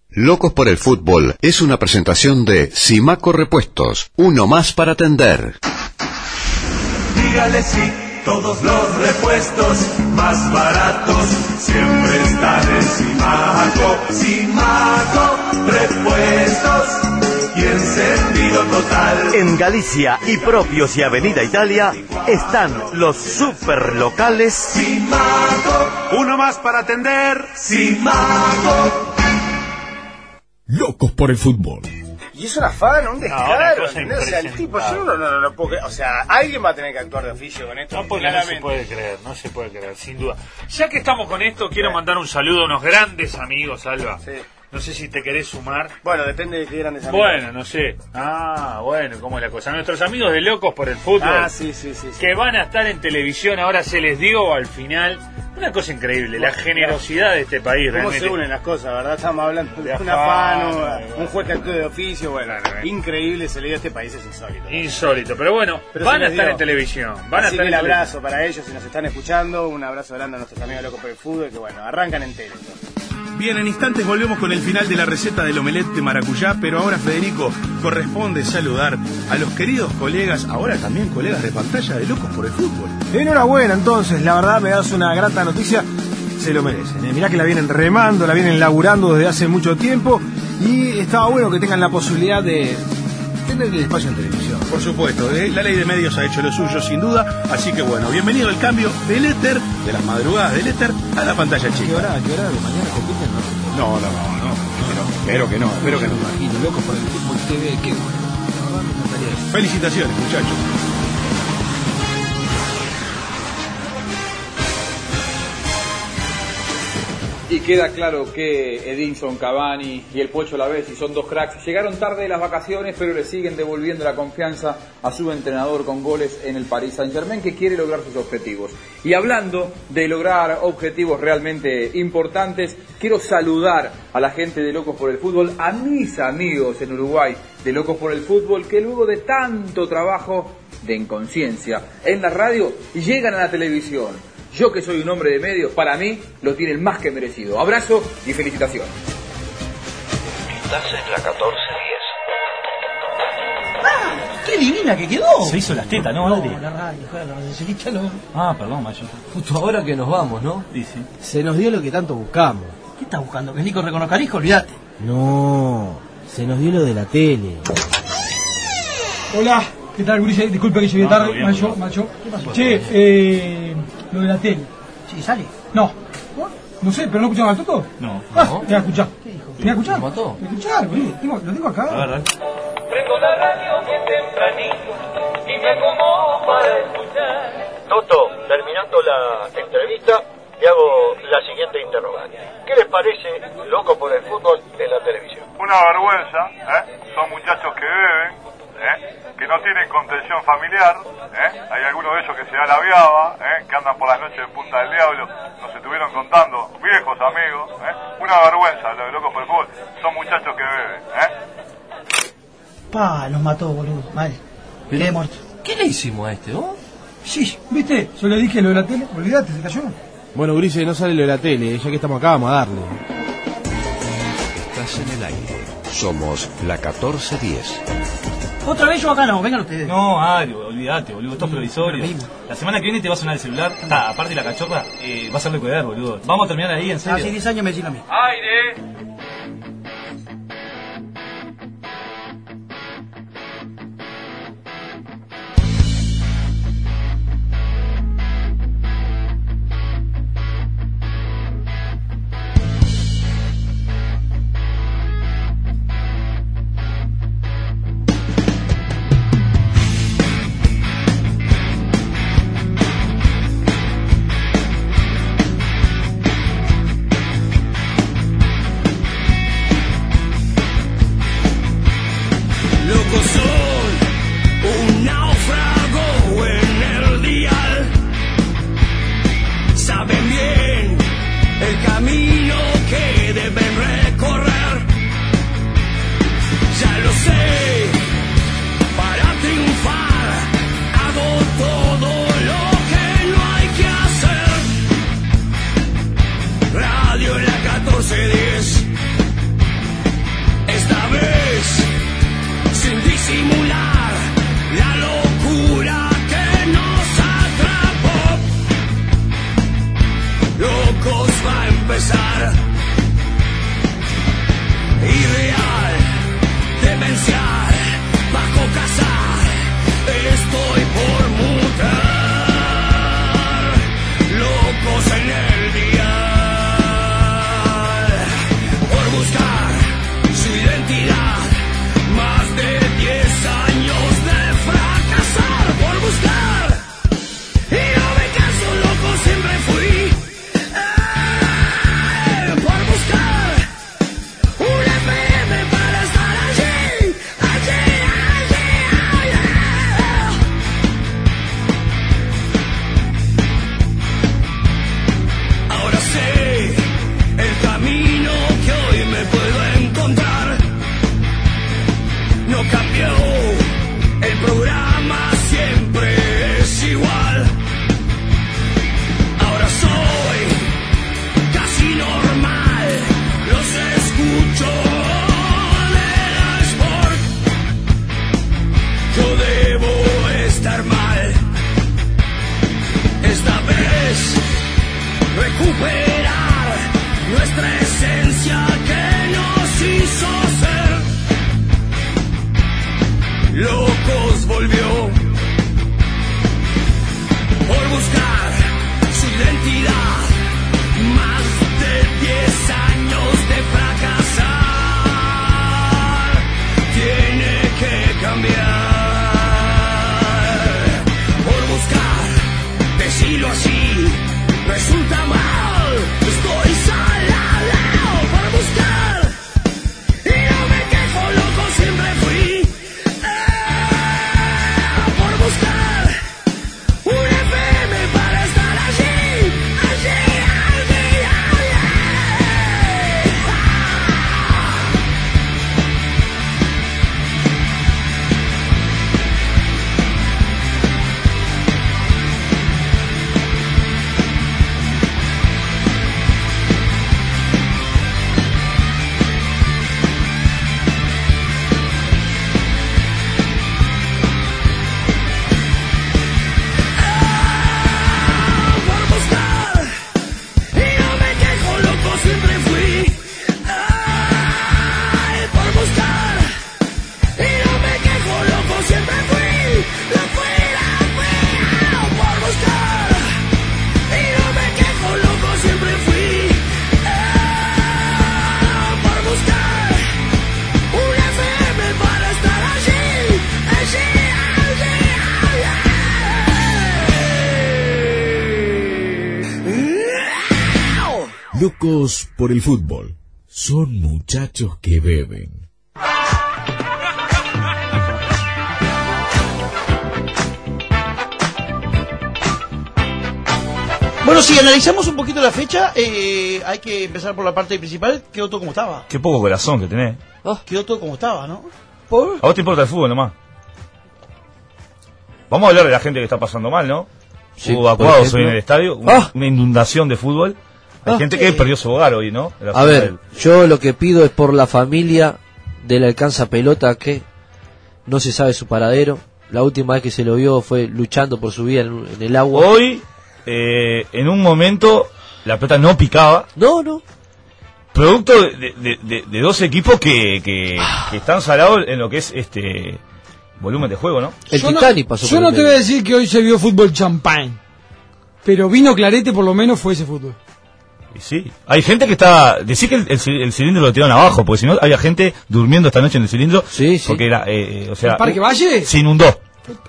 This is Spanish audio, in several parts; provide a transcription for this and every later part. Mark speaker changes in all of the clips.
Speaker 1: Locos por el Fútbol es una presentación de Simaco Repuestos, uno más para atender.
Speaker 2: Dígale sí, todos los repuestos más baratos siempre están en Simaco. Simaco Repuestos y en sentido total.
Speaker 3: En Galicia y Propios y Avenida Italia están los superlocales
Speaker 2: Simaco,
Speaker 4: uno más para atender.
Speaker 2: Simaco.
Speaker 5: Locos por el Fútbol.
Speaker 6: Y es un afán, un descaro,
Speaker 4: no,
Speaker 6: o sea, el tipo, yo no puedo creer, o sea, alguien va a tener que actuar de oficio con esto.
Speaker 4: No, porque no se puede creer, sin duda. Ya que estamos con esto, quiero mandar un saludo a unos grandes amigos, Alba.
Speaker 6: Sí.
Speaker 4: No sé si te querés sumar.
Speaker 6: Bueno, depende de qué grandes amigos.
Speaker 4: Bueno, no sé. Bueno, ¿cómo es la cosa? Nuestros amigos de Locos por el Fútbol.
Speaker 6: Sí.
Speaker 4: Que van a estar en televisión, ahora se les dio al final. Una cosa increíble, la generosidad de este país.
Speaker 6: ¿Cómo
Speaker 4: realmente
Speaker 6: se unen las cosas, verdad? Estamos hablando de un afán, un juez que actúe de oficio, bueno, increíble, se le dio a este país, es insólito.
Speaker 4: Insólito, pero bueno, van a estar en televisión.
Speaker 6: Así que el abrazo para ellos si nos están escuchando, un abrazo grande a nuestros amigos Locos por el Fútbol, que bueno, arrancan en tele.
Speaker 5: Bien, en instantes volvemos con el final de la receta del omelette de maracuyá, pero ahora, Federico, corresponde saludar a los queridos colegas, ahora también colegas de pantalla de Locos por el Fútbol.
Speaker 7: Enhorabuena, entonces, la verdad me das una grata noticia, se lo merecen. Mirá que la vienen remando, la vienen laburando desde hace mucho tiempo y estaba bueno que tengan la posibilidad de tener el espacio en televisión.
Speaker 5: Por supuesto, la ley de medios ha hecho lo suyo sin duda, así que bueno, bienvenido el cambio del éter, de las madrugadas del éter, a la pantalla chica.
Speaker 7: ¿A qué hora de mañana compiten?
Speaker 5: No. Espero que no.
Speaker 7: Imagino, Locos por el Fútbol TV, qué bueno.
Speaker 5: Felicitaciones, muchachos.
Speaker 8: Y queda claro que Edinson Cavani y el Pocho Lavezzi son dos cracks. Llegaron tarde de las vacaciones, pero le siguen devolviendo la confianza a su entrenador con goles en el Paris Saint-Germain, que quiere lograr sus objetivos. Y hablando de lograr objetivos realmente importantes, quiero saludar a la gente de Locos por el Fútbol, a mis amigos en Uruguay de Locos por el Fútbol, que luego de tanto trabajo de inconsciencia en la radio, llegan a la televisión. Yo, que soy un hombre de medios, para mí lo tienen más que merecido. Abrazo y felicitaciones.
Speaker 9: Estás en la 1410.
Speaker 10: ¡Ah! ¡Qué divina que quedó!
Speaker 11: Se hizo las tetas, ¿no, Adri?
Speaker 10: La radio, la radiocelita no.
Speaker 11: Ah, perdón, macho.
Speaker 10: Justo ahora que nos vamos, ¿no?
Speaker 11: Dice.
Speaker 10: Se nos dio lo que tanto buscamos. ¿Qué estás buscando? ¿Que Nico reconozca a Nico? Olvídate. No, se nos dio lo de la tele.
Speaker 12: Hola, ¿qué tal, Gurice? Disculpe que llegué tarde, macho.
Speaker 10: ¿Qué pasó?
Speaker 12: Che, lo de la tele.
Speaker 10: Sí, sale.
Speaker 12: No. No sé, ¿pero no escucharon al Toto?
Speaker 11: No.
Speaker 12: Te voy a escuchar.
Speaker 10: ¿Qué dijo?
Speaker 12: ¿Me voy a escuchar?
Speaker 10: ¿Lo mató?
Speaker 12: ¿Me voy a escuchar, boludo? Lo tengo acá.
Speaker 11: A ver.
Speaker 9: Prendo la radio bien tempranito y me acomodo para escuchar. Toto, terminando la entrevista, le hago la siguiente interrogante. ¿Qué les parece Loco por el Fútbol en la televisión?
Speaker 13: Una vergüenza, son muchachos que beben, que no tienen contención familiar, hay algunos de ellos que se da la viaba, que andan por las noches en Punta del Diablo, nos estuvieron contando, viejos amigos, una vergüenza lo de Locos por el Fútbol, son muchachos que beben,
Speaker 10: Los mató, boludo, mal. Quedé muerto.
Speaker 11: ¿Qué le hicimos a este, vos?
Speaker 12: Sí, ¿viste? Yo le dije lo de la tele, olvídate, se cayó.
Speaker 7: Bueno, Grise, no sale lo de la tele, ya que estamos acá, vamos a darle.
Speaker 1: Estás en el aire. Somos la 1410.
Speaker 10: Otra vez yo acá no, vengan ustedes.
Speaker 11: No, Adri, olvídate, boludo, esto es provisorio. La semana que viene te va a sonar el celular, aparte de la cachorra, va a ser de cuidar, boludo. Vamos a terminar ahí, en serio.
Speaker 10: Hace 10 años me decían a mí.
Speaker 9: ¡Aire!
Speaker 14: escucho del sport. Yo debo estar mal. Esta vez recuperar nuestra esencia que nos hizo ser. Locos volvió por buscar su identidad. Más de 10 años de fracasar. Tiene que cambiar. Por buscar, decirlo así, resulta mal. Estoy salado por buscar. Y no me quejo, loco, siempre fui. Por buscar un FM para estar allí, allí.
Speaker 15: Locos por el fútbol. Son muchachos que beben.
Speaker 10: Bueno, si analizamos un poquito la fecha, hay que empezar por la parte principal. Quedó todo como estaba.
Speaker 11: Qué poco corazón que tenés.
Speaker 10: Quedó todo como estaba, ¿no?
Speaker 11: A vos te importa el fútbol nomás. Vamos a hablar de la gente que está pasando mal, ¿no?
Speaker 16: Sí,
Speaker 11: hubo evacuados hoy en el estadio, una inundación de fútbol. Hay gente que perdió su hogar hoy, ¿no?
Speaker 16: A ver, yo lo que pido es por la familia del alcanza pelota que no se sabe su paradero. La última vez que se lo vio fue luchando por su vida en el agua.
Speaker 11: Hoy, en un momento, la pelota no picaba.
Speaker 16: No.
Speaker 11: Producto de dos equipos que están salados en lo que es volumen de juego, ¿no?
Speaker 12: El Titanic pasó por el medio. Yo no te voy a decir que hoy se vio fútbol champán, pero vino clarete, por lo menos fue ese fútbol.
Speaker 11: Y sí, hay gente que está... Decir que el cilindro lo tiraron abajo, porque si no había gente durmiendo esta noche en el cilindro.
Speaker 16: Sí.
Speaker 11: Porque era, o sea...
Speaker 12: ¿El Parque Valle?
Speaker 11: Se inundó.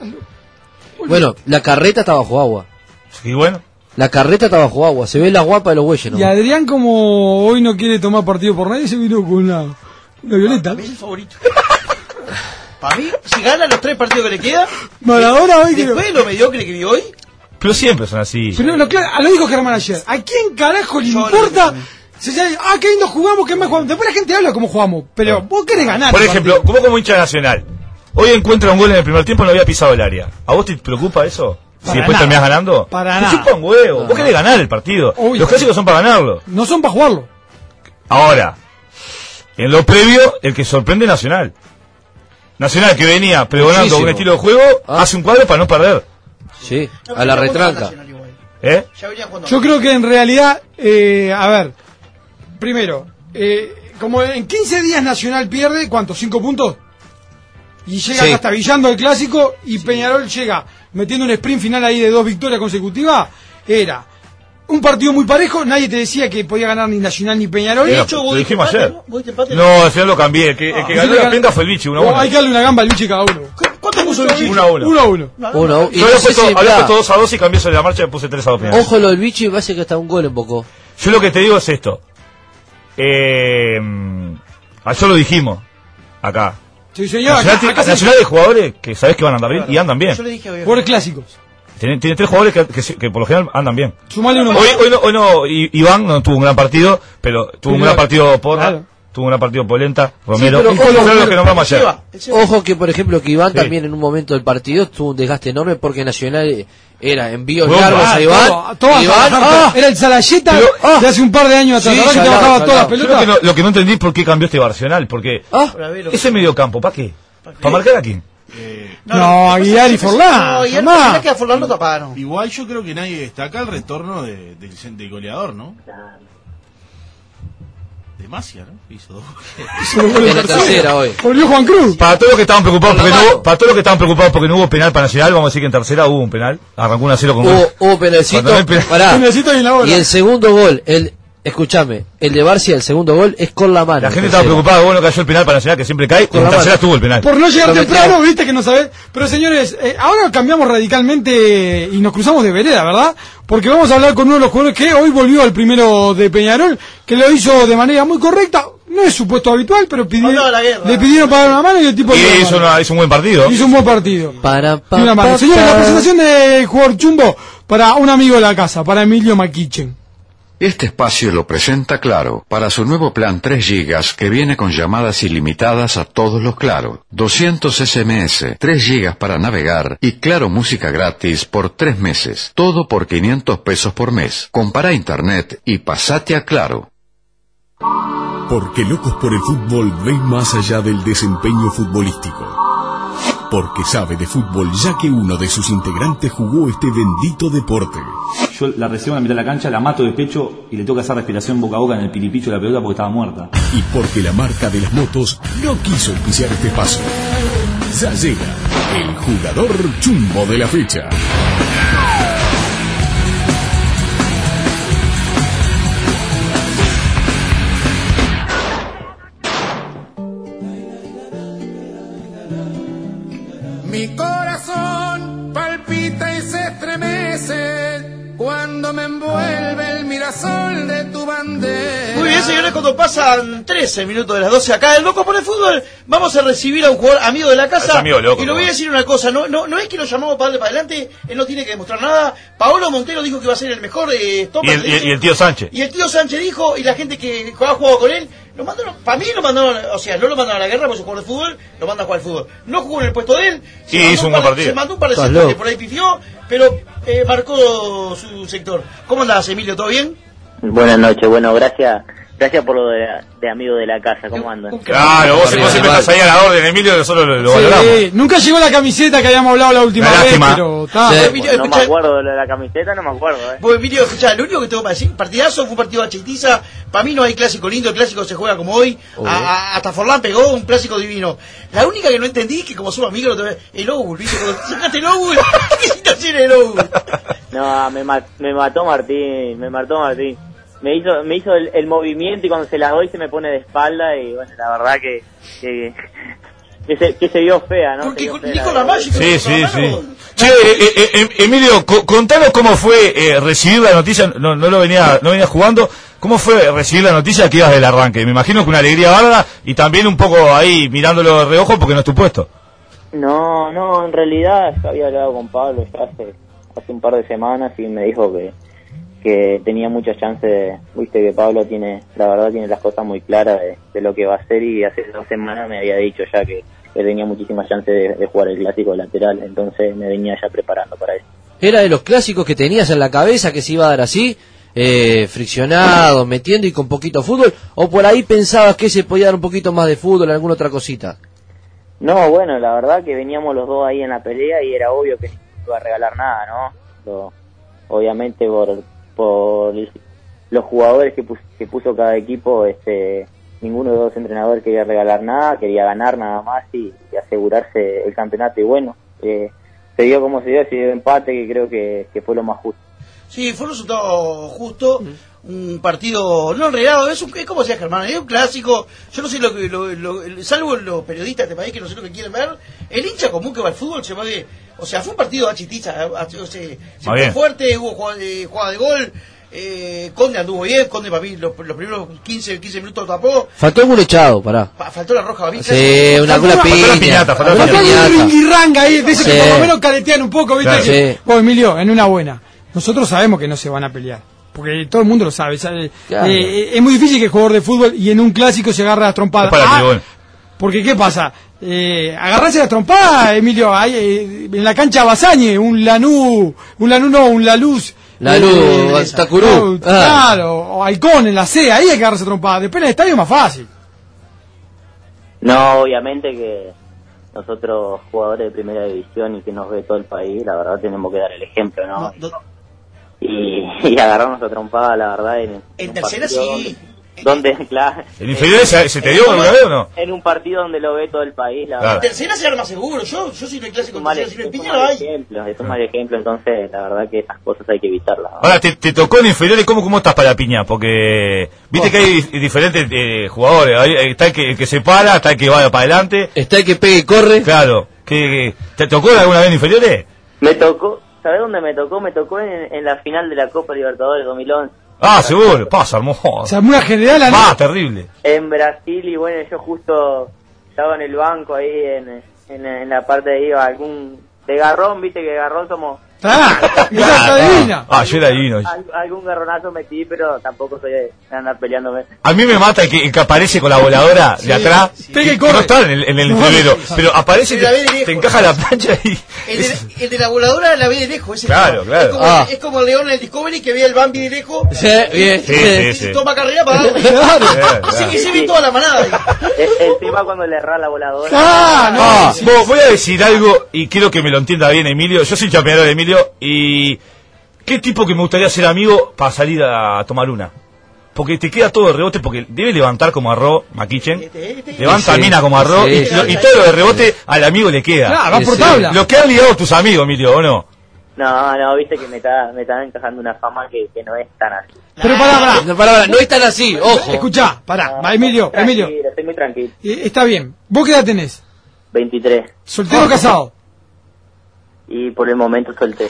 Speaker 16: Bueno, la carreta está bajo agua.
Speaker 11: Sí, bueno.
Speaker 16: La carreta está bajo agua, se ve la guapa de los bueyes, ¿no?
Speaker 12: Y Adrián, como hoy no quiere tomar partido por nadie, se vino con una violeta.
Speaker 10: Es el favorito. Para mí, si gana los 3 partidos que le quedan,
Speaker 12: Maradona hoy
Speaker 10: después de lo mediocre que vi hoy.
Speaker 11: Pero siempre son así.
Speaker 12: Pero lo dijo Germán ayer. ¿A quién carajo le importa? Qué lindo jugamos, qué más jugamos. Después la gente habla cómo jugamos, pero vos querés ganar.
Speaker 11: Por ejemplo, como hincha Nacional, hoy encuentra un gol en el primer tiempo y no había pisado el área. ¿A vos te preocupa eso? Si después terminás ganando.
Speaker 12: Para
Speaker 11: nada. Chupa un huevo. Vos querés ganar el partido.
Speaker 12: Obvio.
Speaker 11: Los clásicos son para ganarlo.
Speaker 12: No son para jugarlo.
Speaker 11: Ahora, en lo previo, el que sorprende Nacional. Nacional que venía pregonando un estilo de juego, hace un cuadro para no perder.
Speaker 16: Sí, a la retranca.
Speaker 12: Yo creo que en realidad, a ver, primero, como en 15 días Nacional pierde, ¿cuánto? 5 puntos. Y llega hasta Villando el clásico y Peñarol llega metiendo un sprint final ahí de 2 victorias consecutivas. Era un partido muy parejo, nadie te decía que podía ganar ni Nacional ni Peñarol.
Speaker 11: De hecho, lo dijimos ayer. No, al final lo cambié. El que ganó la penca fue el Vichy, 1-1.
Speaker 12: Hay que darle una gamba al Vichy cada uno.
Speaker 10: ¿Cuánto puso el Vichy?
Speaker 12: 1-1.
Speaker 11: Yo había puesto 2-2 y cambié sobre la marcha y puse 3-2.
Speaker 16: Ojo lo del Vichy, parece que hasta un gol embocó.
Speaker 11: Yo lo que te digo es esto. Ayer lo dijimos acá.
Speaker 12: Sí, señor.
Speaker 11: Nacional de jugadores que sabés que van a andar bien y andan bien.
Speaker 12: Yo le dije jugadores clásicos.
Speaker 11: Tiene 3 jugadores que por lo general andan bien.
Speaker 12: Sumale uno
Speaker 11: hoy no, Iván no tuvo un gran partido, pero tuvo un gran partido Porra.
Speaker 12: Claro.
Speaker 11: tuvo una partida polenta, Romero,
Speaker 16: Sí, pero
Speaker 11: fueron los que nombramos ayer.
Speaker 16: Ojo que, por ejemplo, que Iván
Speaker 11: Sí.
Speaker 16: también en un momento del partido tuvo un desgaste enorme porque Nacional era envíos
Speaker 11: Bueno,
Speaker 16: largos a Iván. Iván,
Speaker 12: era el Salayeta de hace un par de años atrás,
Speaker 16: Sí,
Speaker 12: ¿verdad? Que te
Speaker 16: salado,
Speaker 12: bajaba todas las
Speaker 11: Yo
Speaker 12: pelotas.
Speaker 11: lo que no entendí es por qué cambió este Barcional, porque ese mediocampo, ¿para qué? ¿Para marcar a quién?
Speaker 12: No, Aguilar y Forlán.
Speaker 17: No, y el
Speaker 12: jamás.
Speaker 17: personaje que a Forlán lo taparon.
Speaker 5: Igual yo creo que nadie destaca el retorno del goleador, ¿no? De Macia, ¿no? Hizo dos.
Speaker 16: De la tercera hoy.
Speaker 12: Volvió Juan Cruz.
Speaker 11: Para todos los que estaban preocupados porque no hubo penal para Nacional, vamos a decir que en tercera hubo un penal. Arrancó 1-0 con
Speaker 16: Hubo penalcito.
Speaker 11: Cuando no hay penal.
Speaker 16: Pará.
Speaker 12: Penalcito y la hora.
Speaker 16: Y el segundo gol, escúchame, el de Barcia, el segundo gol es con la mano.
Speaker 11: La gente estaba preocupada, bueno, cayó el penal para Nacional, que siempre cae, y en tercera estuvo el penal.
Speaker 12: Por no llegar
Speaker 16: Lo
Speaker 12: temprano,
Speaker 16: metió.
Speaker 12: viste que no sabés. Pero señores, ahora cambiamos radicalmente y nos cruzamos de vereda, ¿verdad? Porque vamos a hablar con uno de los jugadores que hoy volvió al primero de Peñarol, que lo hizo de manera muy correcta. No es su puesto habitual, pero le pidieron pagar una mano y el tipo
Speaker 11: Y hizo un buen partido.
Speaker 12: hizo un buen partido.
Speaker 16: Para,
Speaker 12: Y una mano. Señores, la presentación del jugador chumbo para un amigo de la casa, para Emilio Maquichen.
Speaker 1: Este espacio lo presenta Claro para su nuevo plan 3 gigas que viene con llamadas ilimitadas a todos los Claro, 200 SMS, 3 gigas para navegar y Claro música gratis por 3 meses. Todo por 500 pesos por mes. Compara internet y pasate a Claro.
Speaker 15: Porque Locos por el Fútbol ven más allá del desempeño futbolístico. Porque sabe de fútbol ya que uno de sus integrantes jugó este bendito deporte.
Speaker 18: Yo la recibo en la mitad de la cancha, la mato de pecho y le tengo que hacer respiración boca a boca en el piripicho de la pelota porque estaba muerta.
Speaker 15: Y porque la marca de las motos no quiso auspiciar este paso. Ya llega el jugador chumbo de la fecha.
Speaker 19: Mi corazón palpita y se estremece cuando me envuelve el mirasol de tu bandera.
Speaker 17: Muy bien, señores, cuando pasan 13 minutos de las 12 acá en Loco por el Fútbol, vamos a recibir a un jugador amigo de la casa.
Speaker 11: Es amigo loco,
Speaker 17: y le voy a decir una cosa, no es que lo llamamos para adelante, él no tiene que demostrar nada. Paolo Montero dijo que va a ser el mejor stopper.
Speaker 11: Y el tío Sánchez.
Speaker 17: Y el tío Sánchez dijo, y la gente que ha jugado con él, para mí lo mandaron, o sea, no lo mandaron a la guerra porque es un jugador de fútbol, lo mandan a jugar al fútbol. No jugó en el puesto de él,
Speaker 11: Hizo un buen partido.
Speaker 17: se mandó un par de centros, por ahí pifió, pero marcó su sector. ¿Cómo andás, Emilio? ¿Todo bien?
Speaker 20: Buenas noches, bueno, gracias por lo de amigo de la casa, ¿cómo andan?
Speaker 11: Claro, vos siempre estás ahí a la orden, Emilio, nosotros lo valoramos.
Speaker 12: Nunca llegó la camiseta que habíamos hablado la última vez, pero está.
Speaker 20: No me acuerdo de lo de la camiseta, no me acuerdo.
Speaker 17: Vos, Emilio, escuchá, lo único que tengo para decir, partidazo, fue un partido de Achitiza, para mí no hay clásico lindo, el clásico se juega como hoy, hasta Forlán pegó un clásico divino. La única que no entendí, que como somos amigos, el Oul, ¿viste? Cuando sacaste el Oul, ¿qué situación el Oul?
Speaker 20: No, me mató Martín. Me hizo el movimiento y cuando se la doy se me pone de espalda y bueno, la verdad que se vio fea, ¿no?
Speaker 17: Porque dijo la mágica.
Speaker 11: Sí. Che, Emilio, contanos cómo fue recibir la noticia, no venía jugando, cómo fue recibir la noticia que ibas del arranque. Me imagino que una alegría bárbara y también un poco ahí mirándolo de reojo porque no es tu puesto.
Speaker 20: No, en realidad yo había hablado con Pablo ya hace un par de semanas y me dijo que tenía muchas chances, viste que Pablo tiene las cosas muy claras de lo que va a hacer y hace 2 semanas me había dicho ya que tenía muchísimas chances de jugar el clásico lateral, entonces me venía ya preparando para eso.
Speaker 16: ¿Era de los clásicos que tenías en la cabeza que se iba a dar así, friccionado, metiendo y con poquito fútbol, o por ahí pensabas que se podía dar un poquito más de fútbol, alguna otra cosita?
Speaker 20: No, bueno, la verdad que veníamos los dos ahí en la pelea y era obvio que no iba a regalar nada, ¿no? Obviamente por los jugadores que puso cada equipo, ninguno de los dos entrenadores quería regalar nada, quería ganar nada más y asegurarse el campeonato y bueno, se dio como se dio empate que creo que fue lo más justo.
Speaker 17: Sí, fue un resultado justo, un partido no enredado, es como decía Germán, es un clásico, yo no sé salvo los periodistas de este país que no sé lo que quieren ver, el hincha común que va al fútbol se mueve, o sea, fue un partido de Achitiza, se fue fuerte, hubo jugada de gol, Conde anduvo bien, Conde para mí los primeros 15 minutos tapó.
Speaker 16: Faltó un echado, pará.
Speaker 17: Faltó la roja, ¿viste?
Speaker 16: Sí, una piñata.
Speaker 12: Faltó un ringirranga ahí, de ese que por lo menos caretean un poco, ¿viste?
Speaker 16: Claro.
Speaker 12: Vos, Emilio, en una buena. Nosotros sabemos que no se van a pelear. porque todo el mundo lo sabe. ¿Sabe?
Speaker 16: Claro.
Speaker 12: Es muy difícil que el jugador de fútbol y en un clásico se agarre las trompadas. Porque ¿qué pasa? Agarrarse la trompada, Emilio, en la cancha Basañe, un Lanús,
Speaker 16: Tacurú.
Speaker 12: Claro, o Halcón en la C, ahí hay que agarrarse trompada. Después en el estadio es más fácil.
Speaker 20: No, obviamente que nosotros, jugadores de primera división y que nos ve todo el país, la verdad tenemos que dar el ejemplo, ¿no? Y agarrarnos a trompada, la verdad.
Speaker 17: En tercera sí.
Speaker 20: Donde, claro.
Speaker 11: ¿El inferior se te dio alguna vez o no?
Speaker 20: En un partido donde lo ve todo el país, la verdad.
Speaker 17: En tercera será más seguro. Yo si no hay clásico en tercera, si no hay Piña, no hay.
Speaker 20: Es un mal ejemplo, entonces la verdad que esas cosas hay que evitarlas, ¿no?
Speaker 11: Ahora, te tocó en inferiores, ¿cómo estás para la piña? Porque viste que hay diferentes jugadores. Está el que se para, está el que va para adelante.
Speaker 16: Está el que pega y corre.
Speaker 11: Claro. ¿Te tocó alguna vez en inferiores?
Speaker 20: Me tocó. ¿Sabés dónde me tocó? Me tocó en la final de la Copa Libertadores 2011.
Speaker 11: Ah, seguro, pasa, hermoso.
Speaker 12: O sea, muy general.
Speaker 11: Terrible.
Speaker 20: En Brasil, y bueno, yo justo estaba en el banco ahí, en la parte de ahí, de Garrón, viste que Garrón somos...
Speaker 11: Yo era divino.
Speaker 20: Algún garronazo metí, pero tampoco soy de andar peleándome.
Speaker 11: A mí me mata el que aparece con la voladora de atrás, que no está en el febrero, pero aparece, te encaja la plancha y...
Speaker 17: El de la voladora la ve de lejos.
Speaker 11: Claro.
Speaker 17: Es como el León en el Discovery que ve el Bambi de lejos.
Speaker 11: Sí.
Speaker 17: Toma carrera para darle. Así que se ve toda la manada.
Speaker 20: El tema cuando le erra la voladora.
Speaker 11: Voy a decir algo y quiero que me lo entienda bien, Emilio. Yo soy chapeador de Emilio. Y qué tipo que me gustaría ser amigo para salir a tomar una, porque te queda todo de rebote, porque debe levantar como arroz Maquichen, levanta mina como arroz, y todo lo de rebote al amigo le queda.
Speaker 12: Claro, va por tabla.
Speaker 11: Lo que han ligado tus amigos, Emilio, ¿o no?
Speaker 20: No, viste que me están encajando una fama que no es tan así.
Speaker 12: Pero pará,
Speaker 16: no es tan así, ojo.
Speaker 12: Escuchá, Emilio.
Speaker 20: Estoy muy tranquilo.
Speaker 12: Está bien. ¿Vos qué edad tenés?
Speaker 20: 23.
Speaker 12: ¿Soltero o casado?
Speaker 20: Y por el momento solté.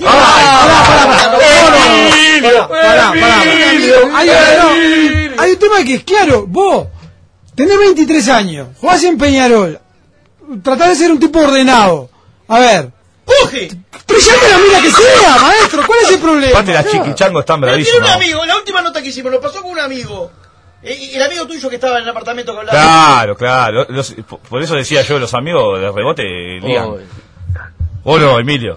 Speaker 12: Hay un tema que es claro. Vos tenés 23 años, jugás en Peñarol, tratás de ser un tipo ordenado. A ver,
Speaker 17: ¡coge!
Speaker 12: ¡Brillante la mina que sea, maestro! ¿Cuál es el problema?
Speaker 11: Aparte las chiquichangos están bravísimas.
Speaker 17: Tiene un amigo, la última nota que hicimos, nos pasó con un amigo. El amigo tuyo que estaba en el apartamento que hablaba.
Speaker 11: Claro. Por eso decía yo, los amigos de rebote ligan. ¿O no, Emilio?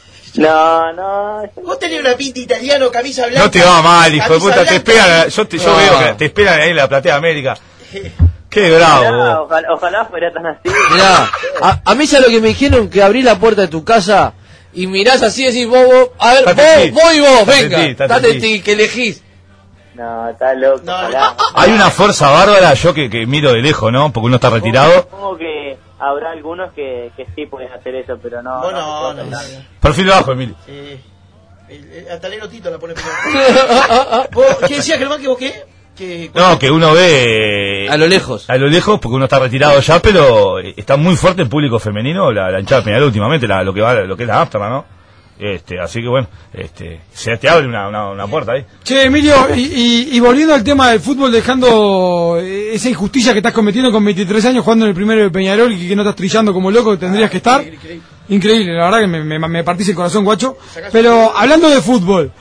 Speaker 20: No.
Speaker 17: Vos tenés una pinta italiano, camisa blanca.
Speaker 11: No te va mal, hijo de puta.
Speaker 17: Blanca.
Speaker 11: Te esperan, yo veo que te esperan ahí en la platea de América. Qué bravo.
Speaker 20: Ojalá fuera tan así.
Speaker 16: Mirá, a mí ya lo que me dijeron, que abrí la puerta de tu casa y mirás así y decís, vos, a ver, vos, venga, date que elegís.
Speaker 20: No, está loco.
Speaker 11: Hay una fuerza bárbara, yo que miro de lejos, ¿no? Porque uno está retirado.
Speaker 20: Supongo que habrá algunos que sí pueden hacer eso, pero no.
Speaker 17: No.
Speaker 11: Perfil bajo, Emilio.
Speaker 17: El altanero Tito la pone peor. ¿Qué decías, Germán, que vos qué?
Speaker 11: No, que uno ve
Speaker 16: a lo lejos,
Speaker 11: porque uno está retirado ya, pero está muy fuerte el público femenino, la hinchada de Peñarol últimamente, lo que es la Amsterdam, ¿no? Así que bueno, se te abre una puerta ahí.
Speaker 12: Che, Emilio, y volviendo al tema del fútbol, dejando esa injusticia que estás cometiendo con 23 años jugando en el primero de Peñarol y que no estás trillando como loco, que tendrías que estar. Increíble, la verdad que me partís el corazón, guacho. Pero hablando de fútbol,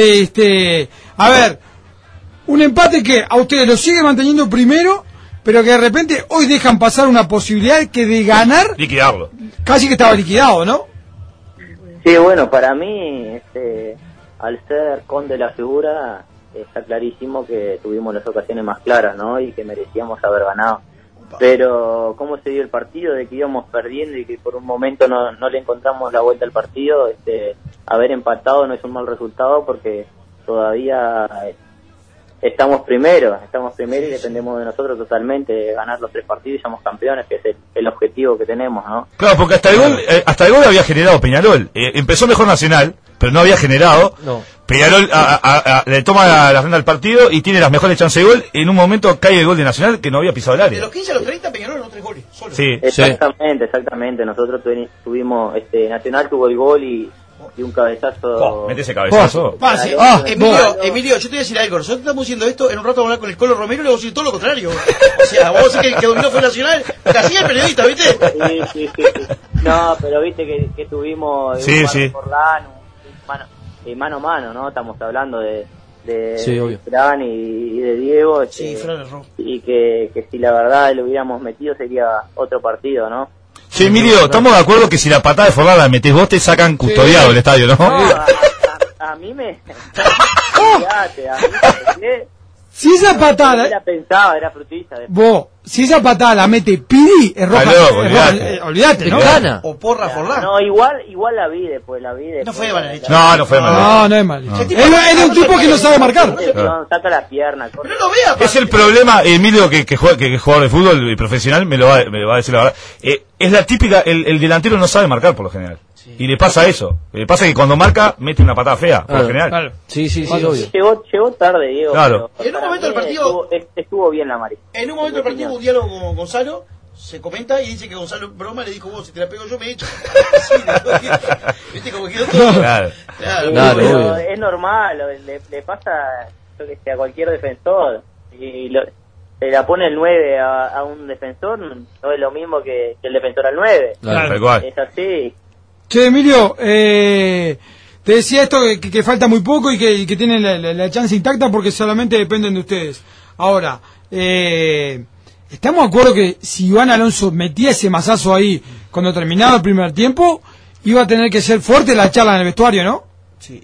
Speaker 12: a ver, un empate que a ustedes lo sigue manteniendo primero, pero que de repente hoy dejan pasar una posibilidad que de ganar,
Speaker 11: liquidarlo.
Speaker 12: Casi que estaba liquidado, ¿no?
Speaker 20: Sí, bueno, para mí, al ser Conde la figura, está clarísimo que tuvimos las ocasiones más claras, ¿no? Y que merecíamos haber ganado. Pero cómo se dio el partido, de que íbamos perdiendo y que por un momento no le encontramos la vuelta al partido, haber empatado no es un mal resultado porque todavía estamos primero y dependemos de nosotros totalmente de ganar los 3 partidos y somos campeones, que es el objetivo que tenemos, ¿no?
Speaker 11: Claro, porque hasta el gol había generado Peñarol. Empezó mejor Nacional, pero no había generado. No. Peñarol le toma la rienda al partido y tiene las mejores chances de gol. En un momento cae el gol de Nacional que no había pisado el área.
Speaker 17: De los 15 a los 30 Peñarol no 3 goles, solo.
Speaker 11: Sí.
Speaker 20: Exactamente. Nosotros tuvimos, Nacional tuvo el gol y un cabezazo.
Speaker 11: Mete ese cabezazo.
Speaker 17: Emilio, yo te voy a decir algo. Nosotros estamos haciendo esto, en un rato vamos a hablar con el Colo Romero y le vamos a decir todo lo contrario. O sea, vamos a decir que el que dominó fue Nacional, casi el periodista, ¿viste?
Speaker 20: Sí. No, pero viste que tuvimos
Speaker 11: sí.
Speaker 20: por Lanús, mano a mano, ¿no? Estamos hablando de
Speaker 16: Sí, obvio.
Speaker 20: Fran y de Diego,
Speaker 17: Sí, Fran erró.
Speaker 20: y que si la verdad lo hubiéramos metido sería otro partido, ¿no?
Speaker 11: Che, Emilio, estamos de acuerdo que si la patada de Forlán la metés vos, te sacan custodiado el estadio, ¿no?
Speaker 20: A mí me... Olvídate, a mí me...
Speaker 12: Si esa patada,
Speaker 20: Era pensaba, era frutilla.
Speaker 12: vos, si esa patada la mete Piri, es roja.
Speaker 11: Loco,
Speaker 12: Olvídate, ¿no?
Speaker 16: Gana.
Speaker 17: O porra Forlán.
Speaker 20: No, igual la vi después,
Speaker 17: No fue de mala leche.
Speaker 11: No fue mal.
Speaker 12: No es mal. Es de un tipo que no sabe marcar.
Speaker 20: Saca la pierna.
Speaker 17: Pero no lo vea.
Speaker 11: Es el problema, Emilio, que es jugador de fútbol y profesional, me lo va a decir la verdad. Es la típica, el delantero no sabe marcar por lo general. Y le pasa eso. Le pasa que cuando marca, mete una patada fea, por lo general.
Speaker 12: Claro.
Speaker 16: Sí, obvio.
Speaker 20: Llegó tarde, Diego.
Speaker 11: Claro.
Speaker 20: pero
Speaker 17: En un momento del
Speaker 20: para mí
Speaker 17: partido-
Speaker 20: estuvo bien la Mari.
Speaker 17: En un momento del partido hubo un diálogo con Gonzalo, se comenta y dice que Gonzalo en broma le dijo, vos, si te la pego yo me echo. Sí, ¿viste cómo quedó todo?
Speaker 11: Claro.
Speaker 17: Claro.
Speaker 20: Pero
Speaker 16: obvio.
Speaker 20: es normal, le pasa yo que sé, a cualquier defensor. Y se la pone el 9 a un defensor, no es lo mismo que el defensor al 9.
Speaker 11: Claro, tal cual.
Speaker 20: Es así.
Speaker 12: Che, Emilio, te decía esto que falta muy poco y que tienen la chance intacta porque solamente dependen de ustedes. Ahora, ¿estamos de acuerdo que si Iván Alonso metía ese mazazo ahí cuando terminaba el primer tiempo, iba a tener que ser fuerte la charla en el vestuario, ¿no?
Speaker 20: Sí,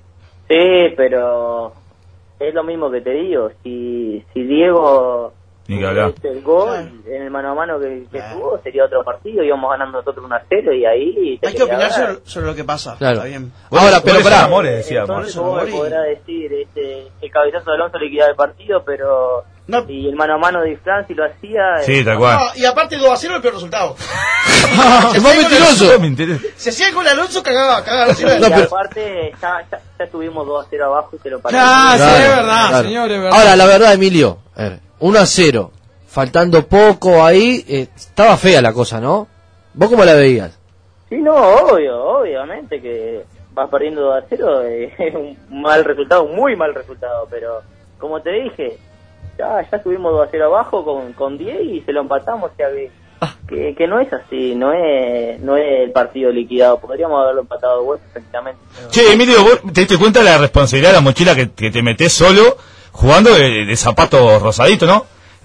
Speaker 20: pero es lo mismo que te digo. Si Diego
Speaker 11: Ni que hablar.
Speaker 20: el gol en el mano a mano que tuvo, sería otro partido, íbamos ganando nosotros 1-0 y ahí...
Speaker 17: Hay que opinar sobre lo que pasa.
Speaker 16: Claro.
Speaker 17: Está bien.
Speaker 16: Ahora, pero pará.
Speaker 11: Amores, decíamos.
Speaker 20: Entonces vos me podrás decir, el cabezazo de Alonso liquidaba el partido, pero...
Speaker 17: No.
Speaker 20: Y el mano a mano de Fran si lo hacía...
Speaker 11: Sí, tal cual.
Speaker 17: No, y aparte 2-0 el peor resultado.
Speaker 16: Es más mentiroso.
Speaker 11: Me interesa.
Speaker 17: Se hacía con Alonso, cagaba.
Speaker 20: Y aparte ya estuvimos 2-0 abajo y se lo paramos.
Speaker 12: Sí, es verdad,
Speaker 16: Claro.
Speaker 12: señor, es verdad.
Speaker 16: Ahora, la verdad, Emilio, 1-0, faltando poco ahí, estaba fea la cosa, ¿no? ¿Vos cómo la veías?
Speaker 20: Sí, no, obviamente que vas perdiendo 2-0 es un mal resultado, un muy mal resultado, pero como te dije, ya estuvimos 2-0 abajo con 10 y se lo empatamos, o sea que no es así, no es el partido liquidado, podríamos haberlo empatado de vuelta perfectamente.
Speaker 11: Che, Emilio, ¿vos te diste cuenta de la responsabilidad de la mochila que te metés solo jugando de zapatos rosaditos, no?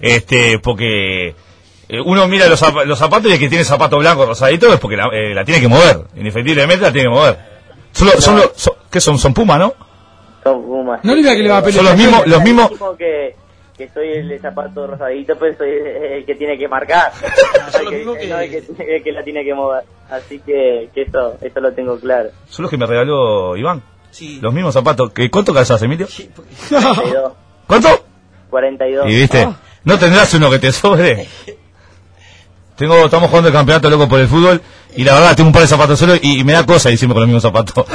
Speaker 11: Porque uno mira los zapatos y el que tiene zapato blanco rosadito es porque la tiene que mover, indefectiblemente la tiene que mover. ¿Qué son? Son Puma, ¿no?
Speaker 20: Son Pumas.
Speaker 12: No le diga que le va a pelear.
Speaker 11: Son los mismos.
Speaker 20: Que soy el de zapato rosadito, pero soy el que tiene que marcar. No el que la tiene que mover. Así que eso lo tengo claro.
Speaker 11: Son los que me regaló Iván.
Speaker 17: Sí.
Speaker 11: Los mismos zapatos. ¿Cuánto calzás, Emilio?
Speaker 20: 42.
Speaker 11: ¿Cuánto?
Speaker 20: 42.
Speaker 11: Y viste, ¿no tendrás uno que te sobre? Estamos jugando el campeonato loco por el fútbol y la verdad tengo un par de zapatos solo y me da cosa decirme con los mismos zapatos.
Speaker 12: Porque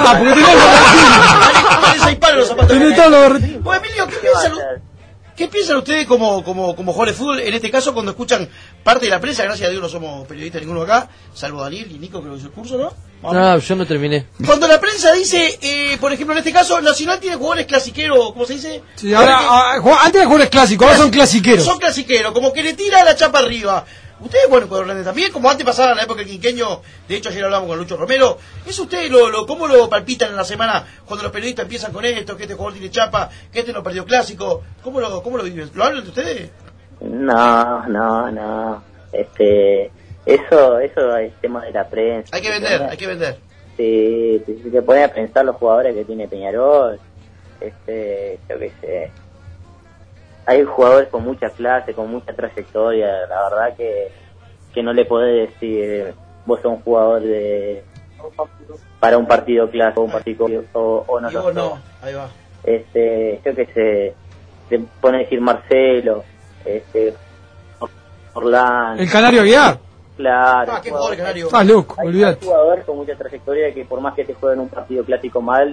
Speaker 12: tenés
Speaker 17: Hay palos los zapatos.
Speaker 12: tenés todos los berretines.
Speaker 17: Bueno, Emilio, ¿qué piensan ustedes como jugadores de fútbol, en este caso, cuando escuchan parte de la prensa? Gracias a Dios no somos periodistas ninguno acá, salvo Daniel y Nico, que lo hizo el curso, ¿no?
Speaker 16: No, yo no terminé.
Speaker 17: Cuando la prensa dice, por ejemplo, en este caso, Nacional tiene jugadores clasiqueros, ¿cómo se dice?
Speaker 12: Sí, ahora, antes de jugadores clásicos, ahora son clasiqueros.
Speaker 17: Son clasiqueros, como que le tira la chapa arriba. Ustedes, bueno, jugadores también, como antes pasaba en la época del quinqueño, de hecho ayer hablamos con Lucho Romero, ¿eso ustedes cómo lo palpitan en la semana cuando los periodistas empiezan con esto, que este jugador tiene chapa, que este no perdió clásico? ¿Cómo lo viven? ¿Lo hablan de ustedes?
Speaker 20: No. Eso es tema de la prensa.
Speaker 17: Hay que vender.
Speaker 20: Si te pones a pensar los jugadores que tiene Peñarol, yo qué sé. Hay jugadores con mucha clase, con mucha trayectoria, la verdad que no le podés decir vos sos un jugador para un partido clásico, un partido o no.
Speaker 17: Digo, no, ahí va.
Speaker 20: Yo qué sé, te pone a decir Marcelo, Orlando.
Speaker 12: El Canario Aguiar.
Speaker 20: Claro.
Speaker 17: Qué jugador Canario.
Speaker 12: Está loco,
Speaker 20: Hay
Speaker 12: olvidate.
Speaker 20: jugadores con mucha trayectoria que por más que te jueguen un partido clásico mal,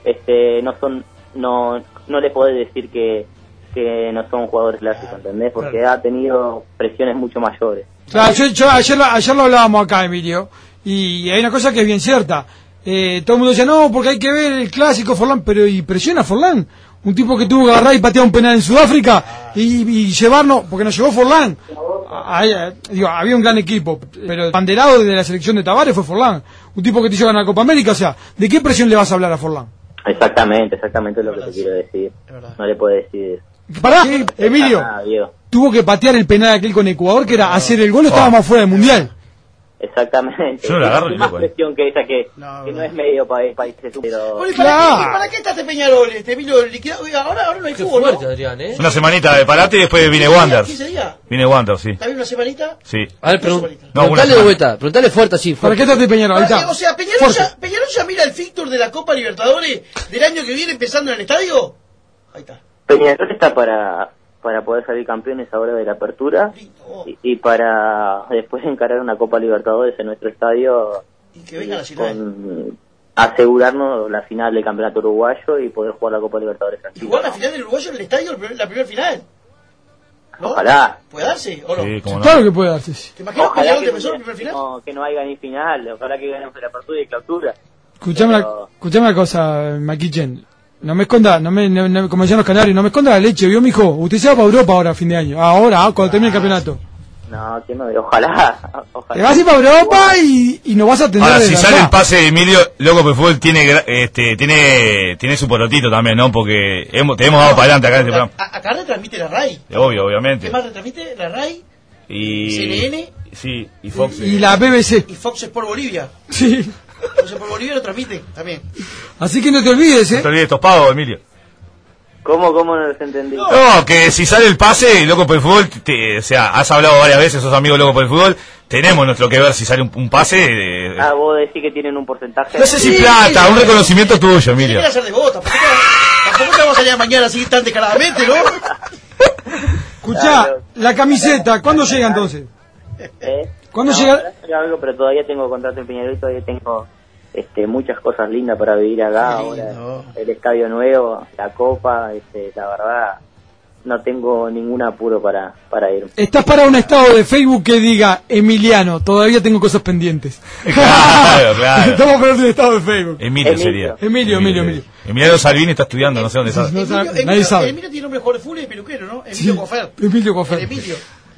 Speaker 20: no le podés decir que no son jugadores clásicos, ¿entendés? Porque ha tenido presiones mucho mayores.
Speaker 12: Claro, ayer lo hablábamos acá, Emilio, y hay una cosa que es bien cierta. Todo el mundo decía, no, porque hay que ver el clásico Forlán, pero ¿y presiona Forlán? Un tipo que tuvo que agarrar y patear un penal en Sudáfrica y llevarnos, porque nos llevó Forlán. Había un gran equipo, pero el banderado de la selección de Tavares fue Forlán. Un tipo que te lleva a la Copa América, o sea, ¿de qué presión le vas a hablar a Forlán?
Speaker 20: Exactamente es lo que te quiero decir. No le puedo decir.
Speaker 12: Pará, Emilio, tuvo que patear el penal aquel con Ecuador, que era hacer el gol o estábamos fuera del Mundial.
Speaker 20: Exactamente.
Speaker 11: Yo no la agarro,
Speaker 20: es más cuestión que esa que no es medio país pero...
Speaker 17: Bueno, ¿para qué está este Peñarol, Emilio, liquidado? Oiga, ahora no hay fútbol,
Speaker 16: fuerte,
Speaker 17: ¿no?
Speaker 16: Adrián,
Speaker 11: Una semanita de parate y después viene Wander.
Speaker 17: 15 días.
Speaker 11: Viene Wander, sí.
Speaker 17: ¿También una semanita?
Speaker 11: Sí.
Speaker 16: A ver,
Speaker 11: una
Speaker 16: preguntale de
Speaker 11: semana.
Speaker 16: vuelta, preguntale fuerte así.
Speaker 12: ¿Para qué está este Peñarol? Ahí está.
Speaker 17: O sea, Peñarol ya mira el fixture de la Copa Libertadores del año que viene empezando en el estadio. Ahí está.
Speaker 20: Peñarol está para poder salir campeones ahora de la apertura y para después encarar una Copa Libertadores en nuestro estadio
Speaker 17: y que venga la ciudad.
Speaker 20: Asegurarnos la final del campeonato uruguayo y poder jugar la Copa Libertadores
Speaker 17: y jugar la final del uruguayo en el estadio, la primera final, ¿no?
Speaker 20: Ojalá
Speaker 17: puede darse o no.
Speaker 11: Sí,
Speaker 12: no. Claro que puede darse.
Speaker 17: ¿Te imaginas que Peñarol empezó la primera final?
Speaker 20: Que no haya ni final, ojalá que ganemos la apertura y clausura.
Speaker 12: Escuchame una cosa, Maquichen. No me esconda, como decían los canarios, no me esconda la leche, ¿vio, mijo? Usted se va para Europa ahora a fin de año. Ahora, cuando termine el campeonato.
Speaker 20: No, que no, ojalá.
Speaker 12: Te vas a ir para Europa y no vas a tener...
Speaker 11: Ahora, si sale el pase de Emilio, Loco por el Fútbol tiene su porotito también, ¿no? Porque te hemos dado para adelante acá en este programa.
Speaker 17: Acá retransmite la RAI.
Speaker 11: Obviamente.
Speaker 17: ¿Qué más retransmite? La RAI,
Speaker 11: y
Speaker 17: CNN.
Speaker 11: Sí, y Fox.
Speaker 12: Y la BBC.
Speaker 17: Y Fox Sport Bolivia.
Speaker 12: Sí.
Speaker 17: Fox Sport Bolivia lo transmite también.
Speaker 12: Así que no te olvides,
Speaker 11: No te olvides estos pagos, Emilio.
Speaker 20: ¿Cómo no los entendí?
Speaker 11: No, que si sale el pase, Loco por el Fútbol, o sea, has hablado varias veces, sos amigo Loco por el Fútbol, tenemos nuestro que ver si sale un pase.
Speaker 20: Vos decís que tienen un porcentaje.
Speaker 11: No sé si plata, un reconocimiento tuyo, Emilio.
Speaker 17: ¿Qué hacer de vos? Tampoco te vamos a salir mañana así tan descaradamente, ¿no?
Speaker 12: Escuchá, la camiseta, ¿cuándo llega entonces? ¿Cuándo llega?
Speaker 20: Algo, pero todavía tengo contrato en Peñarol y todavía tengo muchas cosas lindas para vivir acá. Ahora el estadio nuevo, la copa, la verdad no tengo ningún apuro para ir.
Speaker 12: Estás para un estado de Facebook que diga Emiliano, todavía tengo cosas pendientes.
Speaker 11: Claro.
Speaker 12: Estamos para un estado de Facebook.
Speaker 11: Emilio sería.
Speaker 12: Emilio.
Speaker 11: Emiliano Salvini está estudiando, no sé dónde está.
Speaker 12: Nadie sabe.
Speaker 17: Emilio tiene nombre de jugador de fútbol y peluquero, ¿no? Emilio Cofer.
Speaker 12: Emilio Cofer.
Speaker 17: Emilio.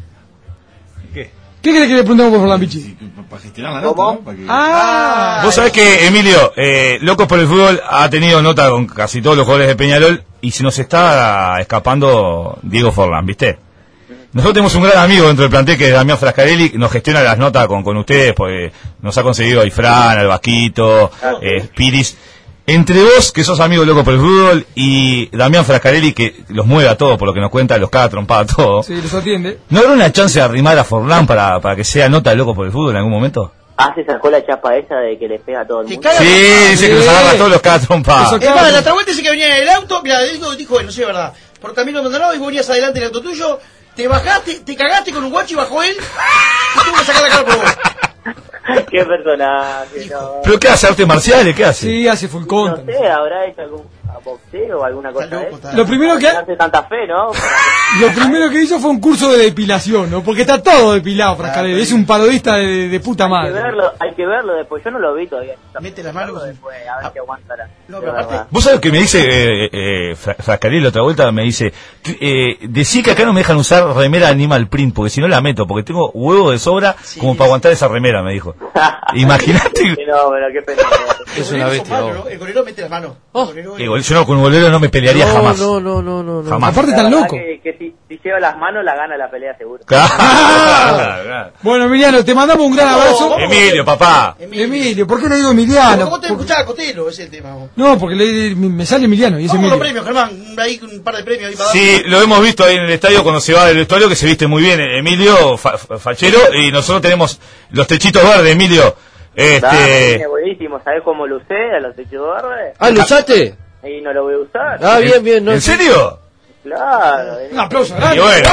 Speaker 12: ¿Qué crees que le preguntamos por Forlán Pichi?
Speaker 18: Para gestionar la nota, ¿no?
Speaker 11: Vos sabés que, Emilio, Locos por el Fútbol ha tenido nota con casi todos los jugadores de Peñarol y se nos está escapando Diego Forlán, ¿viste? Nosotros tenemos un gran amigo dentro del plantel que es Damián Frascarelli, nos gestiona las notas con ustedes, porque nos ha conseguido a Ifrán, al Vasquito, Piris. Entre vos, que sos amigo Loco por el Fútbol, y Damián Frascarelli, que los mueve a todos, por lo que nos cuenta, los caga trompada a todos.
Speaker 12: Sí, los atiende.
Speaker 11: ¿No habrá una chance de arrimar a Forlán para que sea nota de Loco por el Fútbol en algún momento?
Speaker 20: Se sacó la chapa esa de que le pega a todo el mundo.
Speaker 11: Sí, dice que los agarra a todos los caga trompada.
Speaker 17: Es más, la otra vuelta dice que venía en el auto, mira, dijo, bueno, sí, es verdad. Por Camilo Maldonado, y vos venías adelante en el auto tuyo, te bajaste, te cagaste con un guacho y bajó él, y tuvo que sacar la cara por vos.
Speaker 20: Qué personaje, no.
Speaker 11: ¿Pero qué hace? ¿Artes marciales? ¿Qué hace?
Speaker 12: Sí, hace full contact.
Speaker 20: No sé, habrá hecho algún boxeo o alguna cosa de eso.
Speaker 12: Lo primero que
Speaker 20: hace tanta fe, ¿no?
Speaker 12: Lo primero que hizo fue un curso de depilación, ¿no? Porque está todo depilado, Frascarelli. Es un parodista de puta madre.
Speaker 20: Hay que verlo después. Yo no lo vi todavía.
Speaker 17: Mete las manos
Speaker 20: después, a ver qué aguantará.
Speaker 17: No, pero aparte...
Speaker 11: Vos sabés que me dice Frascarelli la otra vuelta, me dice, decí que acá no me dejan usar remera Animal Print, porque si no la meto, porque tengo huevo de sobra como para aguantar esa remera, me dijo. Imagínate.
Speaker 20: No, pero qué pena.
Speaker 16: Es una bestia.
Speaker 17: El golero mete las manos.
Speaker 11: Yo no, con un golero no me pelearía jamás.
Speaker 16: No.
Speaker 11: Jamás.
Speaker 12: Aparte tan loco.
Speaker 20: Que si lleva las manos la gana la pelea seguro.
Speaker 11: Claro.
Speaker 12: Bueno, Emiliano, te mandamos un gran abrazo.
Speaker 11: Emilio, papá.
Speaker 12: Emilio, ¿por qué le digo Emiliano?
Speaker 17: ¿Cómo te escuchaba Cotelo? Ese es el tema.
Speaker 12: No, porque me sale Emiliano y es Emilio.
Speaker 17: Los premios, Germán, ahí un par de premios ahí para
Speaker 11: Sí, lo hemos visto ahí en el estadio cuando se va del vestuario, que se viste muy bien Emilio, fachero, y nosotros tenemos los techitos verdes, Emilio.
Speaker 20: Buenísimo, ¿sabés cómo lo usé a los techitos verdes?
Speaker 16: ¿Lo usaste?
Speaker 20: Y no lo voy a usar.
Speaker 16: Bien. No,
Speaker 11: ¿En serio?
Speaker 20: Claro.
Speaker 12: Un aplauso grande.
Speaker 11: Y bueno,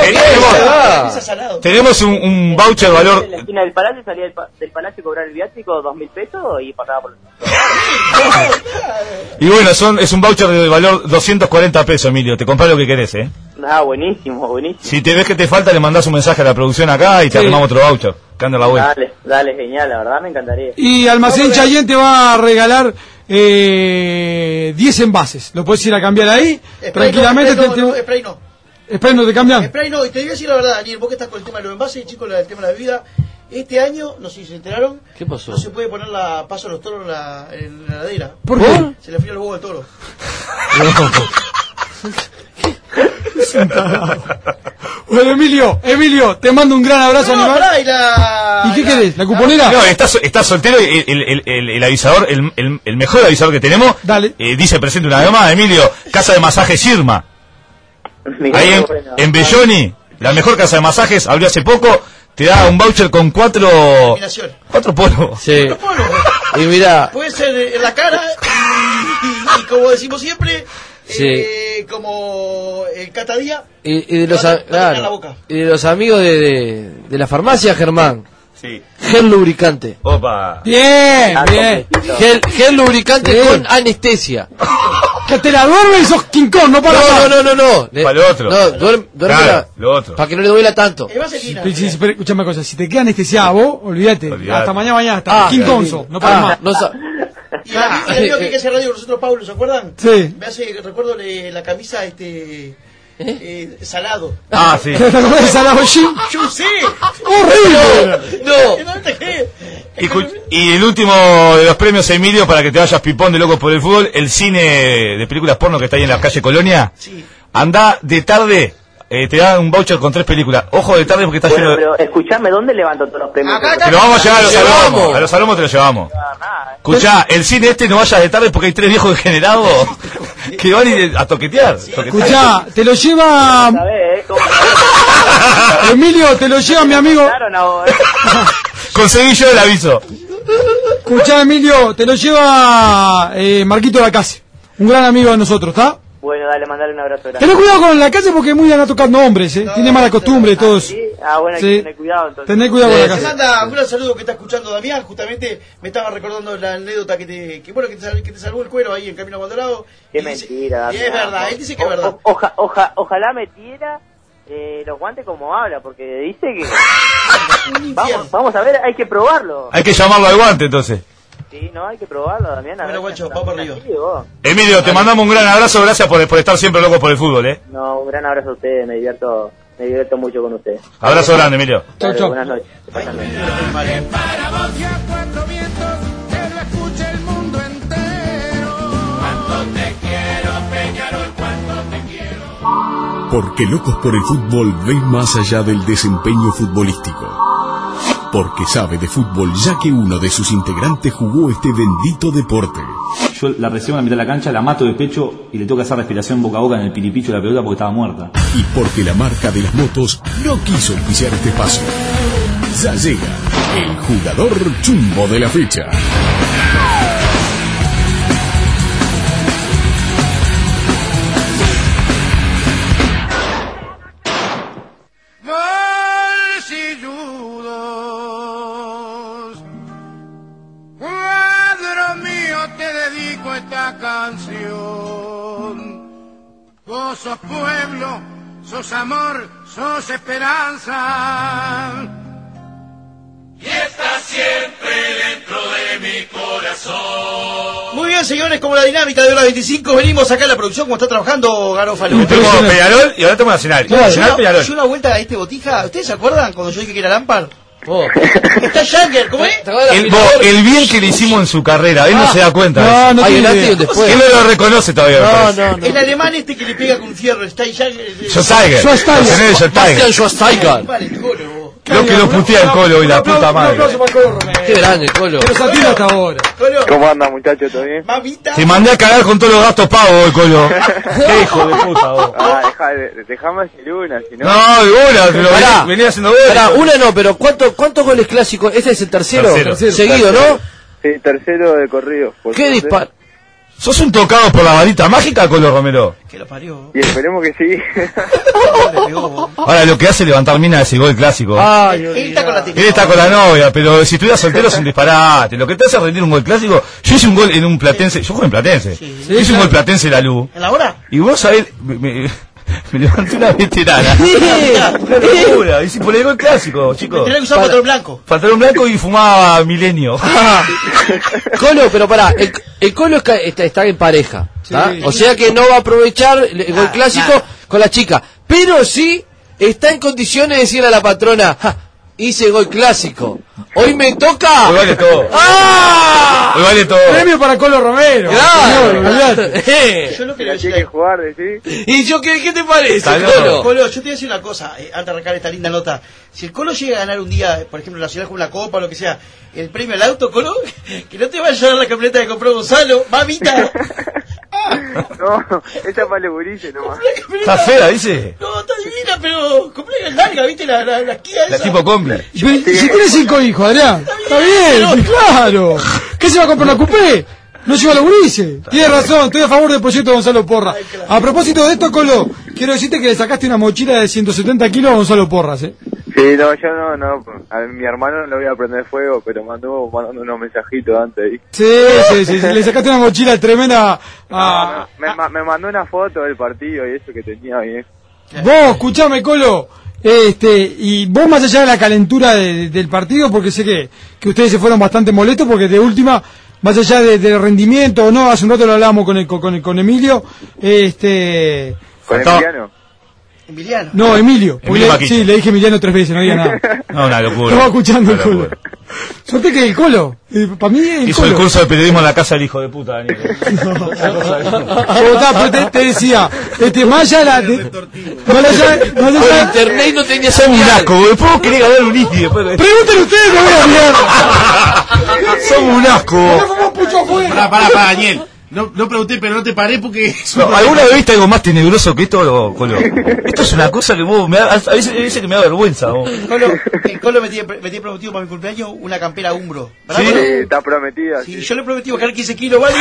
Speaker 11: tenemos un voucher valor...
Speaker 20: En la esquina del Palacio, salía del Palacio a cobrar el viático, 2.000 pesos, y pasaba por...
Speaker 11: Y bueno, es un voucher de valor 240 pesos, Emilio. Te comprás lo que querés,
Speaker 20: Buenísimo.
Speaker 11: Si te ves que te falta, le mandás un mensaje a la producción acá y te armamos otro voucher. Que anda la vuelta.
Speaker 20: Dale, genial, la verdad me encantaría.
Speaker 12: Y Almacén Chayén te va a regalar 10 envases. Lo puedes ir a cambiar ahí. Tranquilamente.
Speaker 17: Spray no.
Speaker 12: ¿Spray no te cambian?
Speaker 17: Spray no, y te digo decir la verdad, Daniel, vos que estás con el tema de los envases, chicos, el tema de la bebida, Este año, no sé si se enteraron,
Speaker 16: ¿Qué pasó?
Speaker 17: no se puede poner paso a los toros en la heladera.
Speaker 12: ¿Por qué?
Speaker 17: Se le afila el huevo al toro.
Speaker 12: Bueno, Emilio, te mando un gran abrazo, animal. ¿Y qué querés? ¿La cuponera?
Speaker 11: No, estás soltero y el avisador, el mejor avisador que tenemos, dice presente una vez más, Emilio, casa de masajes Irma. Ahí en Belloni, la mejor casa de masajes, abrió hace poco, te da un voucher con 4 polos.
Speaker 16: Sí. Y mira,
Speaker 17: Puede ser en la cara y como decimos siempre, como el catadía.
Speaker 16: y de los
Speaker 17: en la
Speaker 16: claro,
Speaker 17: boca.
Speaker 16: y de los amigos de la farmacia, Germán.
Speaker 11: Sí.
Speaker 16: Gel lubricante.
Speaker 11: Opa.
Speaker 12: Bien.
Speaker 16: Gel lubricante con anestesia.
Speaker 12: Que te la duerme y sos King Kong, no para
Speaker 16: No.
Speaker 11: Para lo otro.
Speaker 16: No, duerme
Speaker 11: Claro, lo otro.
Speaker 16: para que no le duela tanto.
Speaker 12: Pero escuchame una cosa, si te queda anestesiada vos, olvídate. Hasta mañana está. King Konzo, no para más.
Speaker 17: Y el amigo que hace radio con nosotros, Pablo, ¿se acuerdan?
Speaker 12: Sí.
Speaker 17: Me hace, recuerdo la camisa, salado.
Speaker 11: Ah, sí.
Speaker 12: Salado Jim.
Speaker 17: Yo sé.
Speaker 12: ¡Horrible!
Speaker 16: No.
Speaker 11: Y el último de los premios, Emilio, para que te vayas pipón de Locos por el Fútbol, el cine de películas porno que está ahí en la calle Colonia.
Speaker 17: Sí.
Speaker 11: Anda de tarde, te dan un voucher con 3 películas. Ojo de tarde porque está lleno de...
Speaker 20: Pero escuchame, ¿dónde levanto todos los premios?
Speaker 11: Te lo vamos a llevar a los salomos. A los salomos te lo llevamos. Escuchá, el cine no vayas de tarde porque hay 3 viejos degenerados que van a toquetear.
Speaker 12: Escuchá, te lo lleva... Emilio, te lo lleva mi amigo...
Speaker 11: Conseguí yo el aviso.
Speaker 12: Escuchá, Emilio, te lo lleva Marquito Lacase, un gran amigo de nosotros, ¿está?
Speaker 20: Bueno, dale, mandale un abrazo grande.
Speaker 12: Tenés cuidado con la calle porque muy anda tocando hombres, tiene mala costumbre y todo eso.
Speaker 20: Bueno, hay que tener cuidado entonces.
Speaker 12: Tené cuidado con la
Speaker 17: Te
Speaker 12: calle.
Speaker 17: manda un gran saludo que está escuchando Damián. Justamente me estaba recordando la anécdota que te salvó el cuero ahí en Camino Maldonado.
Speaker 20: Qué mentira, Damián.
Speaker 17: Es verdad, él dice que es verdad.
Speaker 20: Ojalá metiera los guantes como habla, porque dice que... vamos a ver, hay que probarlo.
Speaker 11: Hay que llamarlo al guante entonces.
Speaker 20: Sí, no, hay que probarlo, Damián.
Speaker 17: Bueno, guacho, vamos para arriba.
Speaker 11: Emilio, te mandamos un gran abrazo, gracias por estar siempre Locos por el Fútbol,
Speaker 20: No, un gran abrazo a ustedes, me divierto mucho con ustedes.
Speaker 11: Abrazo grande, Emilio.
Speaker 20: Chau. Buenas noches.
Speaker 19: Para vos y a 4 vientos, que lo escuche el mundo entero. Cuánto te quiero, Peñarol, cuánto te quiero.
Speaker 15: Porque Locos por el Fútbol ven más allá del desempeño futbolístico. Porque sabe de fútbol ya que uno de sus integrantes jugó este bendito deporte.
Speaker 18: Yo la recibo en la mitad de la cancha, la mato de pecho y le toca hacer respiración boca a boca en el piripicho de la pelota porque estaba muerta.
Speaker 15: Y porque la marca de las motos no quiso auspiciar este espacio. Ya llega el jugador chumbo de la fecha.
Speaker 19: Bolsilludos, cuadro mío, te dedico esta canción. Vos sos pueblo, sos amor, sos esperanza. Y está siempre dentro de mi corazón.
Speaker 17: Muy bien, señores, como la dinámica de hora 25, venimos acá a la producción como está trabajando Garófalo.
Speaker 11: Tenemos Peñarol y ahora tenemos Nacional. Nacional, Peñarol.
Speaker 17: Yo una vuelta a este botija, ¿ustedes se acuerdan cuando yo dije que era Lampard? Está Jagger, ¿cómo es?
Speaker 11: El bien que le hicimos en su carrera, él no se da cuenta.
Speaker 12: No
Speaker 11: Él
Speaker 12: tiene idea.
Speaker 11: no lo reconoce todavía.
Speaker 17: El alemán que le pega con un fierro, está Jagger.
Speaker 11: Schweinsteiger. Lo que lo putea el Colo y la puta madre.
Speaker 16: Qué grande, Colo.
Speaker 12: Pero Santino hasta ahora.
Speaker 21: ¿Cómo anda, muchachos? ¿Todo bien?
Speaker 11: Te mandé a cagar con todos los gastos pagos, Colo. Qué hijo de puta vos.
Speaker 21: Dejame hacer una, si no...
Speaker 11: No, de una, pero venía haciendo goles.
Speaker 16: Pará, una no, pero ¿cuántos goles clásicos? Este es el tercero. Seguido, ¿no?
Speaker 21: Sí, tercero de corrido.
Speaker 16: ¿Qué disparo?
Speaker 11: ¿Sos un tocado por la varita mágica, Colo Romero?
Speaker 17: Que lo parió.
Speaker 21: Y esperemos que sí.
Speaker 11: Ahora, lo que hace es levantar mina de ese gol clásico.
Speaker 17: Él
Speaker 11: está con la novia, pero si estuviera soltero es un disparate. Lo que te hace rendir un gol clásico... Yo hice un gol en un Platense... Yo juego en Platense. Yo hice un gol Platense La Luz.
Speaker 17: ¿En la hora?
Speaker 11: Y vos sabés... Me levanté una veterana. Una locura. Y si por el gol clásico, chicos.
Speaker 17: Tenés que usar pantalón blanco.
Speaker 11: Pantalón blanco y fumaba Milenio.
Speaker 16: Colo, pero pará, el Colo está en pareja, ¿tá? O sea que no va a aprovechar el gol clásico con la chica, pero sí está en condiciones de decirle a la patrona, hice gol clásico. Hoy me toca.
Speaker 11: Hoy vale todo.
Speaker 16: ¡Ah!
Speaker 11: Hoy vale todo.
Speaker 12: Premio para Colo Romero.
Speaker 16: Claro.
Speaker 17: Yo lo que le
Speaker 21: Tiene que jugar, ¿sí?
Speaker 16: ¿Y yo qué te parece,
Speaker 17: Colo? Colo, yo te voy a decir una cosa, antes de arrancar esta linda nota. Si el Colo llega a ganar un día, por ejemplo, Nacional con una copa o lo que sea, el premio al auto, Colo, que no te vaya a llevar la camioneta que compró Gonzalo, mamita.
Speaker 21: No, esa vale burice nomás.
Speaker 11: Está fea, dice.
Speaker 17: No, está divina, pero compré la larga, ¿viste? La Kia esa.
Speaker 11: La tipo combi.
Speaker 12: Si tienes 5 hijos, Adrián. Está bien, claro. ¿Qué se va a comprar la coupé? No lleva los gurises. Tienes razón, estoy a favor del proyecto de Gonzalo Porra. A propósito de esto, Colo, quiero decirte que le sacaste una mochila de 170 kilos a Gonzalo Porras, ¿eh?
Speaker 21: Sí, no, yo no. A mi hermano no le voy a prender fuego, pero mandando unos mensajitos antes ahí.
Speaker 12: Sí, le sacaste una mochila tremenda a...
Speaker 21: Me mandó una foto del partido y eso que tenía bien.
Speaker 12: Vos, escuchame, Colo, y vos más allá de la calentura del partido, porque sé que ustedes se fueron bastante molestos, porque de última, más allá del rendimiento o no, hace un rato lo hablábamos con Emilio,
Speaker 21: ¿Con Emiliano?
Speaker 17: Emiliano.
Speaker 12: No, Emilio. Sí, le dije Emiliano 3 veces, no diga nada.
Speaker 11: No, una locura.
Speaker 12: Estaba escuchando el Colo. Suerte que el Colo, para mí el
Speaker 11: hizo
Speaker 12: Colo.
Speaker 11: el curso de periodismo en la casa del hijo de puta, Daniel.
Speaker 12: Pero te decía, más allá de
Speaker 16: Por internet no tenía
Speaker 11: Son un asco, después vos querés ganar un indie.
Speaker 12: Pregúntenle ustedes, me voy a mierda.
Speaker 11: Somos un asco.
Speaker 3: Pará, Daniel. No pregunté, pero no te paré porque...
Speaker 11: ¿Alguna vez viste algo más tenebroso que esto, Colo? Esto es una cosa que vos a veces que me da vergüenza.
Speaker 17: El Colo me tiene prometido para mi cumpleaños una campera Umbro. ¿Verdad,
Speaker 21: Sí,
Speaker 17: Colo?
Speaker 21: está prometida.
Speaker 17: Sí, yo le prometí bajar 15 kilos. Vale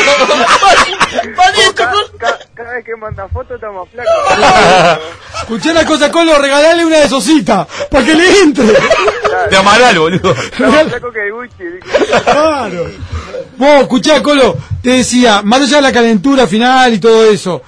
Speaker 17: esto.
Speaker 21: Cada vez que manda fotos está más flaco.
Speaker 12: Escuché una cosa, Colo, regalale una de Sosita, para que le entre.
Speaker 11: De Amaral, boludo.
Speaker 21: Está más flaco que Gucci.
Speaker 12: Claro. Vos, escuchá, Colo, te decía, más allá de la calentura final y todo eso,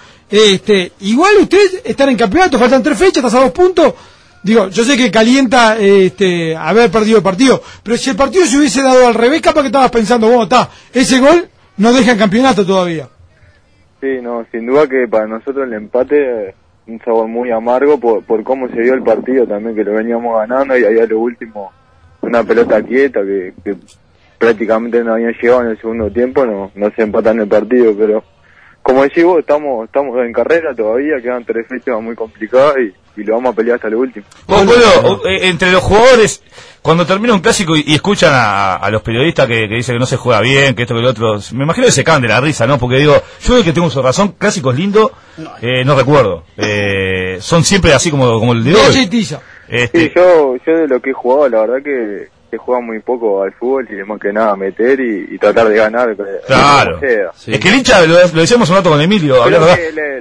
Speaker 12: igual ustedes están en campeonato, faltan 3 fechas, estás a 2 puntos. Digo, yo sé que calienta haber perdido el partido, pero si el partido se hubiese dado al revés, capaz que estabas pensando, bueno, ese gol no deja en campeonato todavía.
Speaker 21: Sí, no, sin duda que para nosotros el empate un sabor muy amargo por cómo se dio el partido también, que lo veníamos ganando y ahí a lo último una pelota quieta que prácticamente no habían llegado en el segundo tiempo, no se empatan el partido, pero como decís vos, estamos en carrera todavía, quedan 3 fechas muy complicadas y lo vamos a pelear hasta lo último.
Speaker 11: Colo, entre los jugadores, cuando termina un clásico y escuchan a los periodistas que dicen que no se juega bien, que esto que lo otro, me imagino que se caen de la risa, ¿no? Porque digo, yo veo que tengo su razón, clásicos lindos, no recuerdo. Son siempre así como el de hoy.
Speaker 21: Sí, yo de lo que he jugado, la verdad que se juega muy poco al fútbol y más que nada meter y tratar de ganar.
Speaker 11: Claro.
Speaker 21: Sí.
Speaker 11: Es que el hincha, lo decíamos un rato con Emilio,
Speaker 21: creo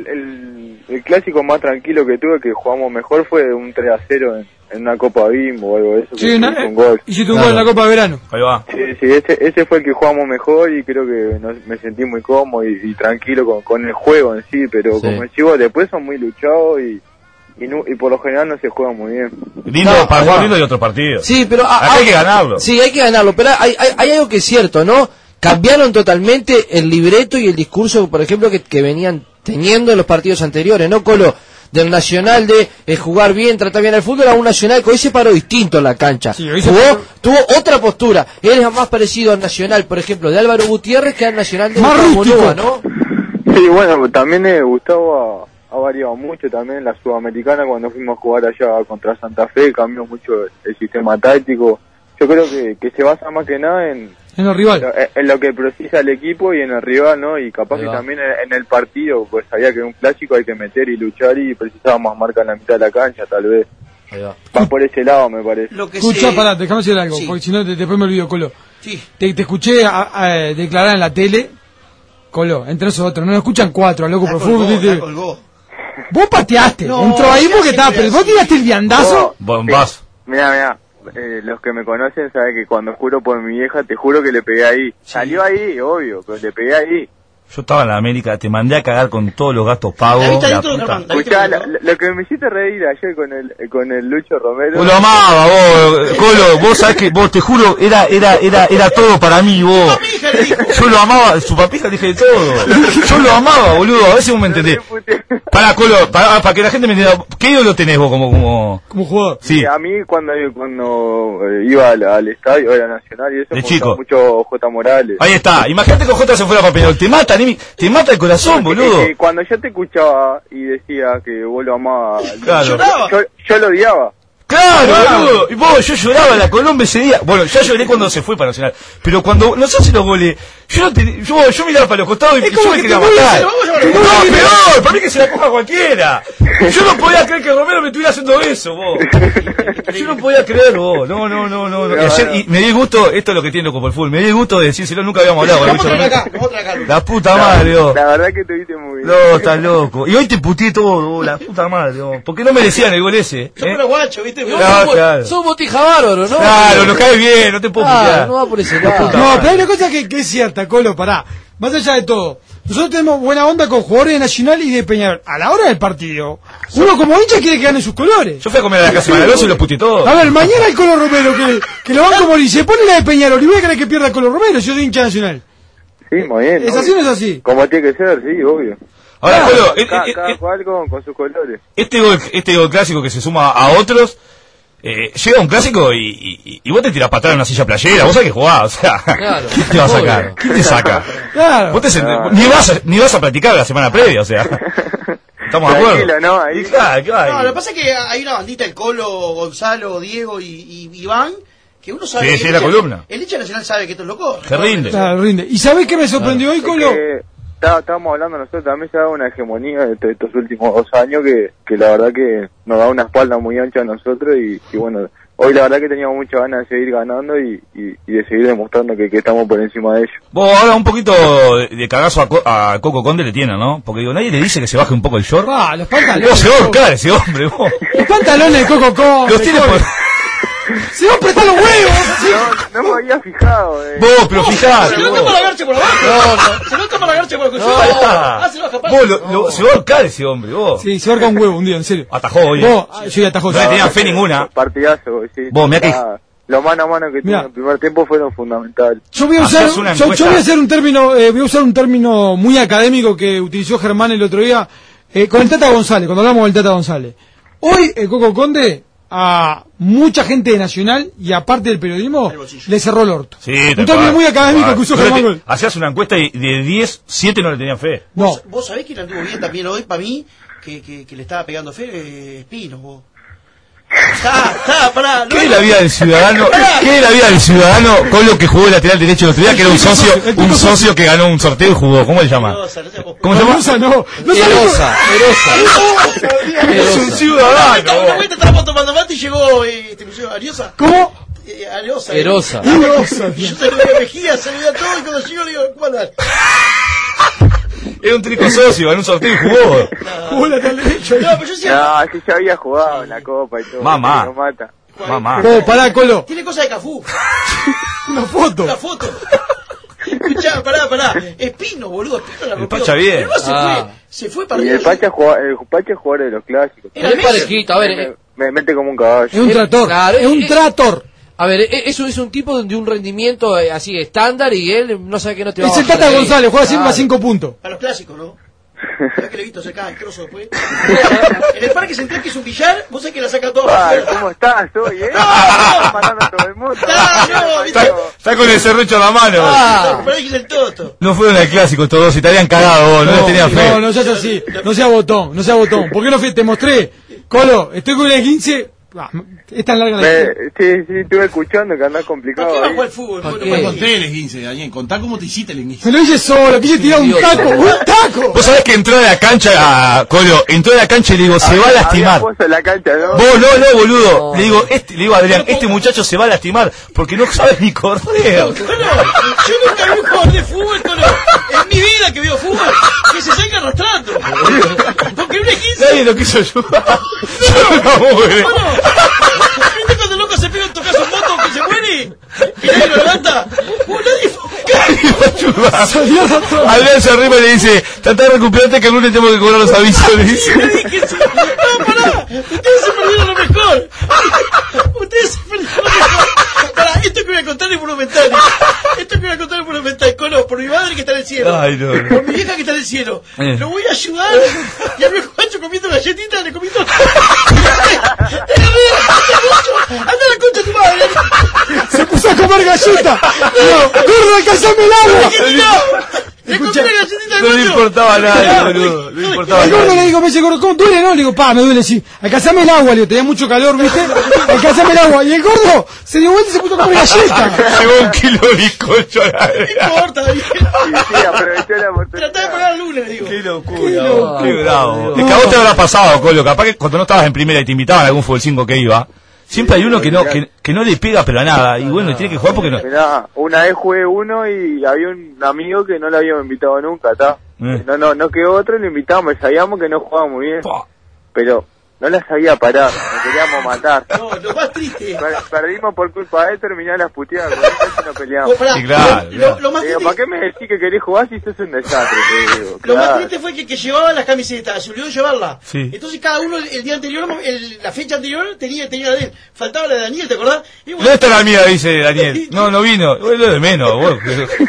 Speaker 21: que el clásico más tranquilo que tuve, que jugamos mejor, fue un 3-0 en una Copa Bimbo o algo de eso.
Speaker 12: Sí,
Speaker 21: un gol.
Speaker 12: Hiciste un gol en la Copa de Verano.
Speaker 11: Ahí va.
Speaker 21: Sí, ese fue el que jugamos mejor y creo que me sentí muy cómodo y tranquilo con el juego en sí, pero como decimos, después son muy luchados y por lo general no se juega muy bien.
Speaker 11: Lindo para jugar lindo y otro partido.
Speaker 16: Sí, pero
Speaker 11: hay que ganarlo.
Speaker 16: Sí, hay que ganarlo, pero hay algo que es cierto, ¿no? Cambiaron totalmente el libreto y el discurso, por ejemplo, que venían teniendo en los partidos anteriores, ¿no, Colo? Del Nacional de jugar bien, tratar bien el fútbol, a un Nacional que hoy se paró distinto en la cancha. Sí, tuvo otra postura. Él es más parecido al Nacional, por ejemplo, de Álvaro Gutiérrez que al Nacional de Monúa, ¿no?
Speaker 21: Sí, bueno, también Gustavo ha variado mucho también en la Sudamericana. Cuando fuimos a jugar allá contra Santa Fe cambió mucho el sistema táctico. Yo creo que se basa más que nada en
Speaker 12: el rival,
Speaker 21: en lo que precisa el equipo y en el rival, ¿no? Y capaz que también en el partido, pues sabía que en un clásico hay que meter y luchar y precisaba más marca en la mitad de la cancha, tal vez. Va por ese lado, me parece.
Speaker 12: Escucha, pará, déjame decir algo, porque si no después me olvido, Colo.
Speaker 17: Sí.
Speaker 12: Te escuché declarar en la tele, Colo, entre nosotros, no nos escuchan 4, loco, por fútbol. Vos pateaste, entró ahí porque estaba, pero vos tiraste el viandazo.
Speaker 11: Bombazo.
Speaker 21: Mirá, los que me conocen saben que cuando juro por mi vieja, te juro que le pegué ahí. Salió ahí, obvio, pero le pegué ahí.
Speaker 11: Yo estaba en la América, te mandé a cagar con todos los gastos pagos. La puta.
Speaker 21: Escuchá, lo que me hiciste reír ayer con el Lucho Romero.
Speaker 11: Vos lo amaba, vos, Colo, vos sabés que, vos te juro, era todo para mí, vos. Yo lo amaba, su papija dije de todo. Yo lo amaba, boludo, a veces vos me entendés. Pará, Colo, para que la gente me entienda, ¿qué ídolo tenés vos como
Speaker 7: jugador?
Speaker 21: Sí, a mí cuando iba al estadio, era Nacional y eso,
Speaker 11: de
Speaker 21: me
Speaker 11: chico.
Speaker 21: gustaba mucho J. Morales.
Speaker 11: Ahí está, imagínate que J se fuera para Peñarol, te mata el corazón, boludo.
Speaker 21: Cuando yo te escuchaba y decía que vos lo amabas,
Speaker 11: claro.
Speaker 21: yo lo odiaba.
Speaker 11: Claro, boludo. Y vos, yo lloraba en la Colombia ese día. Bueno, ya lloré cuando se fue para Nacional. Pero cuando nos hace los goles, yo miraba para los costados y yo me quería matar. No, peor, para mí que se la coja cualquiera. Yo no podía creer que Romero me estuviera haciendo eso, vos. Yo no podía creer, vos. No. Y ayer, y me di gusto, esto es lo que tiene Loco por el Fútbol, me di gusto de decírselo, nunca habíamos hablado con Lucho Romero. La puta madre, vos.
Speaker 21: La verdad que te viste muy bien.
Speaker 11: No, estás loco. Y hoy te puteé todo, vos, la puta madre, vos. Porque no merecían el gol ese.
Speaker 17: Yo pero guacho, ¿viste?
Speaker 11: Claro.
Speaker 16: Sos botija bárbaro, ¿no?
Speaker 11: Claro, nos cae bien, no te puedo putear.
Speaker 16: No va por ese lado.
Speaker 7: No, pero hay una cosa que es cierta, Colo, pará. Más allá de todo, nosotros tenemos buena onda con jugadores de Nacional y de Peñarol. A la hora del partido, uno como hincha quiere que gane sus colores.
Speaker 11: Yo fui a comer a la casa de Malaloso y los puteé todos.
Speaker 7: A ver, mañana el Colo Romero, que lo van como dice, pone la de Peñarol y voy a querer que pierda el Colo Romero, yo soy hincha Nacional.
Speaker 21: Sí, muy bien.
Speaker 7: ¿Es así o no es así?
Speaker 21: Como tiene que ser, sí, obvio.
Speaker 11: Ahora, Colo,
Speaker 21: cada cual con sus colores.
Speaker 11: Este gol clásico que se suma a otros, llega un clásico y vos te tirás para atrás en una silla playera, vos sabés que jugás, o sea, claro, ¿quién te va a sacar? ¿Quién te saca?
Speaker 7: Claro.
Speaker 11: Vos ni vas a practicar la semana previa, o sea. Estamos de acuerdo.
Speaker 21: ¿No? Ahí.
Speaker 17: No, lo que pasa es que hay una bandita, el Colo, Gonzalo, Diego y Iván, que uno sabe.
Speaker 11: Sí, la columna.
Speaker 17: El hincha Nacional sabe que esto es loco.
Speaker 11: Se rinde.
Speaker 7: Claro, rinde. ¿Y sabés qué me sorprendió hoy, Colo?
Speaker 21: Estábamos hablando nosotros, también se da una hegemonía de estos últimos 2 años que la verdad que nos da una espalda muy ancha a nosotros y bueno, hoy la verdad que teníamos muchas ganas de seguir ganando y de seguir demostrando que estamos por encima de ellos.
Speaker 11: Vos ahora un poquito de cagazo a Coco Conde le tiene, ¿no? Porque digo, nadie le dice que se baje un poco el short.
Speaker 7: Los pantalones.
Speaker 11: Vos se va a ahorcar ese hombre, vos.
Speaker 7: Los pantalones de Coco Conde.
Speaker 11: Los tiene por...
Speaker 7: ¡Se va a apretar los huevos!
Speaker 21: No me había fijado.
Speaker 11: Vos, pero fijate.
Speaker 17: Se nota para la garcha por abajo. Se nota para la garcha por abajo.
Speaker 11: Se va a ahorcar ese hombre, vos.
Speaker 7: Sí, se ahorca un huevo un día, en serio.
Speaker 11: Atajó hoy.
Speaker 7: Vos, sí, atajó.
Speaker 11: No le tenía fe ninguna.
Speaker 21: Partidazo, sí.
Speaker 11: Vos, mirá que...
Speaker 21: Los mano a mano que tuvo en el primer tiempo fueron fundamentales.
Speaker 7: Yo voy a usar un término muy académico que utilizó Germán el otro día con el Tata González, cuando hablamos del Tata González. Hoy el Coco Conde a mucha gente de Nacional y aparte del periodismo le cerró el orto.
Speaker 11: Sí,
Speaker 7: un término muy académico que usó Germán.
Speaker 11: Hacías una encuesta y de 10, 7 no le tenían fe.
Speaker 7: No.
Speaker 17: ¿Vos sabés que le anduvo bien también hoy para mí que le estaba pegando fe Espino, vos? Pará,
Speaker 11: ¿Qué es la vida del ciudadano? ¿Qué es la vida del ciudadano con lo que jugó el lateral derecho el otro día? Que era un socio que ganó un sorteo y jugó. ¿Cómo le llama? ¿Cómo se llama?
Speaker 16: Erosa.
Speaker 11: Es un ciudadano.
Speaker 17: Una vuelta estábamos tomando mate y llegó Ariosa.
Speaker 7: ¿Cómo?
Speaker 16: Erosa.
Speaker 17: Yo saludé a Mejía, saludé a todos y cuando llego le digo, ¿cómo andás?
Speaker 11: Era un trico socio, ganó un sorteo y jugó.
Speaker 7: Jugó lateral derecho.
Speaker 17: No, pero yo
Speaker 21: sí. No, si ya había jugado en la Copa y todo.
Speaker 11: Mamá.
Speaker 21: Lo mata.
Speaker 11: Mamá.
Speaker 7: Pará, Colo.
Speaker 17: Tiene cosa de Cafú.
Speaker 7: Una foto.
Speaker 17: Escuchá, pará. Espino, boludo. Espino la rompió.
Speaker 11: El Pacha bien.
Speaker 17: Se fue para
Speaker 21: y el Pacha es jugador de los clásicos.
Speaker 16: Es parejito, a ver.
Speaker 21: Me mete como un caballo.
Speaker 7: Es un trator.
Speaker 16: Claro,
Speaker 7: es un trator.
Speaker 16: A ver, eso es un tipo de un rendimiento así estándar y él no sabe que no te va a
Speaker 7: bajar. Es el Tata González, juega siempre a 5 puntos.
Speaker 17: Para los clásicos, ¿no? ¿Sabés que le he visto cerca el trozo después? En el Parque Central, que es un billar, vos sabés que la saca toda.
Speaker 21: ¿Cómo estás hoy, Parando a todo el mundo.
Speaker 11: Está con el serrucho en la mano.
Speaker 17: Pero ahí es el toto.
Speaker 11: No fueron al clásico todos dos, y te habían cagado vos, no les tenían fe.
Speaker 7: No seas así, no seas botón. ¿Por qué no te mostré? Colo, estoy con el 15. Es tan larga la
Speaker 21: Sí, estuve escuchando que andás complicado.
Speaker 17: ¿Por qué bajó el fútbol?
Speaker 3: ¿Por qué conté el 15, Daniel? Contá cómo te hiciste el 15.
Speaker 7: Me lo hice solo, quise tirar un taco.
Speaker 11: Vos sabés que entró de la cancha, Colo, entró de la cancha y le digo, se va a lastimar.
Speaker 21: Vos en la cancha, ¿no?
Speaker 11: Vos, no, boludo. Le digo a Adrián, este muchacho se va a lastimar porque no sabe ni correr.
Speaker 17: Yo nunca vi un jugador de fútbol, Colo. En mi vida que veo fútbol, que se salga arrastrando. Porque un 15.
Speaker 11: Nadie lo quiso ayudar.
Speaker 17: ¿Viste cuando el loco se pega un tocazo en moto que se muere? ¿Y nadie lo levanta? Nadie
Speaker 11: ayuda. Adrián se arriba y le dice, trata de recuperarte que a lunes tengo que cobrar los avisos. Le dice.
Speaker 17: No, pará, ustedes se perdieron lo mejor. Ustedes se perdieron lo mejor. Pará, esto que voy a contar es monumental. Colo, por mi madre que está en el cielo.
Speaker 11: Ay, no.
Speaker 17: Por mi vieja que está en el cielo. Lo voy a ayudar. Y a mi Juancho comiendo galletitas, le comiendo... ¡Anda la concha de tu madre!
Speaker 12: Se puso a comer galleta. No, gordo, alcanzame el agua.
Speaker 17: Escucha,
Speaker 11: no le importaba nada, boludo. No le importaba
Speaker 12: el gordo
Speaker 11: nada.
Speaker 12: le digo, me dice, gordo, ¿cómo duele, no? Le digo, me duele, sí. Alcanzame el agua, le digo, tenía mucho calor, ¿viste? Alcanzame el agua. Y el gordo se dio vuelta y se puso a comer galleta.
Speaker 11: Llevó un kilo de bizcocho a la
Speaker 17: no importa,
Speaker 21: Sí, aproveché la oportunidad.
Speaker 17: tratá de pagar el lunes, digo.
Speaker 11: Qué locura. Qué bravo. Es que a vos te habrá pasado, Colo. Capaz que cuando no estabas en primera y te invitaban a algún fútbol 5 que iba, siempre hay uno que no le pega pero a nada. Y bueno, tiene que jugar porque no.
Speaker 21: Mirá, una vez jugué uno y había un amigo que no lo habíamos invitado nunca, ¿tá? No quedó otro y lo invitamos, sabíamos que no jugaba muy bien. Pero no la sabía parar, nos queríamos matar.
Speaker 17: No, lo más triste.
Speaker 21: Perdimos por culpa de él, terminar las puteadas, con eso no peleamos.
Speaker 11: Sí, claro.
Speaker 17: Lo más triste...
Speaker 21: ¿Para qué me decís que querés jugar si sos un desastre? Te digo,
Speaker 17: Lo más
Speaker 21: claro.
Speaker 17: triste fue que llevaban las camisetas, se olvidó llevarla.
Speaker 11: Sí.
Speaker 17: Entonces cada uno el día anterior, la fecha anterior tenía la de él. Faltaba la de Daniel, ¿te acordás? Y bueno,
Speaker 11: ¿Dónde está la mía? Dice Daniel. No vino. Bueno, lo de menos. Vos.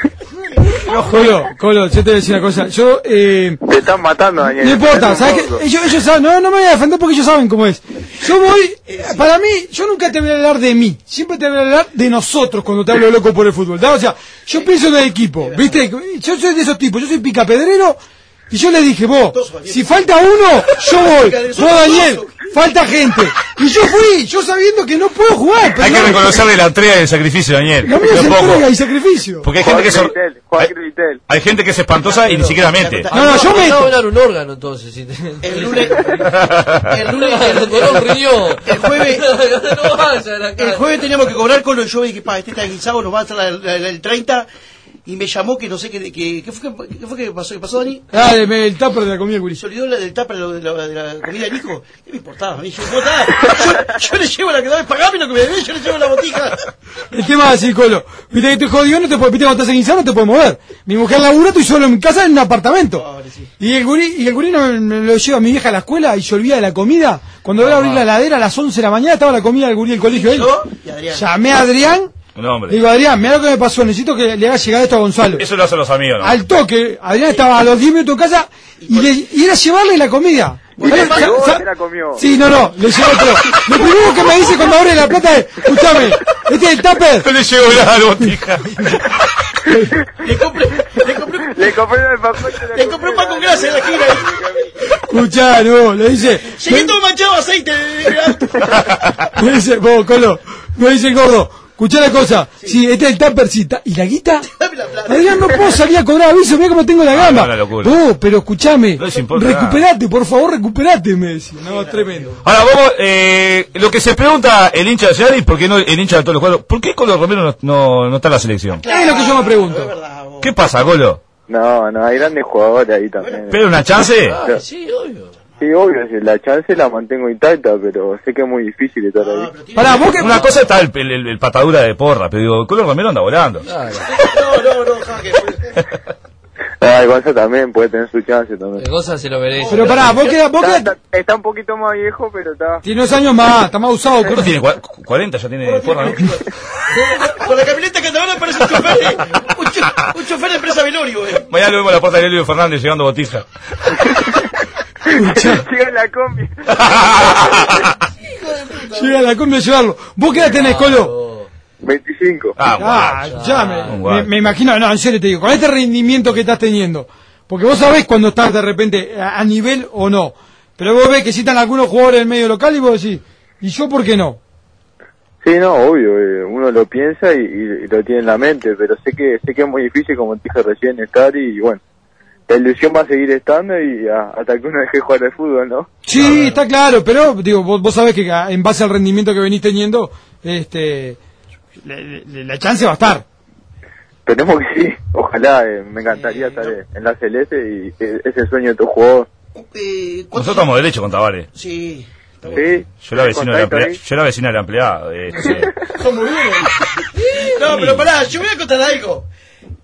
Speaker 12: Colo, yo te voy a decir una cosa. Yo,
Speaker 21: Te están matando, Daniel.
Speaker 12: no importa, ¿sabes qué? Ellos saben, no me voy a defender porque ellos saben cómo es. Yo voy, para mí, yo nunca te voy a hablar de mí, siempre te voy a hablar de nosotros cuando te hablo de loco por el fútbol. ¿tá? O sea, yo pienso en el equipo, ¿viste? Yo soy de esos tipos, yo soy picapedrero. Y yo le dije, vos, si falta uno, yo voy. Vos, Daniel, falta gente. Y yo fui, yo sabiendo que no puedo jugar. Pero
Speaker 11: Hay que reconocerle la entrega y el sacrificio, Daniel.
Speaker 12: Lo mío es entrega y sacrificio.
Speaker 11: Porque hay gente que hay gente que es espantosa y ni siquiera mente.
Speaker 12: No, yo me...
Speaker 16: a donar un órgano, entonces. Si
Speaker 17: el lunes el jueves teníamos que cobrar con yo dije, este está guisado, nos va a hacer el 30. Y me llamó que no sé qué fue que pasó. ¿Qué pasó, Dani?
Speaker 12: El tupper de la comida, Guri.
Speaker 17: Se olvidó del tupper de la comida del hijo. ¿Qué me importaba? A mí, yo le llevo la que daba, pagame lo que me debes, yo le llevo la botija. El
Speaker 12: tema es así, Colo. Viste que estoy jodido, no te puedes, viste cuando estás en guisado, no te puedes mover. Mi mujer labura, estoy solo en mi casa en un apartamento. Y el gurí me lo lleva a mi vieja a la escuela y se olvida de la comida. Cuando voy a abrir la heladera a las 11 de la mañana estaba la comida del gurí del colegio. Llamé a Adrián. Digo, Adrián, mira lo que me pasó, necesito que le haga llegar esto a Gonzalo.
Speaker 11: Eso lo hacen los amigos, ¿no?
Speaker 12: Al toque, Adrián estaba a los 10 minutos de casa y era llevarle la comida.
Speaker 21: ¿Y le la comió?
Speaker 12: Sí, no, le llevó otro. Lo primero que me dice cuando abre la plata es, escúchame, este es el tupper.
Speaker 11: No le llegó nada a la botija.
Speaker 17: Le compré un pan con grasa en la esquina.
Speaker 12: Escuchá, no, le dice.
Speaker 17: Llegué todo manchado de aceite.
Speaker 12: Me dice, vos, Colo, me dice el gordo. Escuchá la cosa, sí, este es el tuppercita. ¿Y la guita? Adrián, no puedo salir a cobrar aviso, mira cómo tengo la gamba. Pero escuchame, recuperate, por favor, recuperate, me decía. No, tremendo.
Speaker 11: Ahora, vamos, lo que se pregunta el hincha de Ciudad y por qué no el hincha de todos los cuadros, ¿por qué Colo Romero no está en la selección?
Speaker 12: Es lo que yo me pregunto.
Speaker 11: ¿Qué pasa, Colo?
Speaker 21: No, hay grandes jugadores ahí también.
Speaker 11: ¿Pero una chance?
Speaker 17: Sí, obvio.
Speaker 21: Sí, obvio, la chance la mantengo intacta, pero sé que es muy difícil estar ahí.
Speaker 11: Pará, vos que una cosa está el patadura de porra, pero digo, Colo Romero anda volando.
Speaker 17: No,
Speaker 21: El Gonza también puede tener su chance también.
Speaker 16: El Gonza se lo merece.
Speaker 12: Pero pará, vos
Speaker 21: está un poquito más viejo, pero está...
Speaker 12: Tiene 2 años más, está más usado.
Speaker 11: ¿Cuánto tiene? 40 ya tiene porra, ¿no?
Speaker 17: Con la camioneta que te van a aparecer un chofer de empresa Velorio,
Speaker 11: Mañana lo vemos a la puerta de Elio Fernández llegando botija.
Speaker 21: Llega la combi.
Speaker 12: Llega la combi a llevarlo. ¿Vos qué edad tenés, Colo?
Speaker 21: 25.
Speaker 12: Me imagino, no, en serio te digo, con este rendimiento que estás teniendo, porque vos sabés cuando estás de repente a nivel o no, pero vos ves que citan algunos jugadores del medio local y vos decís, ¿y yo por qué no?
Speaker 21: Sí, no, obvio, uno lo piensa y lo tiene en la mente, pero sé que es muy difícil, como te dije recién, estar y bueno. La ilusión va a seguir estando y hasta que uno deje de jugar al fútbol, ¿no?
Speaker 12: Sí, está claro, pero digo, vos sabés que en base al rendimiento que venís teniendo, la chance va a estar.
Speaker 21: Esperemos que sí, ojalá, me encantaría estar en la Celeste y es el sueño de tu jugador.
Speaker 11: Nosotros estamos derecho con Tavares.
Speaker 17: Sí.
Speaker 21: Sí.
Speaker 11: Yo era vecino de la empleada.
Speaker 17: Son muy bien. No, pero pará, yo voy a contar algo.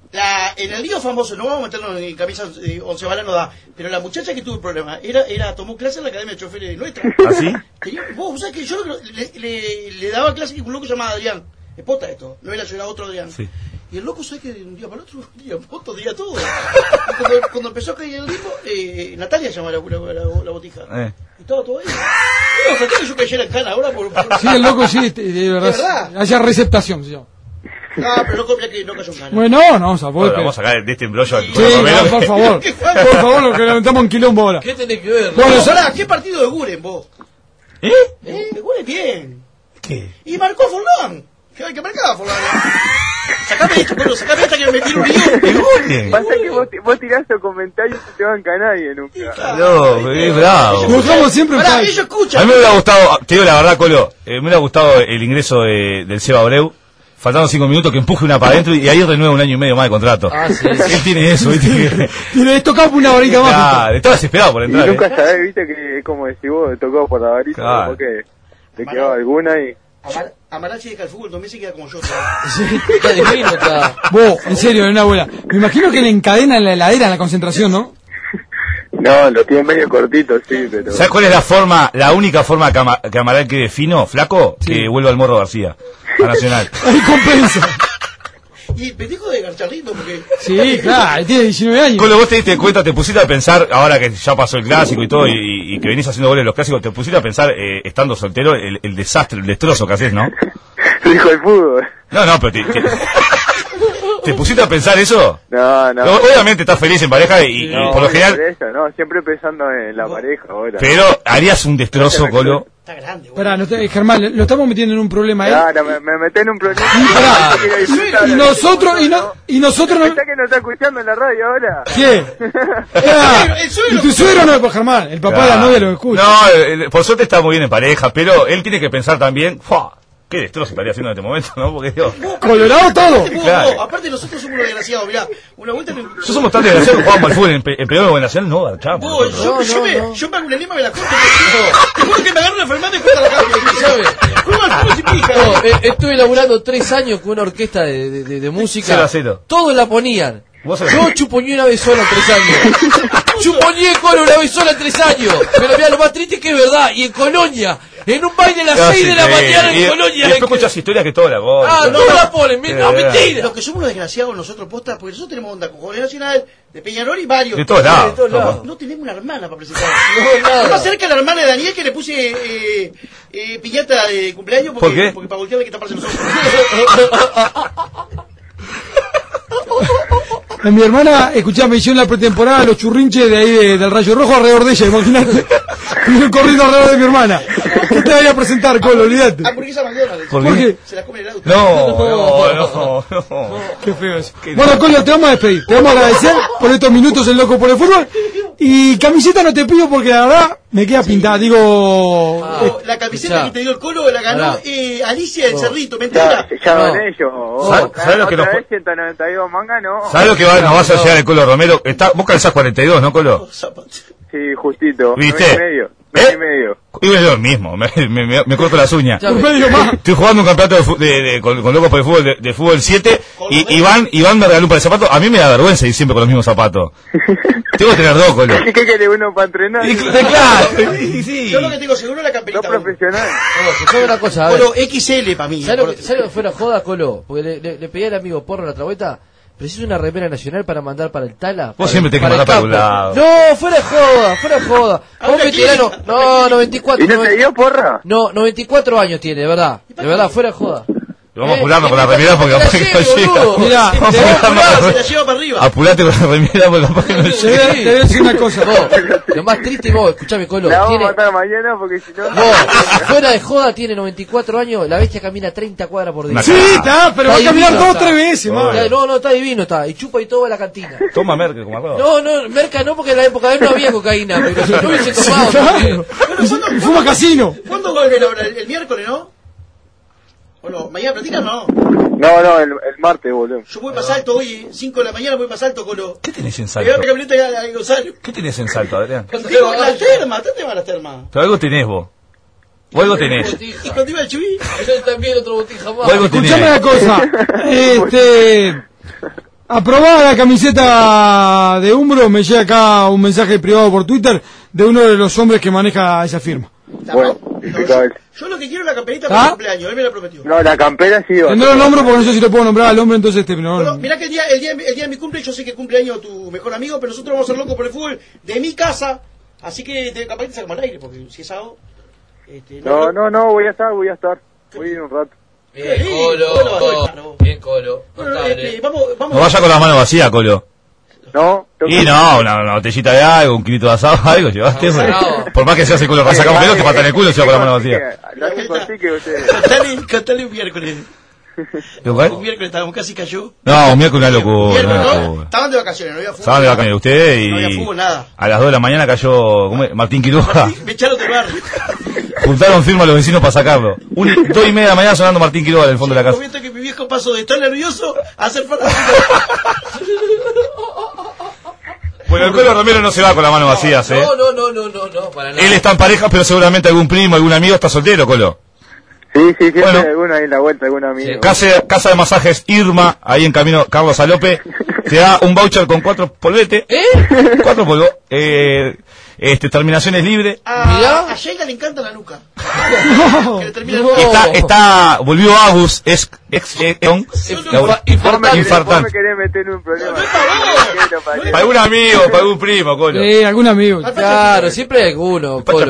Speaker 17: En el lío famoso, no vamos a meternos en camisas 11 balas, no da, pero la muchacha que tuvo el problema tomó clase en la academia de choferes nuestra.
Speaker 11: ¿Ah, sí?
Speaker 17: Vos sabés que yo le daba clase a un loco llamado Adrián. Es pota esto, no era yo, era otro Adrián. Sí. Y el loco sabe que de un día para el otro, diría todo. Y cuando empezó a caer el ritmo, Natalia llamó la botija. Y estaba todo ahí. No, faltaba que yo cayera en cana ahora por...
Speaker 12: Sí, el loco sí, de verdad. Haya receptación, sí.
Speaker 17: Ah, pero no copia que no cayó en cana.
Speaker 12: Bueno, no, vamos a poder.
Speaker 11: Vamos a sacar de este embrollo.
Speaker 12: Sí, no, por favor. Por favor, lo que levantamos en quilombo ahora.
Speaker 17: ¿Qué tenés que ver?
Speaker 12: Bueno,
Speaker 17: ¿qué partido de Guren vos? De Guren bien.
Speaker 12: ¿Qué?
Speaker 17: Y marcó Forlán. Que marcaba Forlán. Sacame esto, Pablo, sacame esta que me tiro un lío.
Speaker 21: Pasa que vos tirás los comentarios y no te banca nadie nunca.
Speaker 11: No, es bravo.
Speaker 12: Nos dejamos siempre en paz.
Speaker 17: Ellos escuchan.
Speaker 11: A mí me hubiera gustado, te digo la verdad, Colo, me hubiera gustado el ingreso del Seba Abreu. Faltando 5 minutos, que empuje una para adentro y ahí renueva 1 año y medio más de contrato.
Speaker 16: Sí.
Speaker 11: Él tiene eso, ¿viste?
Speaker 12: Tiene tocado por una varita más.
Speaker 11: Claro, estaba desesperado por entrar.
Speaker 21: Y nunca sabés, viste, que es como decís vos, tocado por la varita,
Speaker 11: claro.
Speaker 21: Porque te quedaba alguna y...
Speaker 17: Amarachi deja el fútbol, también se queda como yo.
Speaker 16: Está divino, está.
Speaker 12: Vos, en serio, una abuela. Me imagino que le encadena en la heladera en la concentración, ¿no?
Speaker 21: No, lo tiene medio cortito, sí, pero...
Speaker 11: ¿Sabes cuál es la única forma que Amaral quede fino, flaco? Sí. Que vuelva al Morro García, a Nacional.
Speaker 12: Ahí compensa.
Speaker 17: Y el pendejo de Garcharrito, porque...
Speaker 12: Sí, claro, tiene 19 años.
Speaker 11: Cuando vos te diste cuenta, te pusiste a pensar, ahora que ya pasó el clásico y todo, y que venís haciendo goles en los clásicos, te pusiste a pensar, estando soltero, el desastre, el destrozo que haces, ¿no?
Speaker 21: Dijo el fútbol.
Speaker 11: No, pero ¿te pusiste a pensar eso?
Speaker 21: No.
Speaker 11: Obviamente estás feliz en pareja y por lo general...
Speaker 21: No, siempre pensando en la pareja ahora.
Speaker 11: Pero harías un destrozo, Colo.
Speaker 17: Está grande, güey.
Speaker 12: Pará, Germán, lo estamos metiendo en un problema, ¿eh?
Speaker 21: Claro, me meté en un problema.
Speaker 12: Y nosotros
Speaker 21: no... ¿Está que no está escuchando en la radio ahora?
Speaker 12: ¿Qué? ¿Y tu suegro no? Pues Germán, el papá de la novia lo escucha.
Speaker 11: No, por suerte está muy bien en pareja, pero él tiene que pensar también... ¿Qué destrozo estaría haciendo en este momento, no? Porque Dios...
Speaker 12: Colorado todo.
Speaker 17: Claro. Aparte nosotros somos unos desgraciados, mirá. Una vuelta...
Speaker 11: Nosotros somos tan desgraciados que jugamos al fútbol en Primera Gobernación, no, garchamos.
Speaker 17: Yo me hago una lima y me la corto. Te juro que me agarro una enfermedad y me corta la cabeza, ¿sabes? Juego al fútbol sin pija.
Speaker 16: Estuve laburando 3 años con una orquesta de música.
Speaker 11: 0-0.
Speaker 16: Todos la ponían. Yo chupoñé una vez sola en 3 años. Chupoñé Colo una vez sola en 3 años. Pero mira, lo más triste que es verdad. Y en Colonia, en un baile a las 6 de la mañana en Colonia.
Speaker 11: Y después escuchas historias que todas la ponen.
Speaker 16: No la ponen, no, mentira.
Speaker 17: Los que somos los desgraciados nosotros, posta, porque nosotros tenemos onda con Jóvenes Nacional, de Peñarol y varios.
Speaker 11: De todos lados.
Speaker 17: No tenemos una hermana para presentar. No, más cerca a la hermana de Daniel que le puse piñata de cumpleaños porque,
Speaker 11: ¿por qué?
Speaker 17: Porque para voltear hay que taparse los ojos.
Speaker 12: A mi hermana, me hicieron la pretemporada los churrinches de ahí del Rayo Rojo alrededor de ella, imagínate. Vino corriendo alrededor de mi hermana. ¿Qué te voy a presentar, Colo? Olvídate.
Speaker 17: Hamburguesa McDonald's.
Speaker 12: ¿Por qué?
Speaker 17: Se la come el auto.
Speaker 11: No.
Speaker 12: Qué feo eso. Bueno, Colo, te vamos a despedir. Te vamos a agradecer por estos minutos en Loco por el Fútbol. Y camiseta no te pido porque la verdad me queda pintada. Digo...
Speaker 17: la camiseta que te dio el Colo la ganó Alicia del Cerrito, mentira.
Speaker 21: Ya gané yo.
Speaker 11: ¿Sabes lo que nos...
Speaker 21: 192 manga, no.
Speaker 11: ¿Sabes lo que nos vas a llegar el Colo Romero? Vos calzás 42, ¿no, Colo?
Speaker 21: Sí, justito.
Speaker 11: ¿Viste?
Speaker 21: 9 y medio.
Speaker 11: Y es lo mismo, me corto las uñas.
Speaker 12: Estoy
Speaker 11: jugando un campeonato con Locos por el Fútbol de fútbol 7 y Iván me regaló un par de zapatos. A mí me da vergüenza ir siempre con los mismos zapatos. Tengo que tener 2, Colo.
Speaker 21: ¿Y qué quiere uno para entrenar?
Speaker 11: Claro. Sí.
Speaker 17: Yo lo que tengo seguro es la camperita.
Speaker 21: No profesional.
Speaker 16: Una cosa,
Speaker 17: Colo XL para mí.
Speaker 16: ¿Sabes lo que fuera joda, Colo? Porque le pedí al amigo Porro la otra vuelta. Preciso una remera nacional para mandar para el Tala.
Speaker 11: Vos siempre te que mandar para un lado.
Speaker 16: No, fuera de joda. Vos veterano. No, 94.
Speaker 21: ¿Y no te dio porra?
Speaker 16: No, 94 años tiene, de verdad, fuera de joda.
Speaker 11: Vamos a apurarnos con la remera porque capaz que no llega.
Speaker 12: Mirá,
Speaker 17: se la lleva para arriba.
Speaker 11: Apurate con la remera porque capaz que no llega.
Speaker 12: Te voy a decir una cosa.
Speaker 16: Lo más triste, vos, escuchame, Colo.
Speaker 21: La vamos a matar mañana porque si no...
Speaker 16: Fuera de joda, tiene 94 años, la bestia camina 30 cuadras por día.
Speaker 12: Sí, está, pero va a caminar 2 o 3 veces,
Speaker 16: man. No, está divino, está. Y chupa y todo va a la cantina.
Speaker 11: Toma Merca como arroz.
Speaker 16: No, Merca no, porque en la época de él no había cocaína, pero si no hubiese tomado.
Speaker 12: Y fuma casino.
Speaker 17: ¿Cuándo vuelven ahora? ¿El miércoles, no? Bueno, mañana platican, ¿no?
Speaker 21: No, el martes, boludo.
Speaker 17: Yo voy para Salto hoy, 5 de la mañana voy para Salto, Colo.
Speaker 11: ¿Qué tenés en Salto?
Speaker 17: Me voy a camioneta a Gonzalo.
Speaker 11: ¿Qué tenés en Salto, Adrián?
Speaker 17: Tengo las termas, ¿dónde van las termas?
Speaker 11: Pero algo tenés vos. O algo tenés.
Speaker 17: ¿Y cuando iba el Chubí?
Speaker 16: Yo también otro botija más.
Speaker 11: O algo tenés.
Speaker 12: Escuchame una cosa. Aprobada la camiseta de Umbro, me llega acá un mensaje privado por Twitter de uno de los hombres que maneja esa firma.
Speaker 21: Bueno,
Speaker 17: Yo lo que quiero es la camperita para el cumpleaños, él me la prometió.
Speaker 21: no, la campera sí.
Speaker 12: No lo nombro porque no sé si lo puedo nombrar al hombre, entonces no.
Speaker 17: Bueno, mirá que el día de mi cumple, yo sé que cumpleaños tu mejor amigo, pero nosotros vamos a ser locos por el fútbol de mi casa, así que capaz que te sacamos al aire, porque si es sábado...
Speaker 21: No, voy a estar. Voy a ir un rato.
Speaker 16: Bien, Colo. Bien, Colo.
Speaker 17: Vamos.
Speaker 11: No vaya con las manos vacías, Colo.
Speaker 21: No.
Speaker 11: Y no, una botellita de algo, un kilito de asado, algo llevaste. Por más que se hace Colo, saca un pelo, te falta en el culo y se va con las manos vacías.
Speaker 17: Contale un miércoles. Un miércoles estábamos, casi cayó.
Speaker 11: No, un miércoles una locura.
Speaker 17: Estaban de vacaciones, no había fútbol.
Speaker 11: Estaban de vacaciones ustedes y...
Speaker 17: No había fútbol, nada.
Speaker 11: A las 2 de la mañana cayó Martín Quiroga.
Speaker 17: Me echaron del barrio.
Speaker 11: Juntaron firma a los vecinos para sacarlo. 2:30 de la mañana sonando Martín Quiroga del fondo de la casa.
Speaker 17: Comento que mi viejo pasó de estar nervioso a hacer falta.
Speaker 11: Bueno, el Colo Romero no se va con las manos vacías,
Speaker 16: No, para nada.
Speaker 11: Él está en pareja, pero seguramente algún primo, algún amigo está soltero, Colo.
Speaker 21: Sí, siempre
Speaker 11: Bueno.
Speaker 21: hay alguno ahí en la vuelta, algún amigo.
Speaker 11: Casa de masajes Irma, ahí en camino Carlos Alope, te da un voucher con 4 polvetes. 4 polvos. Terminaciones libres.
Speaker 17: A Sheila le encanta la nuca. Que le termina el
Speaker 11: volvió Agus, infartante.
Speaker 21: me querés meter en un problema.
Speaker 11: Para algún amigo, para algún primo, Colo.
Speaker 12: Algún amigo.
Speaker 16: Claro, siempre hay alguno, Colo.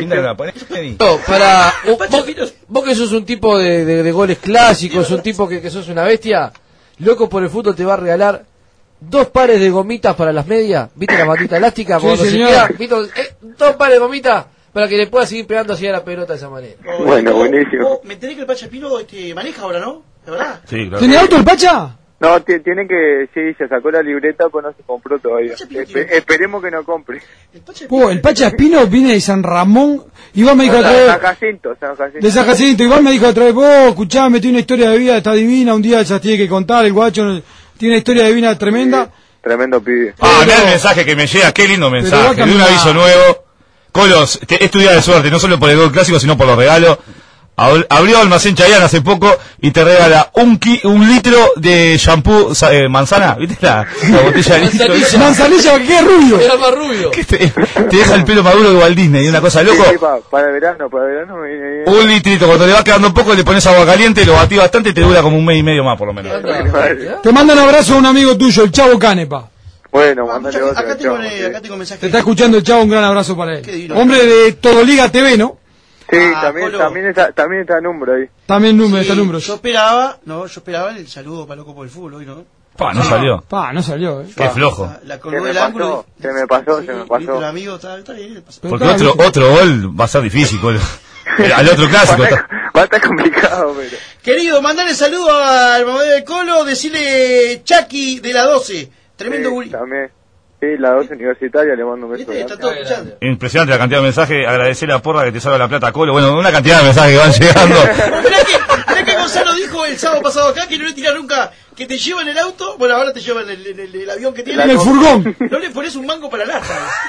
Speaker 16: Vos que sos un tipo de goles clásicos, un tipo que sos una bestia, Loco por el Fútbol te va a regalar 2 pares de gomitas para las medias. ¿Viste la bandita elástica?
Speaker 12: Sí,
Speaker 16: Cuando se
Speaker 12: señor.
Speaker 16: queda, ¿viste? 2 pares de gomitas para que le puedas seguir pegando así a la pelota de esa manera.
Speaker 21: Bueno, buenísimo.
Speaker 17: Me enteré que el Pacha Pino maneja ahora, ¿no? ¿De verdad?
Speaker 11: Sí, claro.
Speaker 12: ¿Tiene auto el Pacha?
Speaker 21: No, tiene que... Sí, se sacó la libreta, pero no se compró todavía. Esperemos que no compre.
Speaker 12: El Pacha Espino viene de San Ramón. Iván me dijo otra vez...
Speaker 21: San Jacinto.
Speaker 12: De San Jacinto. Iván me dijo otra vez, escuchame, tiene una historia de vida, está divina, un día se tiene que contar, el guacho tiene una historia de vida tremenda.
Speaker 21: Tremendo pibe.
Speaker 11: Mirá el mensaje que me llega, qué lindo mensaje, de un aviso nuevo. Colos, es tu día de suerte, no solo por el gol clásico, sino por los regalos. Abrió Almacén Chayanne hace poco y te regala un litro de shampoo manzana, ¿viste la botella de litro?
Speaker 12: Manzanilla, que es rubio.
Speaker 16: Era más rubio.
Speaker 11: Te deja el pelo maduro de Walt Disney, una cosa loco.
Speaker 21: Sí, para verano me viene bien.
Speaker 11: Un litrito, cuando le va quedando un poco le pones agua caliente, lo batí bastante y te dura como un mes y medio más por lo menos.
Speaker 12: Te manda un abrazo a un amigo tuyo, el Chavo Canepa.
Speaker 21: Bueno, mandale otro.
Speaker 17: Acá tengo mensaje.
Speaker 12: Te está escuchando el Chavo, un gran abrazo para él. Hombre de Todoliga TV, ¿no?
Speaker 21: Sí, también está número ahí.
Speaker 12: También está número.
Speaker 17: Yo esperaba el saludo para Loco por el Fútbol hoy, ¿no?
Speaker 11: No salió.
Speaker 12: No salió,
Speaker 11: Qué flojo.
Speaker 17: La colgó del ángulo.
Speaker 21: Se me pasó.
Speaker 17: El amigo está bien.
Speaker 11: Porque otro gol va a ser difícil, Colo. Al otro clásico.
Speaker 21: Va a estar complicado, pero...
Speaker 17: Querido, mandale saludo al mamá del Colo, decirle Chucky de la 12. Tremendo gurí.
Speaker 21: También. Sí, la 12 universitaria, le mando un beso.
Speaker 17: Está todo escuchando.
Speaker 11: Impresionante la cantidad de mensajes. Agradecer a Porra que te salva la plata, Colo. Bueno, una cantidad de mensajes que van llegando.
Speaker 17: Mirá que Gonzalo dijo el sábado pasado acá que no le tira nunca, que te lleva en el auto. Bueno, ahora te lleva en el avión que tiene.
Speaker 12: En el furgón.
Speaker 17: No le pones un mango para la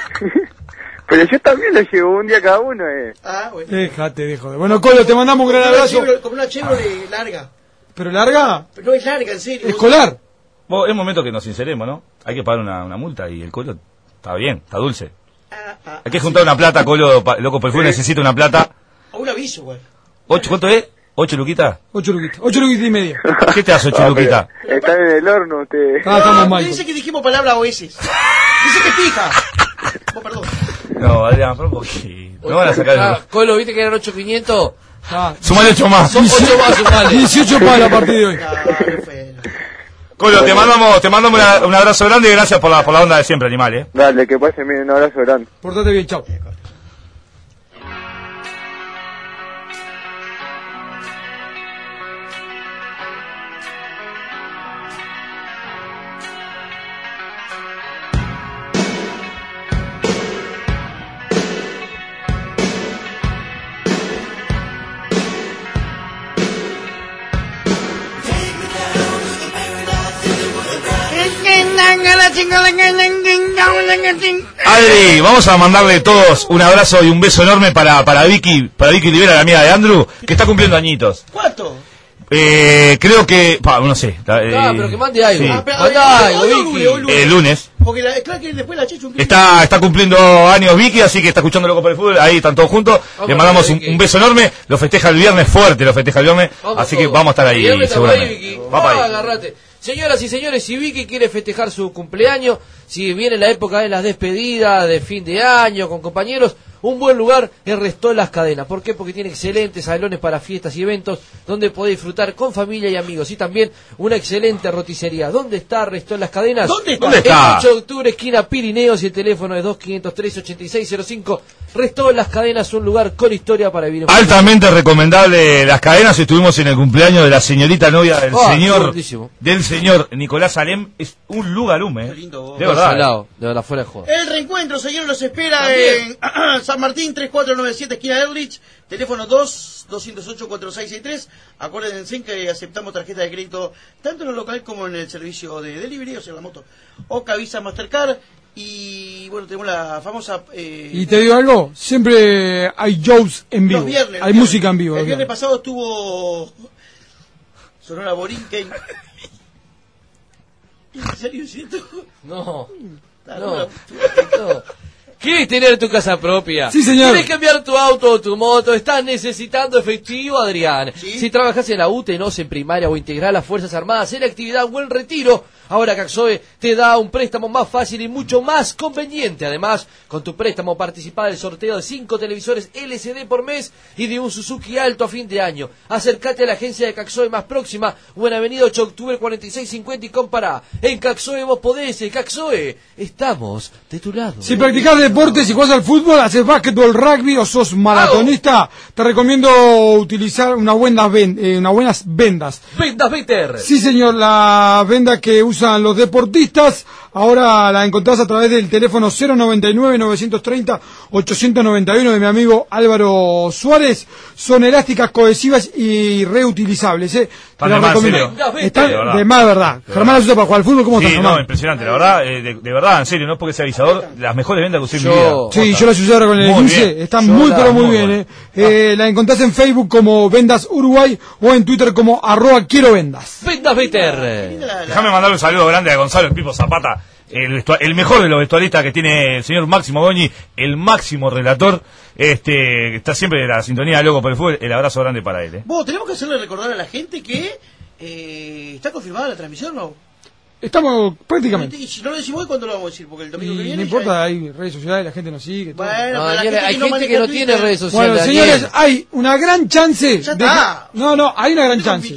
Speaker 21: Pero yo también lo llevo un día cada uno,
Speaker 17: bueno.
Speaker 12: Déjate de joder. Bueno, Colo, te mandamos un gran abrazo.
Speaker 17: Como una Chevrolet larga.
Speaker 12: ¿Pero larga?
Speaker 17: Pero no es larga, en serio.
Speaker 12: ¿Escolar?
Speaker 11: Es momento que nos sinceremos, ¿no? Hay que pagar una multa y el Colo está bien, está dulce. Hay que juntar una plata, Colo, Loco por el Fútbol necesita una plata.
Speaker 17: O un aviso, güey.
Speaker 11: ¿Cuánto es? ¿8 luquitas?
Speaker 12: 8 luquitas. 8 luquitas y media.
Speaker 11: ¿Qué te das 8 luquitas?
Speaker 21: Están en el horno ustedes.
Speaker 12: Estamos mal.
Speaker 17: Dice que dijimos palabra oeces. Dice que pija. Perdón.
Speaker 11: No, Adrián, por un poquito. No van a sacar el...
Speaker 16: Colo, ¿viste que eran 8.500?
Speaker 11: Sumale 8 más.
Speaker 16: Son 8 más, sumale.
Speaker 12: 18 para la partida de hoy.
Speaker 11: Colo, te mandamos un abrazo grande y gracias por la onda de siempre, animal,
Speaker 21: Dale, que pasen bien, un abrazo grande.
Speaker 12: Portate bien, chao.
Speaker 11: Adri, vamos a mandarle todos un abrazo y un beso enorme para Vicky Rivera, la amiga de Andrew, que está cumpliendo añitos.
Speaker 17: ¿Cuánto?
Speaker 11: Creo que... no sé.
Speaker 16: Pero que mande algo.
Speaker 11: Sí.
Speaker 16: Manda algo, Vicky.
Speaker 11: El lunes.
Speaker 17: Porque claro que después la Chechu
Speaker 11: Está cumpliendo años Vicky, así que está escuchando Loco por el Fútbol. Ahí están todos juntos. Le mandamos un beso enorme. Lo festeja el viernes fuerte, así que vamos a estar ahí seguramente.
Speaker 16: Agarrate. Señoras y señores, si Vicky quiere festejar su cumpleaños, si viene la época de las despedidas de fin de año con compañeros, un buen lugar es Restó Las Cadenas. ¿Por qué? Porque tiene excelentes salones para fiestas y eventos donde podés disfrutar con familia y amigos. Y también una excelente roticería. ¿Dónde está Restó Las Cadenas?
Speaker 17: ¿Dónde
Speaker 16: está? El 8 de octubre, esquina Pirineos, y el teléfono es 2503-8605. Restó Las Cadenas, un lugar con historia para vivir.
Speaker 11: Altamente recomendable Las Cadenas. Estuvimos en el cumpleaños de la señorita novia del señor Nicolás Alem. Es un lugarum, de verdad.
Speaker 16: De verdad, fuera de juego.
Speaker 17: El reencuentro, señores, los espera en San Martín, 3497, esquina Erlich, teléfono 208-4663. Acuérdense que aceptamos tarjeta de crédito tanto en el local como en el servicio de delivery, o sea, la moto, Oca, Visa, Mastercard. Y bueno, tenemos la famosa...
Speaker 12: Y te digo algo, siempre hay shows en vivo, hay música en vivo.
Speaker 17: El viernes pasado estuvo Sonora Borinquen. ¿En serio, cierto?
Speaker 16: No. ¿Quieres tener tu casa propia?
Speaker 12: Sí, señor.
Speaker 16: ¿Quieres cambiar tu auto o tu moto? ¿Estás necesitando efectivo, Adrián? ¿Sí? Si trabajas en la UTE, en primaria o integral a las Fuerzas Armadas, en la actividad Buen Retiro, ahora Caxoe te da un préstamo más fácil y mucho más conveniente. Además, con tu préstamo participá del sorteo de 5 televisores LCD por mes y de un Suzuki Alto a fin de año. Acércate a la agencia de Caxoe más próxima o en avenida 8 de octubre 4650 y compará. En Caxoe vos podés. Caxoe, estamos de tu lado.
Speaker 12: Si practicás deportes, si jugás al fútbol, haces básquetbol, rugby o sos maratonista, te recomiendo utilizar unas buenas vendas.
Speaker 16: Vendas Better.
Speaker 12: Sí, señor, la venda que usan los deportistas, ahora la encontrás a través del teléfono 099-930-891 de mi amigo Álvaro Suárez. Son elásticas, cohesivas y reutilizables. Te las recomiendo. Están de más, verdad. Germán las usa para jugar al fútbol. ¿Cómo estás, Germán?
Speaker 11: No, impresionante, la verdad, de verdad, en serio, no es porque sea avisador, las mejores vendas que usé en mi vida.
Speaker 12: Sí, yo las usé ahora con el 15, están muy bien. La encontrás en Facebook como Vendas Uruguay o en Twitter como @QuieroVendas.
Speaker 16: Vendas Better.
Speaker 11: Déjame mandar un saludo grande a Gonzalo el Pipo Zapata, el mejor de los vestuaristas que tiene el señor Máximo Goñi, el máximo relator, que está siempre de la sintonía de Loco por el Fútbol. El abrazo grande para él.
Speaker 17: Vos, tenemos que hacerle recordar a la gente que está confirmada la transmisión, ¿no?
Speaker 12: Estamos prácticamente.
Speaker 17: Y si no lo decimos hoy, ¿cuándo lo vamos a decir? Porque el domingo que viene...
Speaker 12: No importa, hay redes sociales, la gente nos sigue.
Speaker 17: Bueno,
Speaker 16: hay gente que no tiene redes sociales.
Speaker 12: Bueno, señores, hay una gran chance...
Speaker 17: Ya está.
Speaker 12: Hay una gran chance.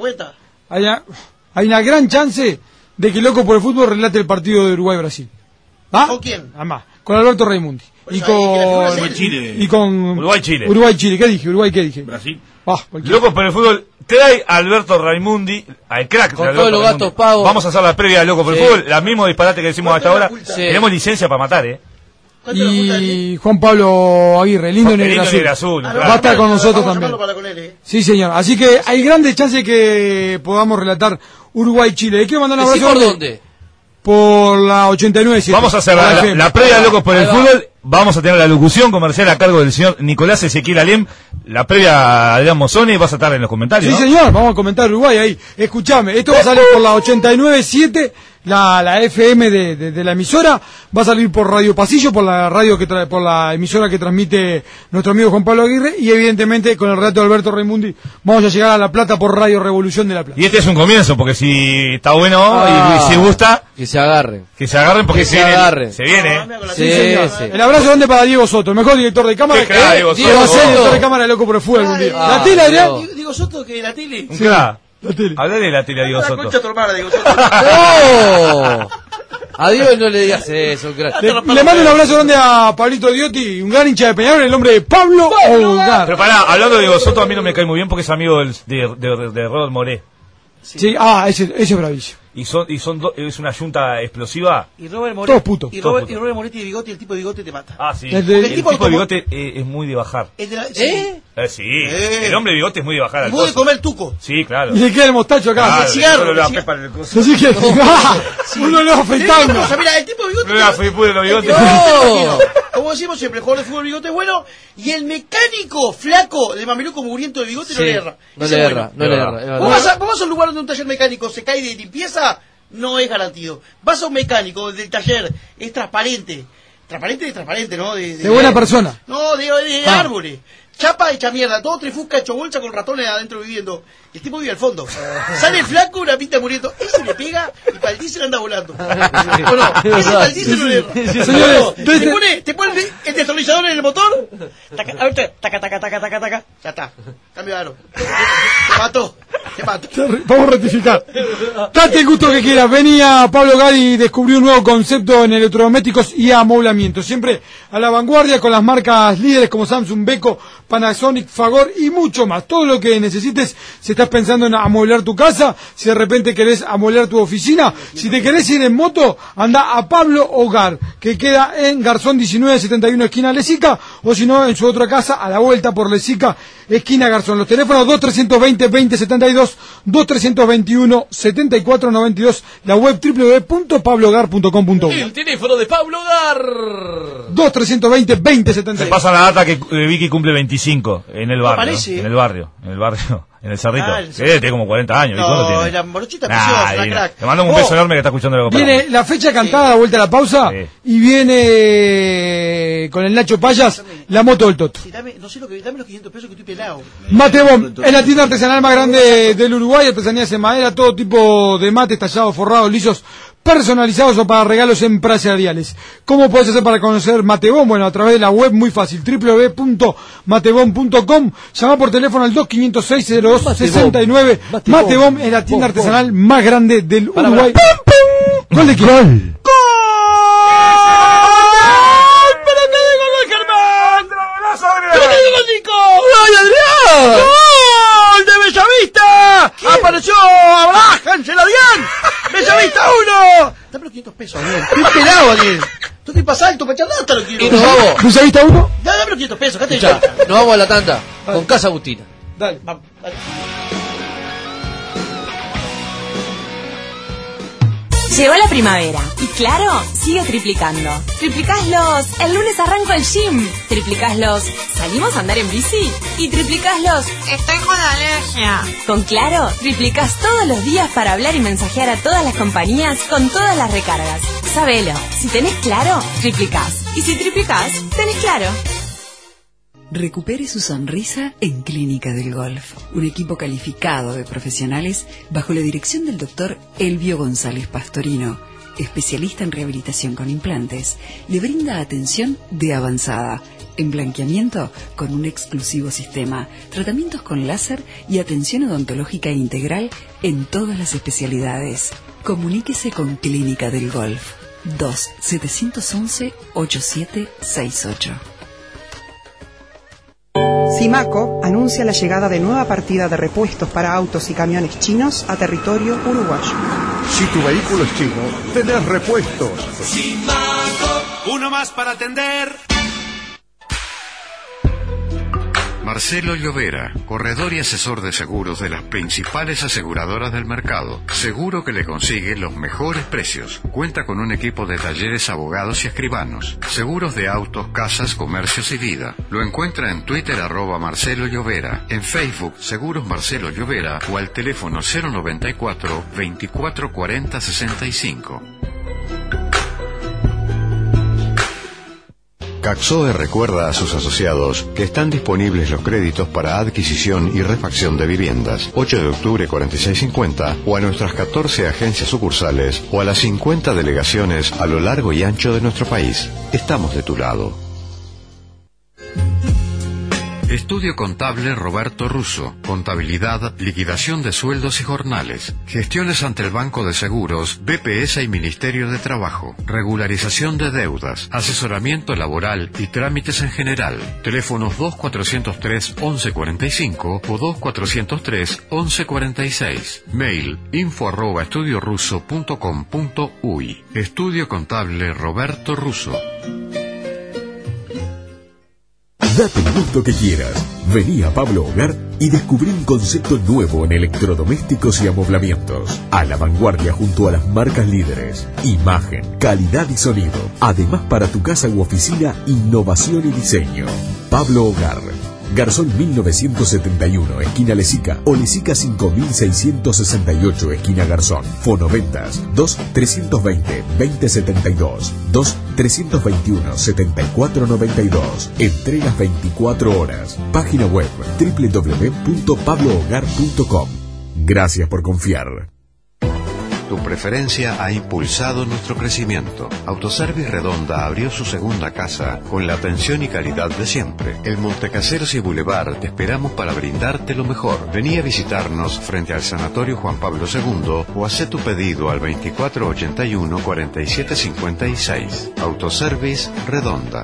Speaker 12: Hay una gran chance de que Loco por el Fútbol relate el partido de Uruguay-Brasil. ¿Va?
Speaker 17: ¿Con quién?
Speaker 12: Además, con Alberto Raimundi. Y con
Speaker 11: Uruguay-Chile.
Speaker 12: Uruguay-Chile. ¿Qué dije?
Speaker 11: Brasil. Locos por el Fútbol trae a Alberto Raimundi, al crack
Speaker 16: con todos los gatos pagos.
Speaker 11: Vamos a hacer la previa de Loco por el Fútbol, la mismo disparate que decimos hasta ahora. Tenemos licencia para matar,
Speaker 12: Y Juan Pablo Aguirre, lindo Negro Azul. Va a estar con nosotros también. Sí, señor. Así que hay grandes chances que podamos relatar Uruguay-Chile. Le quiero mandar un abrazo.
Speaker 16: ¿Por dónde?
Speaker 12: Por la 89.7.
Speaker 11: Vamos a hacer la previa de Locos por el Fútbol. Vamos a tener la locución comercial a cargo del señor Nicolás Ezequiel Alem. La previa a Adrián Mozzoni. Vas a estar en los comentarios.
Speaker 12: Sí, señor. Vamos a comentar Uruguay ahí. Escuchame, esto va a salir por la 89.7, la FM de la emisora. Va a salir por Radio Pasillo, por la por la emisora que transmite nuestro amigo Juan Pablo Aguirre. Y evidentemente con el relato de Alberto Raimundi vamos a llegar a La Plata por Radio Revolución de La Plata.
Speaker 11: Y este es un comienzo, porque si está bueno y si gusta,
Speaker 16: que se agarren
Speaker 11: porque se viene.
Speaker 12: El abrazo grande para Diego Soto, el mejor director de cámara.
Speaker 11: Diego Soto.
Speaker 12: Director de cámara de Loco por el Fútbol algún día. ¿La tele, Adrián?
Speaker 17: Diego Soto, que la tele.
Speaker 12: Sí.
Speaker 11: Hablale de la tele a Diego Soto.
Speaker 17: Diego Soto.
Speaker 16: ¡No! A Dios no le digas eso,
Speaker 12: le mando un abrazo grande a Pablito Diotti, un gran hincha de Peñarol, el nombre de Pablo Olgar.
Speaker 11: Pero pará, hablando de Diego Soto, a mí no me cae muy bien porque es amigo de Robert Moré.
Speaker 12: Sí, ese es bravísimo.
Speaker 11: Es una yunta explosiva.
Speaker 17: Y Robert Moré,
Speaker 12: todos putos.
Speaker 17: Y Robert Moré tiene bigote, y el tipo de bigote te mata.
Speaker 11: Ah, sí. El tipo de bigote es muy de bajar. Sí, el hombre bigote es muy de bajar al
Speaker 17: Vos de comer tuco.
Speaker 11: Sí, claro.
Speaker 12: Y le queda el mostacho acá.
Speaker 11: Claro,
Speaker 17: el cigarro.
Speaker 11: le pepa en el coso.
Speaker 12: Así que uno lo afeitando.
Speaker 17: Mira, el tipo de bigote.
Speaker 11: No le afeité los bigotes.
Speaker 17: No. Como decimos siempre, el jugador de fútbol bigote es bueno y el mecánico flaco de mameluco mugriento de bigote no le erra.
Speaker 16: No le erra, no le erra.
Speaker 17: Vos vas a un lugar donde un taller mecánico se cae de limpieza, no es garantido. Vas a un mecánico del taller, es transparente. Transparente, ¿no?
Speaker 12: De buena persona.
Speaker 17: No, de árboles. Chapa hecha mierda, todo trifusca hecho bolsa con ratones adentro viviendo. El tipo vive al fondo. Sale el flaco, una pinta muriendo. Ese le pega y para el diésel anda volando. ¿O no? Ese para el diésel no le erra.
Speaker 12: Señores,
Speaker 17: te pone el destornillador en el motor. A ver, taca. Ya está. Cambio de aro. Te mato.
Speaker 12: Vamos a rectificar. Date el gusto que quieras. Venía Pablo Gadi y descubrió un nuevo concepto en electrodomésticos y amoblamiento. Siempre a la vanguardia con las marcas líderes como Samsung, Beko, Panasonic, Fagor y mucho más. Todo lo que necesites si estás pensando en amoblar tu casa, si de repente querés amoblar tu oficina, si te querés ir en moto, anda a Pablo Hogar, que queda en Garzón 1971, esquina Lesica, o si no, en su otra casa, a la vuelta por Lesica, esquina Garzón. Los teléfonos 2320-2072, 2321-7492, la web www.pablohogar.com.uy.
Speaker 16: El teléfono de Pablo Hogar.
Speaker 12: 2320-2072.
Speaker 11: Se pasa la data que Vicky cumple 25 en el barrio.
Speaker 17: Aparece.
Speaker 11: En el barrio. En el Cerrito.
Speaker 17: El
Speaker 11: Sí, tiene como 40 años. ¿Y cuánto
Speaker 17: No,
Speaker 11: tiene?
Speaker 17: la morochita preciosa, la crack.
Speaker 11: Te mando un beso enorme que está escuchando la compañía.
Speaker 12: Viene la fecha cantada a la vuelta a la pausa y viene con el Nacho Payas la moto del Toto.
Speaker 17: Sí, dame los 500 pesos que estoy pelado.
Speaker 12: Matebom es la tienda artesanal más grande del Uruguay, artesanías en madera, todo tipo de mates tallados, forrados, lisos, personalizados o para regalos empresariales. ¿Cómo podés hacer para conocer Matebom? Bueno, a través de la web muy fácil, www.matebom.com. Llama por teléfono al 25060269. Matebom es la tienda artesanal más grande del Uruguay. ¡Gol de quién!
Speaker 17: ¡Gol de Bellavista! ¡Apareció Abraham Celadián! ¡Bellavista 1! Dame los 500 pesos, Daniel. Estoy pelado, Daniel. Tú te pasas alto para echar data, lo quiero.
Speaker 16: Y nos vamos.
Speaker 12: ¿Bellavista 1?
Speaker 17: Dame los 500 pesos, acá
Speaker 16: Escuchá, nos vamos a la tanda con Casa Agustina.
Speaker 12: Dale.
Speaker 17: Vamos, dale.
Speaker 2: Llegó la primavera y Claro sigue triplicando. Triplicáslos, el lunes arranco el gym. Triplicáslos, salimos a andar en bici. Y triplicáslos, estoy con alergia. Con Claro, triplicás todos los días para hablar y mensajear a todas las compañías con todas las recargas. Sabelo, si tenés Claro, triplicás. Y si triplicás, tenés Claro.
Speaker 22: Recupere su sonrisa en Clínica del Golf, un equipo calificado de profesionales bajo la dirección del doctor Elvio González Pastorino, especialista en rehabilitación con implantes. Le brinda atención de avanzada, en blanqueamiento con un exclusivo sistema, tratamientos con láser y atención odontológica integral en todas las especialidades. Comuníquese con Clínica del Golf 2-711-8768.
Speaker 23: Simaco anuncia la llegada de nueva partida de repuestos para autos y camiones chinos a territorio uruguayo.
Speaker 24: Si tu vehículo es chino, tenés repuestos.
Speaker 19: Simaco, uno más para atender.
Speaker 1: Marcelo Llovera, corredor y asesor de seguros de las principales aseguradoras del mercado. Seguro que le consigue los mejores precios. Cuenta con un equipo de talleres, abogados y escribanos. Seguros de autos, casas, comercios y vida. Lo encuentra en Twitter @Marcelo Llovera, en Facebook Seguros Marcelo Llovera o al teléfono 094 24 40 65. Caxoe recuerda a sus asociados que están disponibles los créditos para adquisición y refacción de viviendas. 8 de octubre 4650 o a nuestras 14 agencias sucursales o a las 50 delegaciones a lo largo y ancho de nuestro país. Estamos de tu lado. Estudio Contable Roberto Russo. Contabilidad, liquidación de sueldos y jornales. Gestiones ante el Banco de Seguros, BPS y Ministerio de Trabajo. Regularización de deudas. Asesoramiento laboral y trámites en general. Teléfonos 2403-1145 o 2403-1146. Mail info@estudiorusso.com.uy. Estudio Contable Roberto Russo.
Speaker 15: Date el gusto que quieras. Vení a Pablo Hogar y descubrí un concepto nuevo en electrodomésticos y amoblamientos. A la vanguardia junto a las marcas líderes. Imagen, calidad y sonido. Además, para tu casa u oficina, innovación y diseño. Pablo Hogar. Garzón 1971, esquina Lesica, o Lesica 5668, esquina Garzón. Fonoventas 2-320-2072, 2-321-7492. Entregas 24 horas. Página web www.pablohogar.com. Gracias por confiar.
Speaker 1: Tu preferencia ha impulsado nuestro crecimiento. Autoservice Redonda abrió su segunda casa con la atención y calidad de siempre. El Montecaseros y Boulevard te esperamos para brindarte lo mejor. Vení a visitarnos frente al Sanatorio Juan Pablo II o hacé tu pedido al 2481-4756. Autoservice Redonda.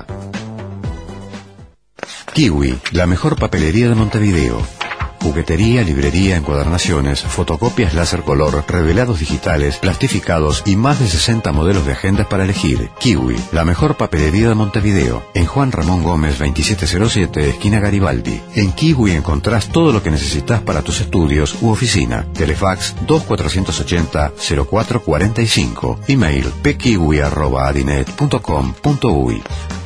Speaker 1: Kiwi, la mejor papelería de Montevideo. Juguetería, librería, encuadernaciones, fotocopias láser color, revelados digitales, plastificados y más de 60 modelos de agendas para elegir. Kiwi, la mejor papelería de Montevideo. En Juan Ramón Gómez 2707, esquina Garibaldi. En Kiwi encontrás todo lo que necesitas para tus estudios u oficina. Telefax 2480-0445. Email pkiwi@adinet.com.uy.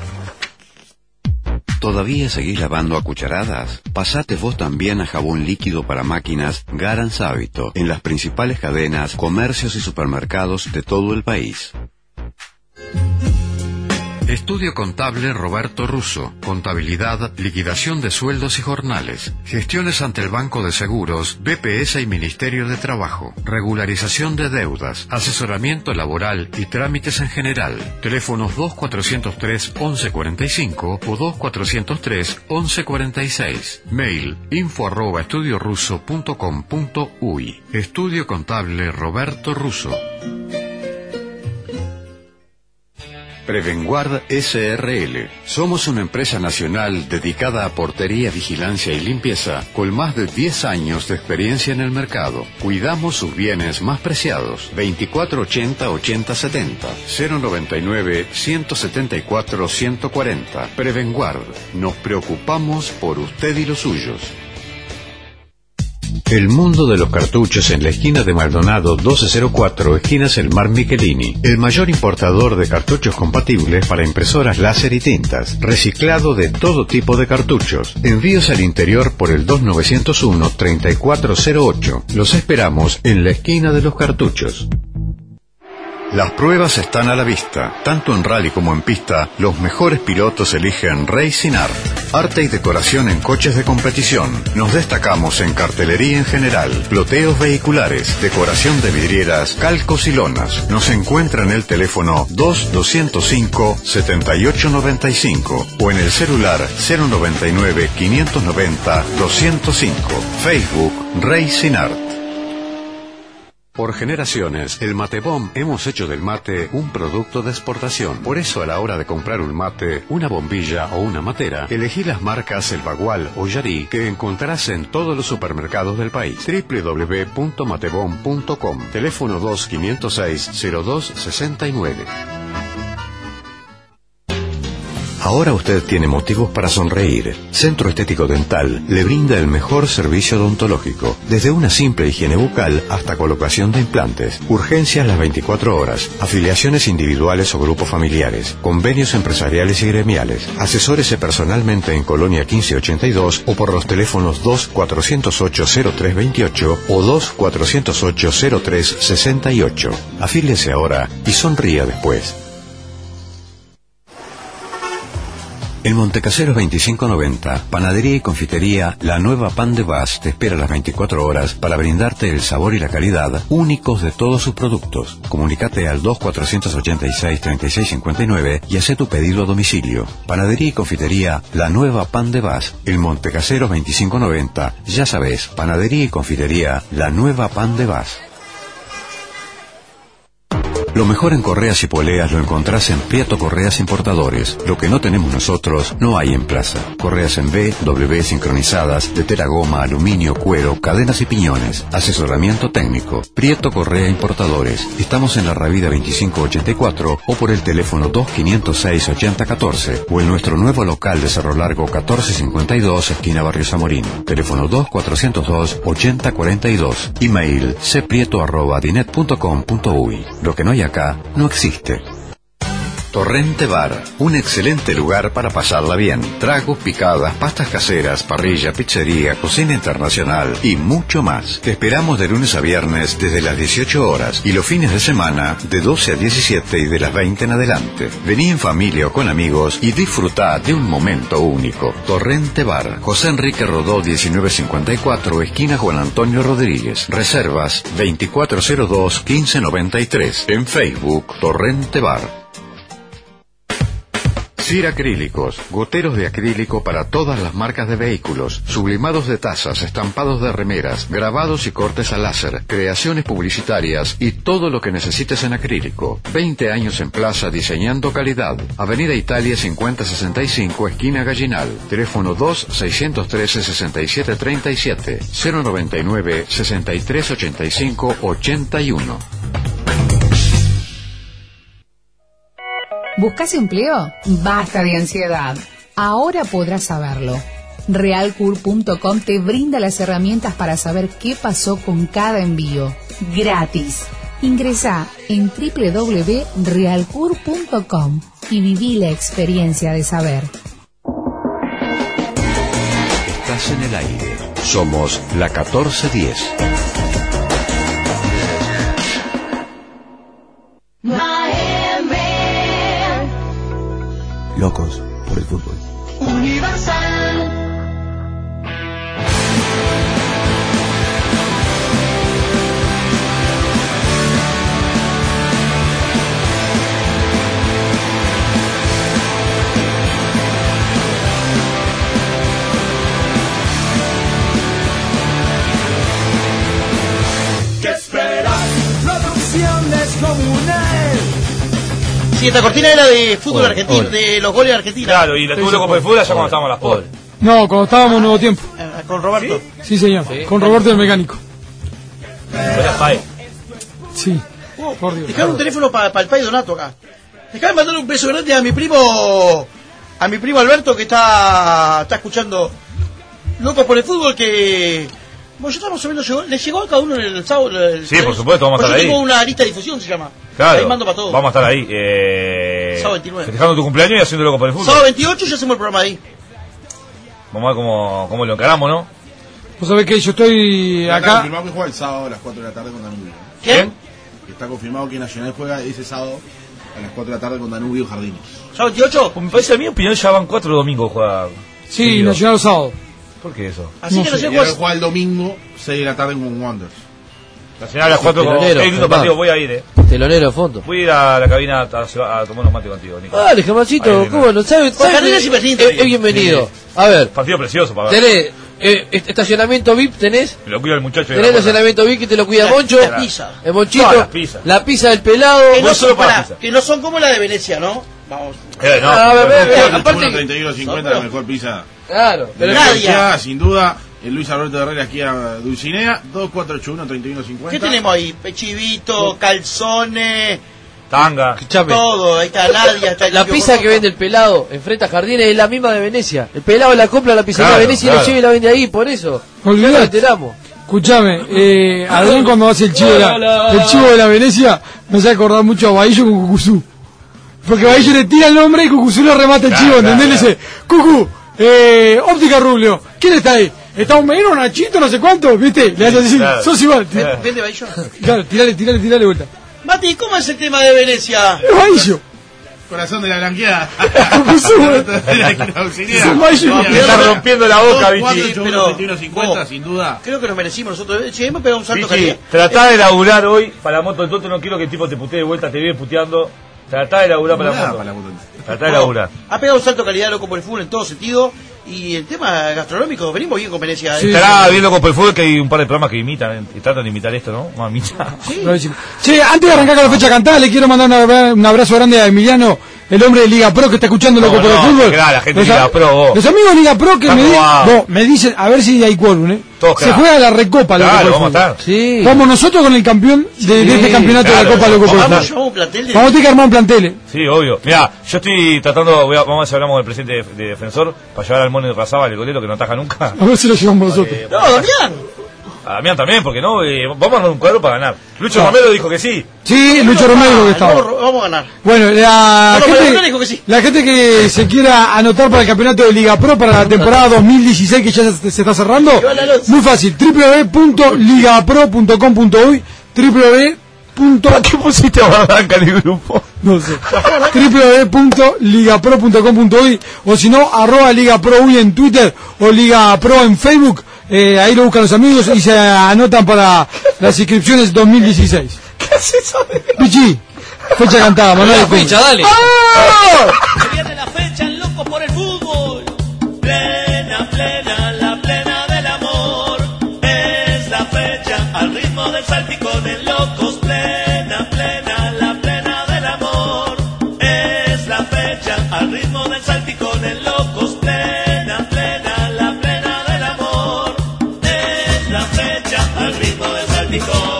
Speaker 1: ¿Todavía seguís lavando a cucharadas? Pasate vos también a jabón líquido para máquinas Garant Hábito en las principales cadenas, comercios y supermercados de todo el país. Estudio Contable Roberto Russo. Contabilidad, liquidación de sueldos y jornales. Gestiones ante el Banco de Seguros, BPS y Ministerio de Trabajo. Regularización de deudas, asesoramiento laboral y trámites en general. Teléfonos 2403-1145 o 2403-1146. Mail info@estudiorusso.com.uy. Estudio Contable Roberto Russo. Prevenguard SRL. Somos una empresa nacional dedicada a portería, vigilancia y limpieza con más de 10 años de experiencia en el mercado. Cuidamos sus bienes más preciados. 2480-8070. 099-174-140. Prevenguard. Nos preocupamos por usted y los suyos. El mundo de los cartuchos en la esquina de Maldonado 1204, esquina Selmar Michelini. El mayor importador de cartuchos compatibles para impresoras láser y tintas. Reciclado de todo tipo de cartuchos. Envíos al interior por el 2901-3408. Los esperamos en la esquina de los cartuchos. Las pruebas están a la vista. Tanto en rally como en pista, los mejores pilotos eligen Racing Art. Arte y decoración en coches de competición. Nos destacamos en cartelería en general, ploteos vehiculares, decoración de vidrieras, calcos y lonas. Nos encuentra en el teléfono 2205-7895 o en el celular 099-590-205. Facebook Racing Art. Por generaciones, el Matebom hemos hecho del mate un producto de exportación. Por eso, a la hora de comprar un mate, una bombilla o una matera, elegí las marcas El Bagual o Yarí que encontrarás en todos los supermercados del país. www.matebom.com. Teléfono 2506-0269. Ahora usted tiene motivos para sonreír. Centro Estético Dental le brinda el mejor servicio odontológico, desde una simple higiene bucal hasta colocación de implantes, urgencias las 24 horas, afiliaciones individuales o grupos familiares, convenios empresariales y gremiales. Asesórese personalmente en Colonia 1582 o por los teléfonos 2-408-0328 o 2-408-0368. Afíliese ahora y sonría después. En Montecaseros 2590, Panadería y Confitería La Nueva Pan de Vaz te espera las 24 horas para brindarte el sabor y la calidad únicos de todos sus productos. Comunicate al 2486-3659 y haz tu pedido a domicilio. Panadería y Confitería La Nueva Pan de Vaz, en Montecaseros 2590. Ya sabes, Panadería y Confitería La Nueva Pan de Vaz. Lo mejor en correas y poleas lo encontrás en Prieto Correas Importadores. Lo que no tenemos nosotros no hay en plaza. Correas en B, W sincronizadas, de tela, goma, aluminio, cuero, cadenas y piñones. Asesoramiento técnico. Prieto Correa Importadores. Estamos en la Ravida 2584 o por el teléfono 2506-8014 o en nuestro nuevo local de Cerro Largo 1452, esquina Barrio Zamorino. Teléfono 2402-8042. Email cprieto@dinet.com.uy. Lo que no hay acá no existe. Torrente Bar, un excelente lugar para pasarla bien. Tragos, picadas, pastas caseras, parrilla, pizzería, cocina internacional y mucho más. Te esperamos de lunes a viernes desde las 18 horas y los fines de semana de 12 a 17 y de las 20 en adelante. Vení en familia o con amigos y disfrutá de un momento único. Torrente Bar, José Enrique Rodó 1954, esquina Juan Antonio Rodríguez. Reservas 2402-1593. En Facebook, Torrente Bar. CIR Acrílicos, goteros de acrílico para todas las marcas de vehículos, sublimados de tazas, estampados de remeras, grabados y cortes a láser, creaciones publicitarias y todo lo que necesites en acrílico. 20 años en plaza diseñando calidad. Avenida Italia 5065, esquina Gallinal. Teléfono 2-613-6737, 099-6385-81.
Speaker 4: ¿Buscas empleo? Basta de ansiedad. Ahora podrás saberlo. Realcur.com te brinda las herramientas para saber qué pasó con cada envío. Gratis. Ingresá en www.realcur.com y viví la experiencia de saber.
Speaker 1: Estás en el aire. Somos la 1410.
Speaker 6: Locos por el fútbol.
Speaker 14: Universal.
Speaker 17: ¿Qué esperas? Producción descomunal. Sí, esta cortina era de fútbol argentino, de los goles de Argentina.
Speaker 11: Claro, y la tuvo loco por el fútbol allá cuando estábamos a las pobres.
Speaker 12: No, cuando estábamos en Nuevo Tiempo.
Speaker 17: Con Roberto.
Speaker 12: Sí, señor. Con Roberto el mecánico. Sí. Por Dios.
Speaker 17: Dejar un teléfono para el Pai Donato acá. Dejame mandarle un beso grande a mi primo Alberto, que está escuchando Locos por el Fútbol, que... Bueno, yo estamos sabiendo, ¿le llegó a cada uno el sábado?
Speaker 11: Sí, por supuesto, vamos a estar ahí.
Speaker 17: Yo tengo una lista de difusión, se llama.
Speaker 11: Claro,
Speaker 17: ahí mando para todos.
Speaker 11: vamos a estar ahí.
Speaker 17: Sábado 29.
Speaker 11: Festejando tu cumpleaños y haciendo Loco por el Fútbol.
Speaker 17: Sábado 28 ya hacemos el programa ahí.
Speaker 11: Vamos a ver cómo lo encaramos, ¿no?
Speaker 12: Vos sabés que yo estoy
Speaker 3: Está
Speaker 12: acá.
Speaker 3: confirmado que juega el sábado a las 4 de la tarde con Danubio.
Speaker 17: ¿Quién?
Speaker 3: Está confirmado que Nacional juega ese sábado a las 4 de la tarde con Danubio Jardines.
Speaker 17: ¿Sábado 28?
Speaker 11: Me parece a mi opinión ya van 4 domingos juega.
Speaker 12: Sí, Nacional sábado.
Speaker 11: ¿Por qué eso?
Speaker 17: Así
Speaker 12: No
Speaker 17: que
Speaker 12: sé.
Speaker 17: Nacional
Speaker 3: Juega el domingo 6 de la tarde con Wanderers.
Speaker 11: Nacional a las 4 con
Speaker 16: Telonero,
Speaker 11: el lindo partido, voy a ir,
Speaker 16: Telonero de fondo.
Speaker 11: Voy a ir a la cabina a tomar unos mates contigo, Nico.
Speaker 16: Dale, Germancito, ¿cómo no? ¿Sabes?
Speaker 17: Jardines y Berlín también.
Speaker 16: Es bienvenido. A ver,
Speaker 11: Partido precioso para ver.
Speaker 16: tenés estacionamiento VIP, tenés.
Speaker 11: Me lo cuida el muchacho. de
Speaker 16: Tenés
Speaker 11: la puerta.
Speaker 16: estacionamiento VIP que te lo cuida Moncho.
Speaker 17: La pizza.
Speaker 16: El Monchito.
Speaker 11: Todas las pizzas.
Speaker 16: La pizza del pelado.
Speaker 17: Que no,
Speaker 11: No
Speaker 17: son,
Speaker 11: solo para pizza.
Speaker 17: que no son como la de Venecia, ¿no? Vamos.
Speaker 11: No,
Speaker 16: A ver,
Speaker 3: Aparte,
Speaker 16: aparte.
Speaker 3: 31.50, la mejor pizza.
Speaker 16: Claro.
Speaker 3: Pero
Speaker 17: Nadia.
Speaker 3: sin duda, el Luis Alberto Herrera aquí a Dulcinea, 2481-3150.
Speaker 17: ¿Qué tenemos ahí? Pechivito, calzones,
Speaker 11: Tanga.
Speaker 16: Escuchame.
Speaker 17: todo. Ahí está Nadia, está el
Speaker 16: La
Speaker 17: Chico
Speaker 16: pizza
Speaker 17: Costa.
Speaker 16: que vende el pelado enfrente a Jardines es la misma de Venecia. El pelado la compra a la pizzería
Speaker 11: Claro,
Speaker 16: de Venecia y
Speaker 11: claro.
Speaker 16: la lleva y la vende ahí, por eso.
Speaker 12: Olvidate.
Speaker 16: Ya nos enteramos.
Speaker 12: Escuchame, Adrián cuando hace el chivo de la Venecia me hace acordar mucho a Bahillo con Cucuzú. Porque Bahillo le tira el nombre y Cucuzú le remata el chivo, ¿entendés? Le dice, Cucu, óptica Rubio, ¿quién está ahí? ¿Está un menino, Nachito, no sé cuánto? ¿Viste? Le hace así,
Speaker 11: Claro.
Speaker 12: sos igual.
Speaker 17: ¿Vende Bahillo?
Speaker 12: Claro, tirale vuelta.
Speaker 17: Mati, ¿cómo es el tema de Venecia?
Speaker 12: Es Bahillo.
Speaker 3: Corazón de la blanqueada.
Speaker 12: Cucuzú,
Speaker 3: Auxiliar.
Speaker 12: Bahillo.
Speaker 11: Me está rompiendo la boca, Vichy.
Speaker 3: 481-3150, sin duda.
Speaker 17: Creo que nos merecimos nosotros. Che, hemos pegado un salto
Speaker 11: Vichy,
Speaker 17: calidad.
Speaker 11: tratá de laburar hoy para la moto del Toto. No quiero que el tipo te putee de vuelta, te viene puteando. Tratá de laburar para la moto. Tratá de laburar.
Speaker 17: Ha pegado un salto calidad loco por el fútbol en todo sentido. Y el tema gastronómico, venimos bien con Venecia.
Speaker 11: Sí, estará viendo Copa del Fútbol que hay un par de programas que imitan, y tratan de imitar esto, ¿no? Mamita.
Speaker 12: Che, antes de arrancar con la fecha cantada, le quiero mandar un abrazo grande a Emiliano, el hombre de Liga Pro que está escuchando Loco por el Fútbol.
Speaker 11: La gente de Liga Pro, vos.
Speaker 12: Los amigos de Liga Pro que me dicen, a ver si hay quórum, se juega la Recopa.
Speaker 11: Claro, vamos a estar.
Speaker 12: Sí. Vamos nosotros con el campeón de este campeonato de la Copa Loco por el Fútbol. Vamos a tener que armar un plantel.
Speaker 11: Sí, obvio. Mirá, yo estoy tratando, vamos a ver si hablamos del presidente de Defensor, para llevar al Mono de Razaba, el golero que no ataja nunca.
Speaker 12: A ver si lo llevamos nosotros.
Speaker 17: No, Damián.
Speaker 11: A Damián también, porque no, vamos a armar un cuadro para ganar. Lucho Romero dijo que sí.
Speaker 12: Sí, Lucho Romero dijo que estaba.
Speaker 17: Vamos a ganar.
Speaker 12: Bueno, la gente que se quiera anotar para el campeonato de Liga Pro para la temporada 2016 que ya se está cerrando, muy fácil, www.ligapro.com.uy
Speaker 11: ¿Qué pusiste a Barranca en el grupo?
Speaker 12: No sé. www.ligapro.com.uy o si no, @ligaprouy en Twitter o Liga Pro en Facebook. Ahí lo buscan los amigos y se anotan para las inscripciones 2016.
Speaker 11: ¿Qué haces,
Speaker 12: Pichi, fecha cantada, Manuel.
Speaker 16: Fecha, dale.
Speaker 14: Se viene la fecha en Locos por el Fútbol. Plena, plena, la plena del amor. Es la fecha al ritmo del salpicón en Locos. Plena, plena, la plena del amor. Es la fecha al ritmo del salpicón en Locos. Plena, plena, la plena del amor. Es la fecha al ritmo del salpicón.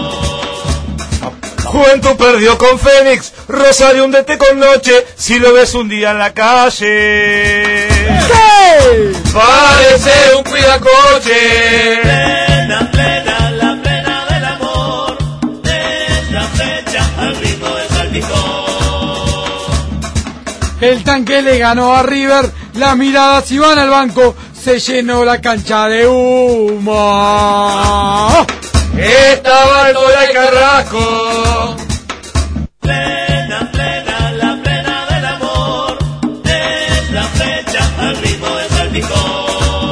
Speaker 11: Juventud perdió con Fénix, Rosario hundete con Noche, si lo ves un día en la calle.
Speaker 12: ¿Qué?
Speaker 11: Parece un cuidacoche.
Speaker 14: Plena, plena, la plena del amor. Es la fecha al ritmo del salpicón.
Speaker 12: El Tanque le ganó a River, las miradas iban al banco, se llenó la cancha de humo.
Speaker 11: Estaba el Tola y Carrasco.
Speaker 14: Plena, plena, la plena del amor. Es la fecha al ritmo del salpicón.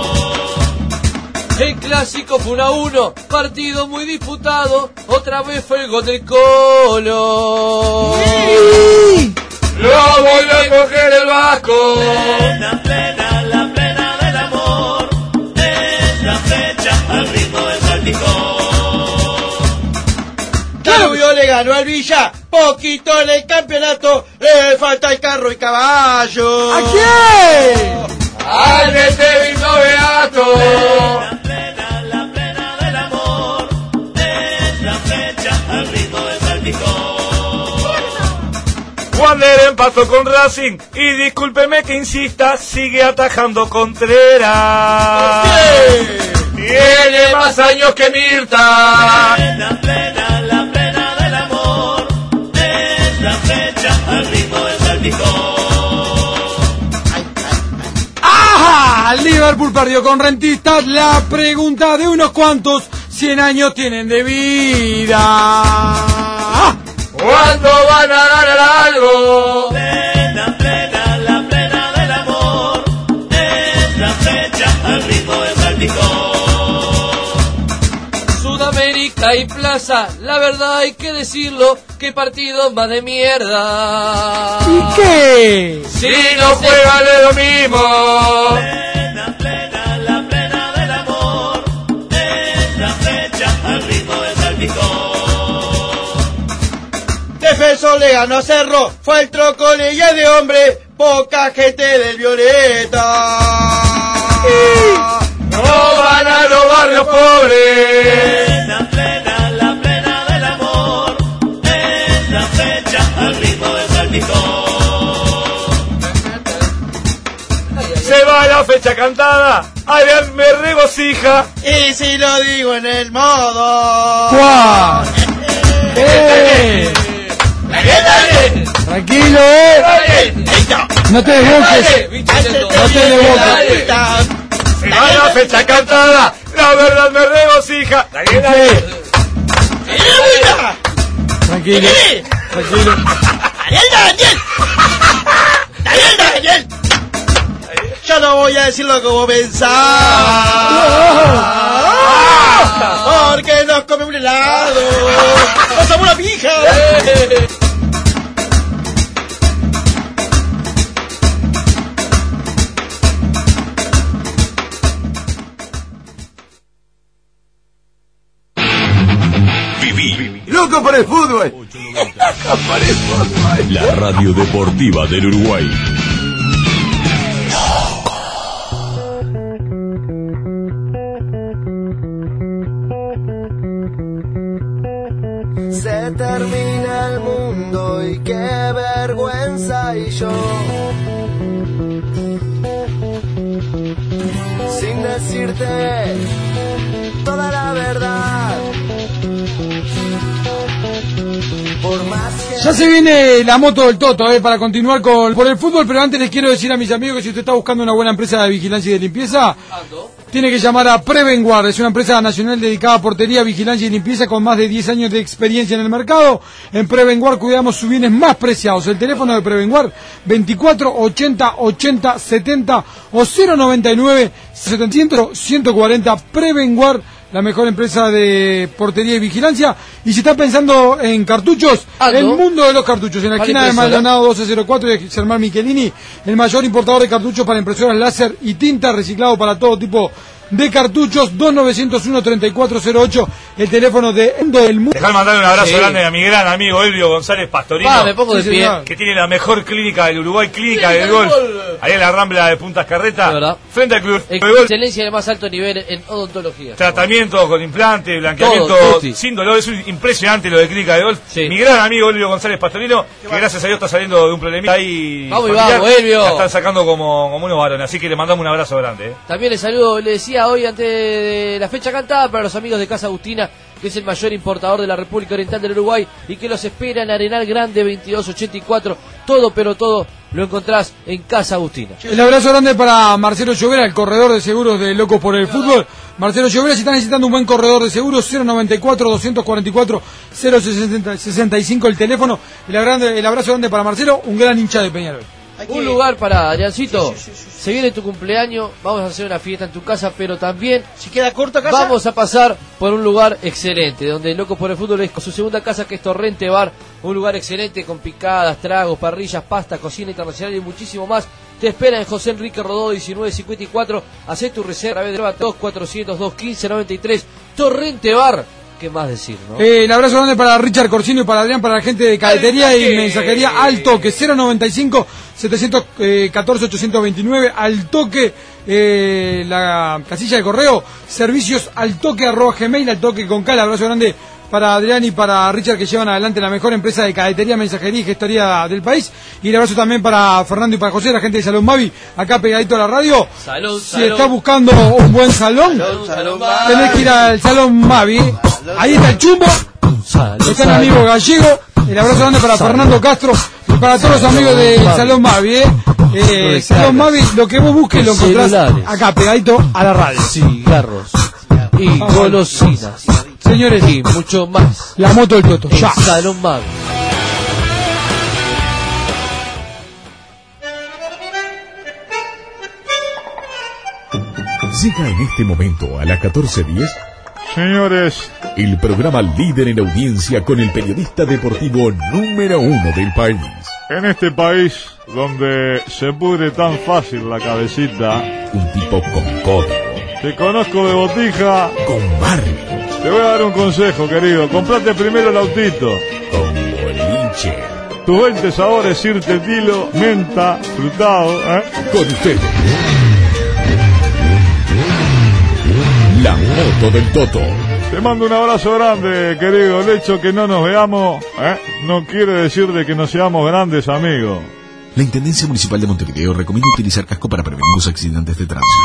Speaker 16: El clásico fue 1-1, partido muy disputado, otra vez fue el gol del Colo.
Speaker 11: Lo volvió a coger el Vasco.
Speaker 14: Plena, plena, la plena del amor. Es la fecha al ritmo del salpicón.
Speaker 17: Danubio le ganó al Villa, poquito en el campeonato, le falta el carro y caballo.
Speaker 12: ¿A quién?
Speaker 11: Al Metevino Beato.
Speaker 14: Plena, plena, la plena del amor. Es la fecha al ritmo del salpicón.
Speaker 11: Wander empató con Racing y discúlpeme que insista, sigue atajando Contreras. Tiene más años que Mirta.
Speaker 14: Plena, plena, la plena del amor. Es la fecha al ritmo del salpicón.
Speaker 12: ¡Ajá! Liverpool perdió con Rentistas. La pregunta de unos cuantos 100 años tienen de vida.
Speaker 11: ¿Cuándo van a ganar algo?
Speaker 14: Plena, plena, la plena del amor. Es la fecha al ritmo del salpicón.
Speaker 16: Sudamérica y Plaza, la verdad hay que decirlo, qué partido más de mierda.
Speaker 12: ¿Y qué?
Speaker 11: Si no juegan es lo mismo.
Speaker 14: Plena, plena, la plena del amor. Es la fecha al ritmo del salpicón.
Speaker 17: Defensor le ganó a Cerro, fue el trocolilla de hombre, poca gente del Violeta.
Speaker 11: No van a los barrios pobres.
Speaker 14: Plena, plena, la plena del amor. Es la fecha al ritmo del salpicón.
Speaker 11: Se va la fecha cantada, Adrián me regocija.
Speaker 17: Y si lo digo en el modo.
Speaker 12: ¡Guau! Tranquilo, no te desboques. No te desboques.
Speaker 11: Se va la fecha cantada, la verdad me regocija.
Speaker 12: Tranquilo. Tranquilo.
Speaker 17: Daniel. Yo no voy a decirlo como pensar. Porque nos come un helado. ¡Nos somos una pija!
Speaker 3: el fútbol.
Speaker 15: Loca por el fútbol. La radio deportiva del Uruguay.
Speaker 6: Se termina el mundo y qué vergüenza, y yo sin decirte toda la verdad. Por más que...
Speaker 12: Ya se viene la moto del Toto, para continuar por el fútbol, pero antes les quiero decir a mis amigos que si usted está buscando una buena empresa de vigilancia y de limpieza, tiene que llamar a Prevenguard. Es una empresa nacional dedicada a portería, vigilancia y limpieza con más de 10 años de experiencia en el mercado. En Prevenguard cuidamos sus bienes más preciados. El teléfono de Prevenguard 24 80 80 70 o 099 700 140. Prevenguard, la mejor empresa de portería y vigilancia. Y si está pensando en cartuchos, el mundo de los cartuchos, en la esquina de Maldonado 1204 de Germán Michelini, el mayor importador de cartuchos para impresoras láser y tinta, reciclado para todo tipo de cartuchos. 2901-3408, el teléfono del mundo.
Speaker 11: Dejar mandar un abrazo grande a mi gran amigo Elvio González Pastorino,
Speaker 16: me pongo de pie.
Speaker 11: Que tiene la mejor clínica del Uruguay, clínica del golf, ahí en la Rambla de Puntas Carreta, frente al club.
Speaker 16: Excelencia de más alto nivel en odontología.
Speaker 11: Tratamiento con implante, blanqueamiento sin dolor. Es impresionante lo de clínica de golf. Sí. Mi gran amigo Elvio González Pastorino, que gracias a Dios está saliendo de un problemita ahí. Vamos, Elvio. La están sacando como unos varones, así que le mandamos un abrazo grande.
Speaker 16: También le saludo, le decía hoy antes de la fecha cantada para los amigos de Casa Agustina, que es el mayor importador de la República Oriental del Uruguay y que los espera en Arenal Grande 2284. Todo, pero todo lo encontrás en Casa Agustina.
Speaker 12: El abrazo grande para Marcelo Llovera, el corredor de seguros de Locos por el Fútbol. Marcelo Llovera, si está necesitando un buen corredor de seguros, 094-244-065 el teléfono. El abrazo grande para Marcelo, un gran hincha de Peñarol.
Speaker 16: Un lugar para Adriancito. Se viene tu cumpleaños, vamos a hacer una fiesta en tu casa, pero también,
Speaker 17: si queda corta casa,
Speaker 16: vamos a pasar por un lugar excelente, donde Locos por el Fútbol es su segunda casa, que es Torrente Bar, un lugar excelente con picadas, tragos, parrillas, pasta, cocina internacional y muchísimo más. Te espera en José Enrique Rodó 1954. Hacé tu reserva a través de 2402-1593. Torrente Bar. ¿Qué más decir, no?
Speaker 12: El abrazo grande para Richard Corsino y para Adrián, para la gente de cadetería y mensajería al toque, 095-714-829, al toque, la casilla de correo, servicios al toque @gmail, al toque con K. El abrazo grande para Adrián y para Richard, que llevan adelante la mejor empresa de cadetería, mensajería y gestoría del país. Y el abrazo también para Fernando y para José, la gente de Salón Mavi, acá pegadito a la radio. Si estás buscando un buen salón, tenés que ir al Salón Mavi. Ahí está el Chumbo, está el amigo Gallego. El abrazo grande para Fernando Castro y para todos los amigos del Salón Mavi. Salón Mavi, lo que vos busques lo encontrás acá pegadito a la radio.
Speaker 16: Cigarros y golosinas,
Speaker 12: señores,
Speaker 16: y mucho más.
Speaker 12: La moto del Toto, ya.
Speaker 16: Salón Mavi.
Speaker 15: Llega en este momento a las 14:10.
Speaker 8: Señores,
Speaker 15: el programa líder en audiencia con el periodista deportivo número 1 del país.
Speaker 8: En este país donde se pudre tan fácil la cabecita,
Speaker 15: un tipo con código.
Speaker 8: Te conozco de botija,
Speaker 15: con barrio.
Speaker 8: Te voy a dar un consejo, querido. Comprate primero el autito,
Speaker 15: con boliche.
Speaker 8: Tus 20 sabores, Sirtetilo, menta, frutado,
Speaker 15: Con ustedes, la moto del Toto.
Speaker 8: Te mando un abrazo grande, querido. El hecho que no nos veamos no quiere decir de que no seamos grandes amigos.
Speaker 15: La Intendencia Municipal de Montevideo recomienda utilizar casco para prevenir los accidentes de tránsito.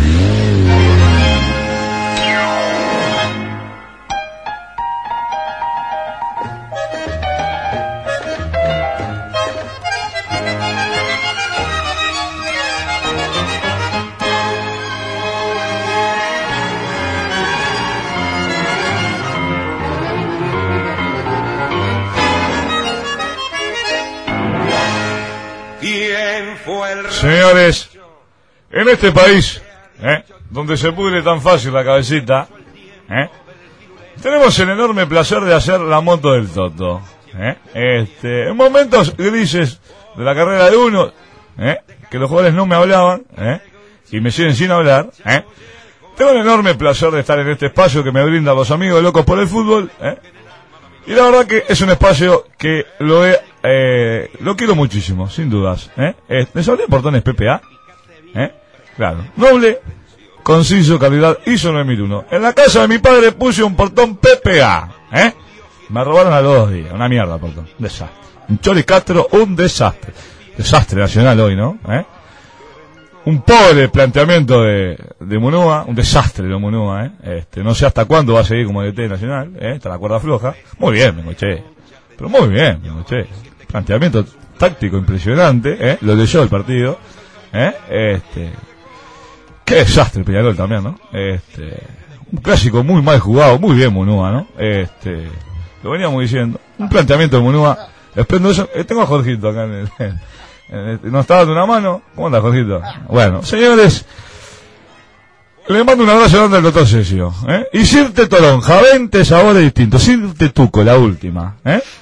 Speaker 8: Señores, en este país, donde se pudre tan fácil la cabecita, tenemos el enorme placer de hacer la moto del Toto. En momentos grises de la carrera de uno, que los jugadores no me hablaban, y me siguen sin hablar, tengo el enorme placer de estar en este espacio que me brindan los amigos de Locos por el Fútbol, Y la verdad que es un espacio que lo quiero muchísimo, sin dudas. ¿Les hablé de portones PPA? Claro. Noble, conciso, calidad, ISO 9001. En la casa de mi padre puse un portón PPA. Me robaron a los 2 días. Una mierda, portón. Un desastre. Un Chori Castro, un desastre. Desastre nacional hoy, ¿no? Un pobre planteamiento de Munúa, un desastre de Munúa, no sé hasta cuándo va a seguir como DT nacional, está la cuerda floja. Muy bien, Bengoche. Pero muy bien, Bengoche. Planteamiento táctico impresionante, lo leyó el partido, qué desastre Peñarol también, ¿no? Un clásico muy mal jugado, muy bien Munúa, ¿no? Lo veníamos diciendo. Un planteamiento de Munúa espléndido. Tengo a Jorgito acá ¿nos está dando una mano? ¿Cómo anda, Jorgito? Bueno, señores, le mando un abrazo grande al doctor Cesio. Y Sirte Toronja, 20 sabores distintos. Sirte Tuco, la última.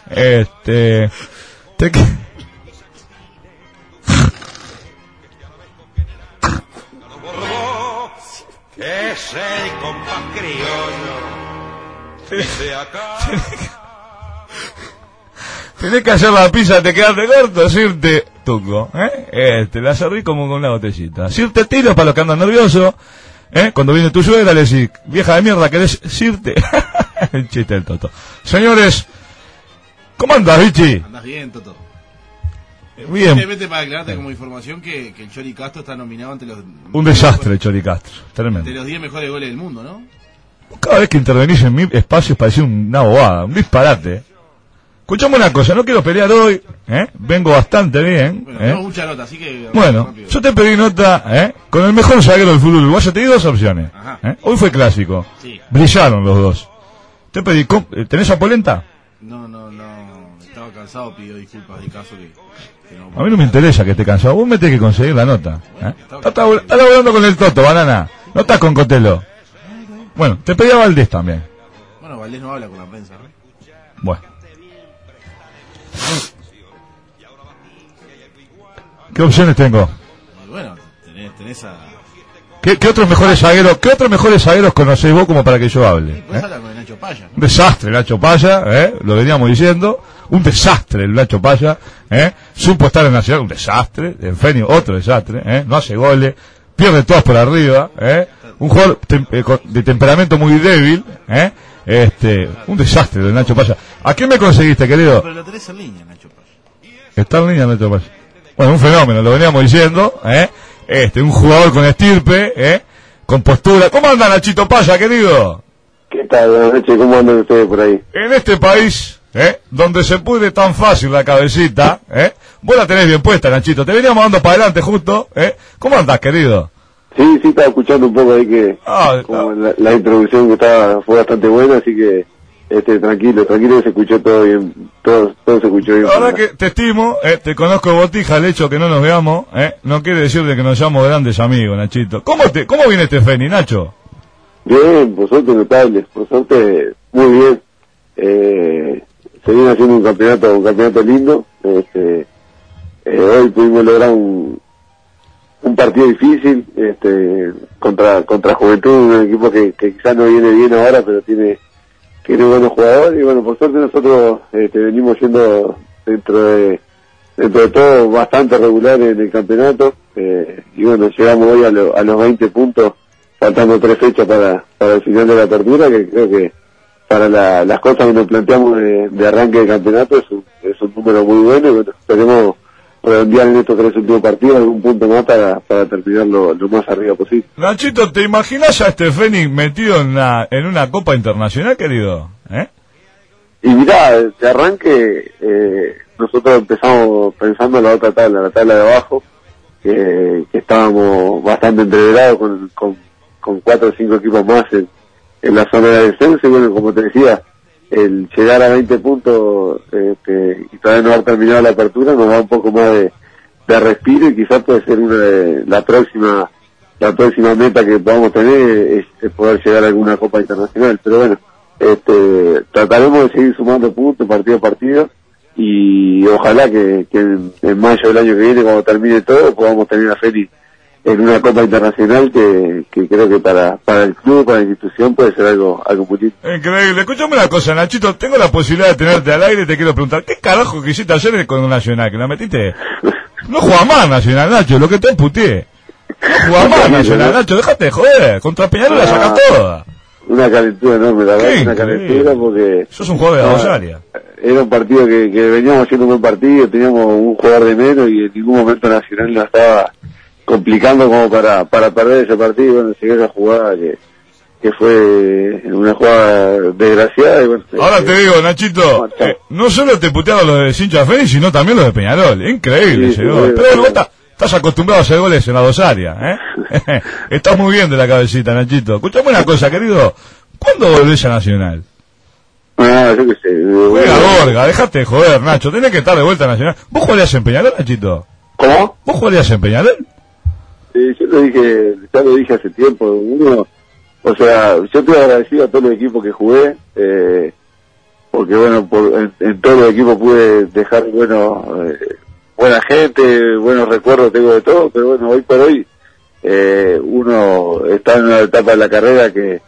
Speaker 19: Es el compás criollo. Desde acá.
Speaker 8: Tenés que hacer la pizza, te quedaste corto, Sirte Tuco, la cerrí como con una botellita. Sirte Tiros para los que andan nerviosos, cuando viene tu suegra le decís, vieja de mierda, ¿querés Sirte? El chiste del Toto. Señores, ¿cómo andas, Vichy?
Speaker 3: Andás bien, Toto.
Speaker 8: Bien.
Speaker 3: Simplemente para aclararte como información que el Chori Castro está nominado ante los...
Speaker 8: Un desastre el Chori Castro, tremendo.
Speaker 3: Entre los 10 mejores goles del mundo, ¿no?
Speaker 8: Cada vez que intervenís en mi espacio parece una bobada, un disparate. Escuchame una cosa, no quiero pelear hoy, vengo bastante bien.
Speaker 3: Bueno, tengo mucha nota, así que...
Speaker 8: Bueno, rápido. Yo te pedí nota, con el mejor zaguero del fútbol uruguayo, te di 2 opciones. Hoy fue clásico, sí. Brillaron los dos. Te pedí, ¿tenés a Polenta?
Speaker 3: No, estaba cansado, pidió disculpas de caso que no...
Speaker 8: A mí no me interesa que esté cansado, vos me tenés que conseguir la nota. Estás hablando con el Toto, banana, no estás con Cotelo. Bueno, te pedí a Valdés también.
Speaker 3: Bueno, Valdés no habla con la prensa, ¿no?
Speaker 8: Bueno. ¿Qué opciones tengo?
Speaker 3: Bueno, tenés a...
Speaker 8: ¿Qué otros mejores zagueros conocés vos como para que yo hable?
Speaker 3: Podés hablar con el Nacho Paya, ¿no?
Speaker 8: Un desastre el Nacho Paya, lo veníamos diciendo. Un desastre el Nacho Paya, supo estar en Nacional, un desastre. En Fenio, otro desastre, no hace goles, pierde todos por arriba, un jugador de temperamento muy débil, un desastre el Nacho Paya. ¿A quién me conseguiste, querido?
Speaker 3: Pero lo tenés en línea, Nacho Paya.
Speaker 8: Está en línea Nacho Paya. Bueno, un fenómeno, lo veníamos diciendo, un jugador con estirpe, con postura. ¿Cómo anda Nachito Paya, querido?
Speaker 5: ¿Qué tal? Buenas noches, ¿cómo andan ustedes por ahí?
Speaker 8: En este país, donde se puede tan fácil la cabecita, vos la tenés bien puesta, Nachito. Te veníamos dando para adelante justo, ¿Cómo andás, querido?
Speaker 5: Sí, estaba escuchando un poco ahí que la introducción que fue bastante buena, así que tranquilo, se escuchó todo bien, todo se escuchó bien.
Speaker 8: La verdad que te estimo, te conozco de botija, el hecho de que no nos veamos, no quiere decir de que nos llamamos grandes amigos, Nachito. ¿Cómo viene este Feni, Nacho?
Speaker 5: Bien, por suerte notable, por suerte muy bien. Se viene haciendo un campeonato lindo. Hoy pudimos lograr un partido difícil, contra Juventud, un equipo que quizás no viene bien ahora, pero tiene buenos jugadores, y bueno, por suerte nosotros venimos siendo dentro de todo bastante regular en el campeonato, y bueno, llegamos hoy a los 20 puntos, faltando 3 fechas para el final de la apertura, que creo que para las cosas que nos planteamos de arranque de campeonato es un número muy bueno, y bueno, esperemos redondear en estos 3 últimos partidos algún punto más para terminar lo más arriba posible.
Speaker 8: Nachito, ¿te imaginas a este Fénix metido en una Copa Internacional, querido?
Speaker 5: Y mirá, de arranque nosotros empezamos pensando en la otra tabla, la tabla de abajo, que estábamos bastante entreverados con 4 o 5 equipos más en la zona de descenso, y bueno, como te decía, el llegar a 20 puntos y todavía no haber terminado la apertura nos da un poco más de respiro, y quizás puede ser una de la próxima meta que podamos tener es poder llegar a alguna Copa Internacional. Pero bueno, trataremos de seguir sumando puntos partido a partido, y ojalá que en mayo del año que viene, cuando termine todo, podamos tener a Félix en una Copa Internacional que creo que para el club, para la institución puede ser algo muy lindo.
Speaker 8: Increíble. Escuchame una cosa, Nachito, tengo la posibilidad de tenerte al aire y te quiero preguntar, ¿qué carajo que hiciste ayer con Nacional? Que la metiste... No jugás más Nacional, Nacho, lo que te emputé. No jugás más Nacional, Nacho, déjate de joder. Contra Peñarol la sacás toda.
Speaker 5: Una calentura enorme, la verdad, una calentura porque...
Speaker 8: Sos un jugador de la Rosaria.
Speaker 5: Era un partido que veníamos haciendo un buen partido, teníamos un jugador de menos y en ningún momento Nacional nos estaba complicando como para perder ese partido. Bueno, siguió esa jugada que fue una jugada desgraciada. Y bueno,
Speaker 8: ahora te digo, Nachito, no solo te putearon los de Cincha Fénix, sino también los de Peñarol. Increíble ese gol. Pero bueno, estás acostumbrado a hacer goles en la Rosaria, ¿eh? Estás muy bien de la cabecita, Nachito. Escuchame una cosa, querido. ¿Cuándo volvés a Nacional?
Speaker 5: Ah, yo qué sé.
Speaker 8: Juega Gorga, dejate de joder, Nacho. Tenés que estar de vuelta a Nacional. ¿Vos jugarías en Peñarol, Nachito?
Speaker 5: ¿Cómo?
Speaker 8: ¿Vos jugarías en Peñarol?
Speaker 5: Sí, ya lo dije hace tiempo. O sea, yo estoy agradecido a todos los equipos que jugué, porque bueno, en todos los equipos pude dejar buena gente, buenos recuerdos tengo de todo, pero bueno, hoy por hoy uno está en una etapa de la carrera que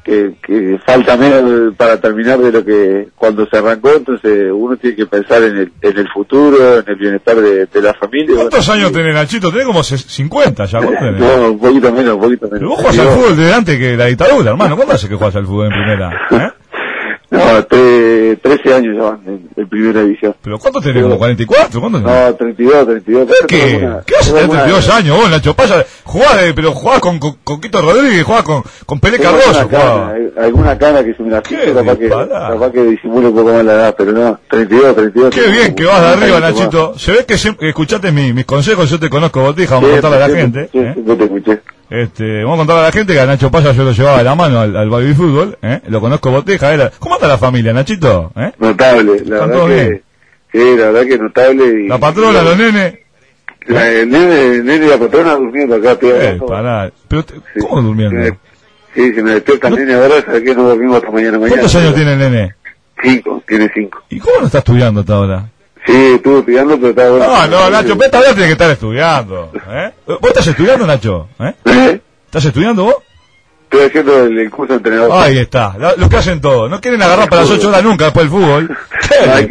Speaker 5: falta menos para terminar de lo que cuando se arrancó, entonces uno tiene que pensar en el futuro, en el bienestar de la familia.
Speaker 8: ¿Cuántos años tenés, Nachito? Tenés como 50 ya, ¿vos tenés?
Speaker 5: No, un poquito menos.
Speaker 8: Pero vos jugás al fútbol desde antes que la dictadura, hermano. ¿Cuándo hace que jugás al fútbol en primera?
Speaker 5: No, 13 años ya van en primera división.
Speaker 8: ¿Pero cuánto tenés? ¿Como 44? ¿Cuánto tenés?
Speaker 5: No, 32.
Speaker 8: ¿Qué? ¿Qué haces de 32 años vos, Nacho? Pero jugás con Quito Rodríguez, jugás con Pelé Cardoso.
Speaker 5: Alguna cara que se me la fijo, capaz que disimule un poco más la edad, pero no, 32.
Speaker 8: Qué bien que vas de arriba, Nachito. Se ve que siempre escuchaste mis consejos, yo te conozco, Botija, vamos a contarle a la gente.
Speaker 5: Sí, yo te escuché.
Speaker 8: Vamos a contarle a la gente que a Nacho Paya yo lo llevaba de la mano al baby fútbol, lo conozco Botija. ¿Cómo está la familia, Nachito?
Speaker 5: Notable, la verdad que sí, la verdad que notable.
Speaker 8: La patrona, los nenes.
Speaker 5: El nene y la patrona durmiendo acá,
Speaker 8: pará. Pero ¿cómo durmiendo?
Speaker 5: Sí, se me despierta el nene ahora, ¿sabes qué? No dormimos hasta mañana.
Speaker 8: ¿Cuántos años tiene el nene?
Speaker 5: 5, tiene 5.
Speaker 8: ¿Y cómo no está estudiando hasta ahora?
Speaker 5: Sí, estuve estudiando, pero estaba bueno.
Speaker 8: No, Nacho, pero todavía tiene que estar estudiando. ¿Vos estás estudiando, Nacho? ¿Estás estudiando vos?
Speaker 5: Estoy haciendo el curso de entrenador.
Speaker 8: Ahí está, lo que hacen todos. No quieren agarrar para las 8 horas nunca después del fútbol.
Speaker 5: Hay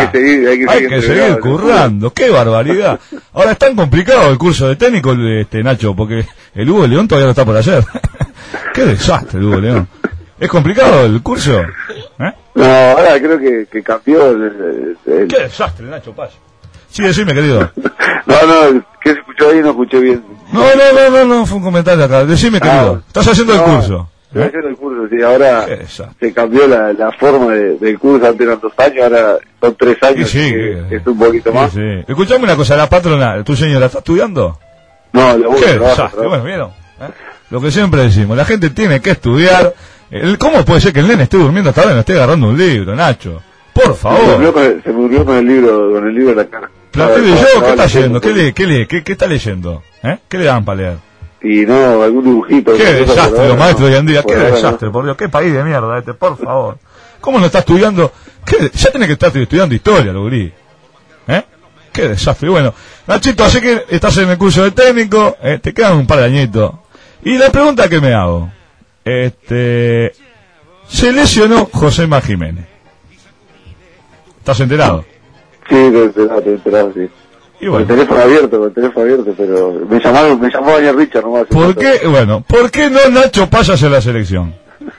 Speaker 5: que seguir
Speaker 8: currando. Qué barbaridad. Ahora es tan complicado el curso de técnico, Nacho, porque el Hugo León todavía lo está por hacer. Qué desastre el Hugo León. ¿Es complicado el curso?
Speaker 5: No, ahora creo que cambió
Speaker 8: Qué desastre, Nacho Paz. Sí, decime, querido.
Speaker 5: No, ¿qué se escuchó ahí? No escuché bien.
Speaker 8: No, fue un comentario acá. Decime, querido. Estás haciendo el curso.
Speaker 5: Estoy haciendo el curso, sí. Ahora se cambió la forma del curso. Antes eran 2 años, ahora son 3 años.
Speaker 8: Sí,
Speaker 5: que es un poquito más.
Speaker 8: Sí. Escuchame una cosa, la patrona, ¿tu señora está estudiando?
Speaker 5: No,
Speaker 8: qué desastre. Bueno, ¿vieron? Lo que siempre decimos, la gente tiene que estudiar. ¿Cómo puede ser que el nene esté durmiendo hasta ahora y no esté agarrando un libro, Nacho? Por favor.
Speaker 5: Se me durmió con el libro de la cara.
Speaker 8: ¿Qué está leyendo? ¿Qué está leyendo? ¿Qué le dan para leer?
Speaker 5: Y no, algún dibujito.
Speaker 8: Qué desastre los maestros de hoy en día. Qué desastre, por Dios. Qué país de mierda por favor. ¿Cómo no está estudiando? Ya tiene que estar estudiando historia, lo gurí. Qué desastre. Bueno, Nachito, así que estás en el curso de técnico, te quedan un par de añitos. Y la pregunta que me hago, se lesionó Josema Jiménez. ¿Estás enterado?
Speaker 5: Sí, estoy enterado, sí.
Speaker 8: Y bueno.
Speaker 5: Con el teléfono abierto, pero me llamó ayer Richard nomás.
Speaker 8: ¿Por qué no Nacho Paya hacia la selección?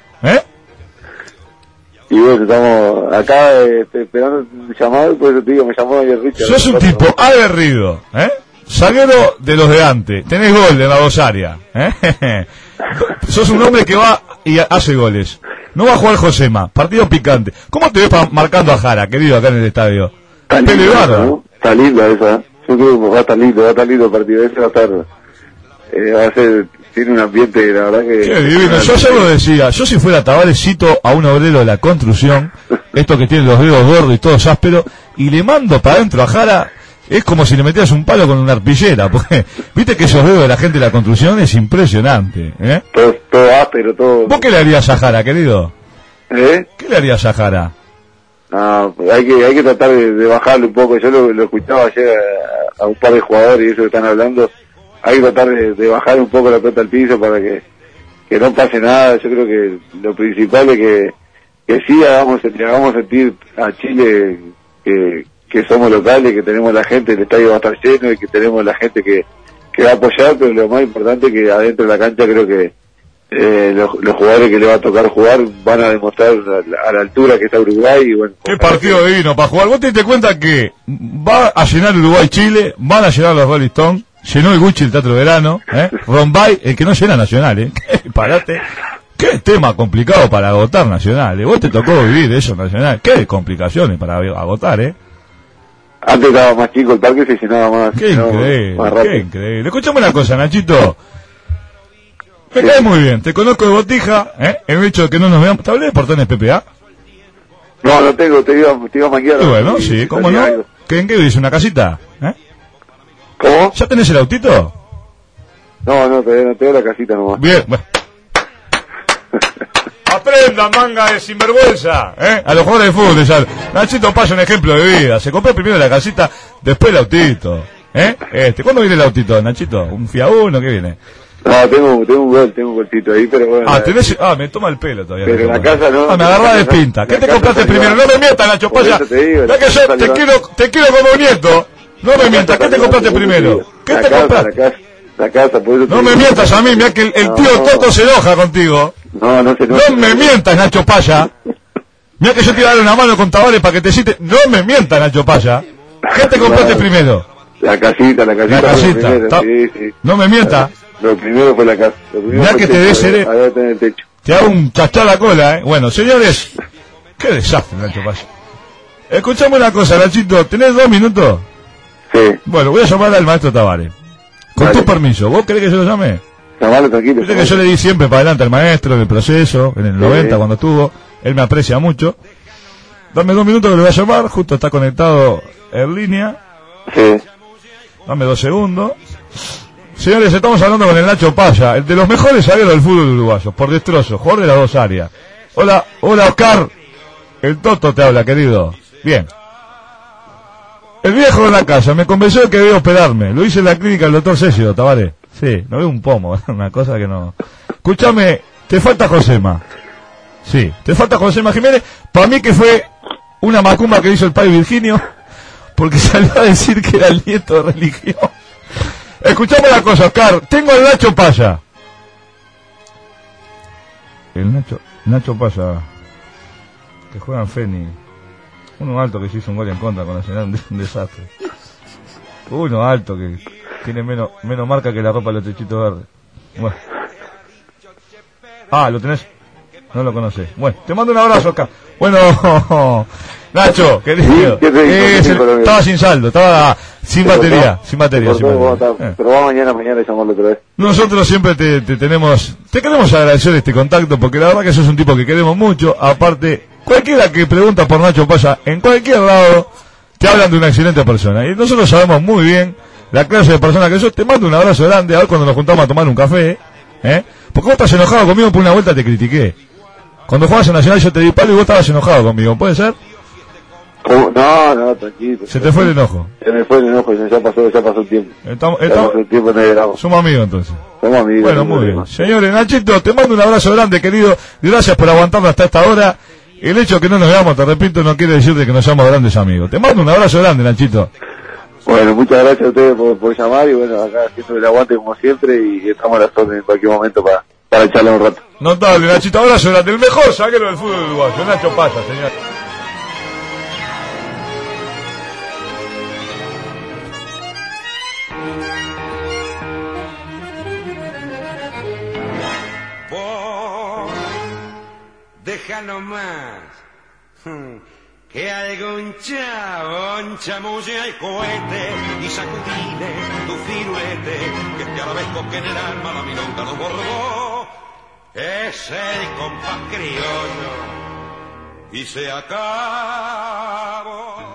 Speaker 5: Y bueno, estamos acá esperando el llamado, y por eso te digo, me llamó ayer Richard.
Speaker 8: Sos un tipo aguerrido, zaguero de los de antes, tenés gol de la Rosaria, sos un hombre que va y hace goles. No va a jugar Josema, partido picante. ¿Cómo te ves marcando a Jara, querido, acá en el estadio?
Speaker 5: Está linda esa. Yo creo que va a estar lindo el partido. Ese va a estar, tiene un ambiente, la verdad que...
Speaker 8: Qué divino, yo ya lo decía, yo si fuera Tavares cito a un obrero de la construcción, esto que tiene los dedos gordos y todos ásperos, y le mando para adentro a Jara, es como si le metieras un palo con una arpillera, porque viste que esos dedos de la gente de la construcción es impresionante,
Speaker 5: Todo áspero, todo...
Speaker 8: ¿Vos qué le harías a Jara, querido? ¿Qué le harías a Jara?
Speaker 5: Hay que tratar de bajarle un poco. Yo lo escuchaba ayer a un par de jugadores y eso que están hablando. hay que tratar de bajar un poco la pelota al piso para que no pase nada. Yo creo que lo principal es que sí hagamos sentir a Chile que somos locales, que tenemos la gente, el estadio va a estar lleno y que tenemos la gente que va a apoyar, pero lo más importante es que adentro de la cancha creo que los jugadores que le va a tocar jugar van a demostrar a la altura que está Uruguay. Y bueno,
Speaker 8: qué partido divino para jugar. Vos te diste cuenta que va a llenar Uruguay-Chile, van a llenar los Rolling Stones, llenó el Gucci el Teatro Verano, Rombay, el que no llena Nacional, parate. Qué tema complicado para agotar Nacional, Vos te tocó vivir eso Nacional, qué complicaciones para agotar,
Speaker 5: Antes estaba más chico el parque, se llenaba más.
Speaker 8: Qué increíble, más qué increíble. Escuchame una cosa, Nachito. Me cae muy bien, te conozco de botija, el hecho de que no nos veamos. ¿Te hablé de Portones PPA?
Speaker 5: No, no tengo, te iba a maquillar.
Speaker 8: Bueno, sí, ¿cómo no? ¿En qué vivís? ¿Una casita?
Speaker 5: ¿Cómo?
Speaker 8: ¿Ya tenés el autito?
Speaker 5: No, todavía no tengo la casita nomás.
Speaker 8: Bien, bueno. Aprendan, manga de sinvergüenza, a los jugadores de fútbol. Ya. Nachito pasa un ejemplo de vida. Se compró primero la casita, después el autito. ¿Cuándo viene el autito, Nachito? ¿Un Fiat Uno? ¿Qué viene?
Speaker 5: No, tengo un golcito ahí, pero bueno.
Speaker 8: Me toma el pelo todavía.
Speaker 5: Pero la casa no.
Speaker 8: Me agarrá de pinta. ¿Qué te compraste primero? No me mientas, Nacho Paya. Ya que yo te quiero como nieto. No me mientas. ¿Qué te compraste primero? ¿Qué te compraste?
Speaker 5: La casa, por eso
Speaker 8: no me mientas a mí, mira que el tío Toto se enoja contigo.
Speaker 5: No
Speaker 8: me mientas, Nacho Paya. Mira que yo te iba a dar una mano con Tavares para que te cite. No me mientas, Nacho Paya. ¿Qué te compraste primero?
Speaker 5: La casita.
Speaker 8: Sí. No me mientas.
Speaker 5: Lo primero fue la casa.
Speaker 8: Mira que te des te hago un chachá a la cola, Bueno, señores, qué desastre, Nacho Paya. Escuchame una cosa, Nachito, ¿tenés 2 minutos?
Speaker 5: Sí.
Speaker 8: Bueno, voy a llamar al maestro Tavares. Con tu permiso, ¿vos querés que yo lo llame?
Speaker 5: Llamalo tranquilo.
Speaker 8: Viste que yo le di siempre para adelante al maestro en el proceso, en el 90 cuando estuvo, él me aprecia mucho. Dame 2 minutos que lo voy a llamar, justo está conectado en línea.
Speaker 5: Sí.
Speaker 8: Dame 2 segundos. Señores, estamos hablando con el Nacho Paya, el de los mejores zagueros del fútbol uruguayo, por destrozo, jugador de las 2 áreas. Hola, Oscar. El Toto te habla, querido. Bien. El viejo de la casa me convenció de que debía operarme. Lo hice en la clínica del doctor Cesio, Tavares. Sí, no veo un pomo, una cosa que no. Escúchame, te falta Josema. Sí, te falta Josema Jiménez. Para mí que fue una macumba que hizo el padre Virginio, porque salió a decir que era el nieto de religión. Escuchame la cosa, Oscar. Tengo al Nacho Paya. El Nacho Paya, que juega en Feni. Uno alto que se hizo un gol en contra con Nacional, un desastre. Uno alto que tiene menos marca que la ropa de los techitos verdes. Bueno. ¿Lo tenés? No lo conocés. Bueno, te mando un abrazo acá. Bueno, Nacho, querido. Estaba sin saldo, estaba sin batería.
Speaker 5: Pero va mañana llamarlo otra vez.
Speaker 8: Nosotros siempre te queremos agradecer este contacto, porque la verdad que sos un tipo que queremos mucho. Aparte, cualquiera que pregunta por Nacho Paya, en cualquier lado, te hablan de una excelente persona. Y nosotros sabemos muy bien la clase de persona que sos. Te mando un abrazo grande, a ver cuando nos juntamos a tomar un café, Porque vos estás enojado conmigo, por una vuelta te critiqué. Cuando jugabas en Nacional yo te di palo y vos estabas enojado conmigo, ¿puede ser?
Speaker 5: ¿Cómo? No, tranquilo.
Speaker 8: ¿Se te fue el enojo?
Speaker 5: Se me fue el enojo, ya pasó el tiempo.
Speaker 8: Somos amigos entonces.
Speaker 5: Somos amigos.
Speaker 8: Bueno, muy bien. Señores, Nachito, te mando un abrazo grande, querido. Gracias por aguantarnos hasta esta hora. El hecho de que no nos veamos, te repito, no quiere decir de que nos seamos grandes amigos. Te mando un abrazo grande, Nachito.
Speaker 5: Bueno, muchas gracias a ustedes por llamar, y bueno, acá haciendo el aguante como siempre, y estamos a las órdenes en cualquier momento para echarle un rato.
Speaker 8: Notable, Nachito, abrazo grande, el mejor zaguero del fútbol uruguayo, Nacho Paya, señor.
Speaker 19: Deja nomás que algún chabón chamulle al cohete y sacudile tu firulete, que este arabesco que en el alma la milonga nos bordó es el compás criollo y se acabó.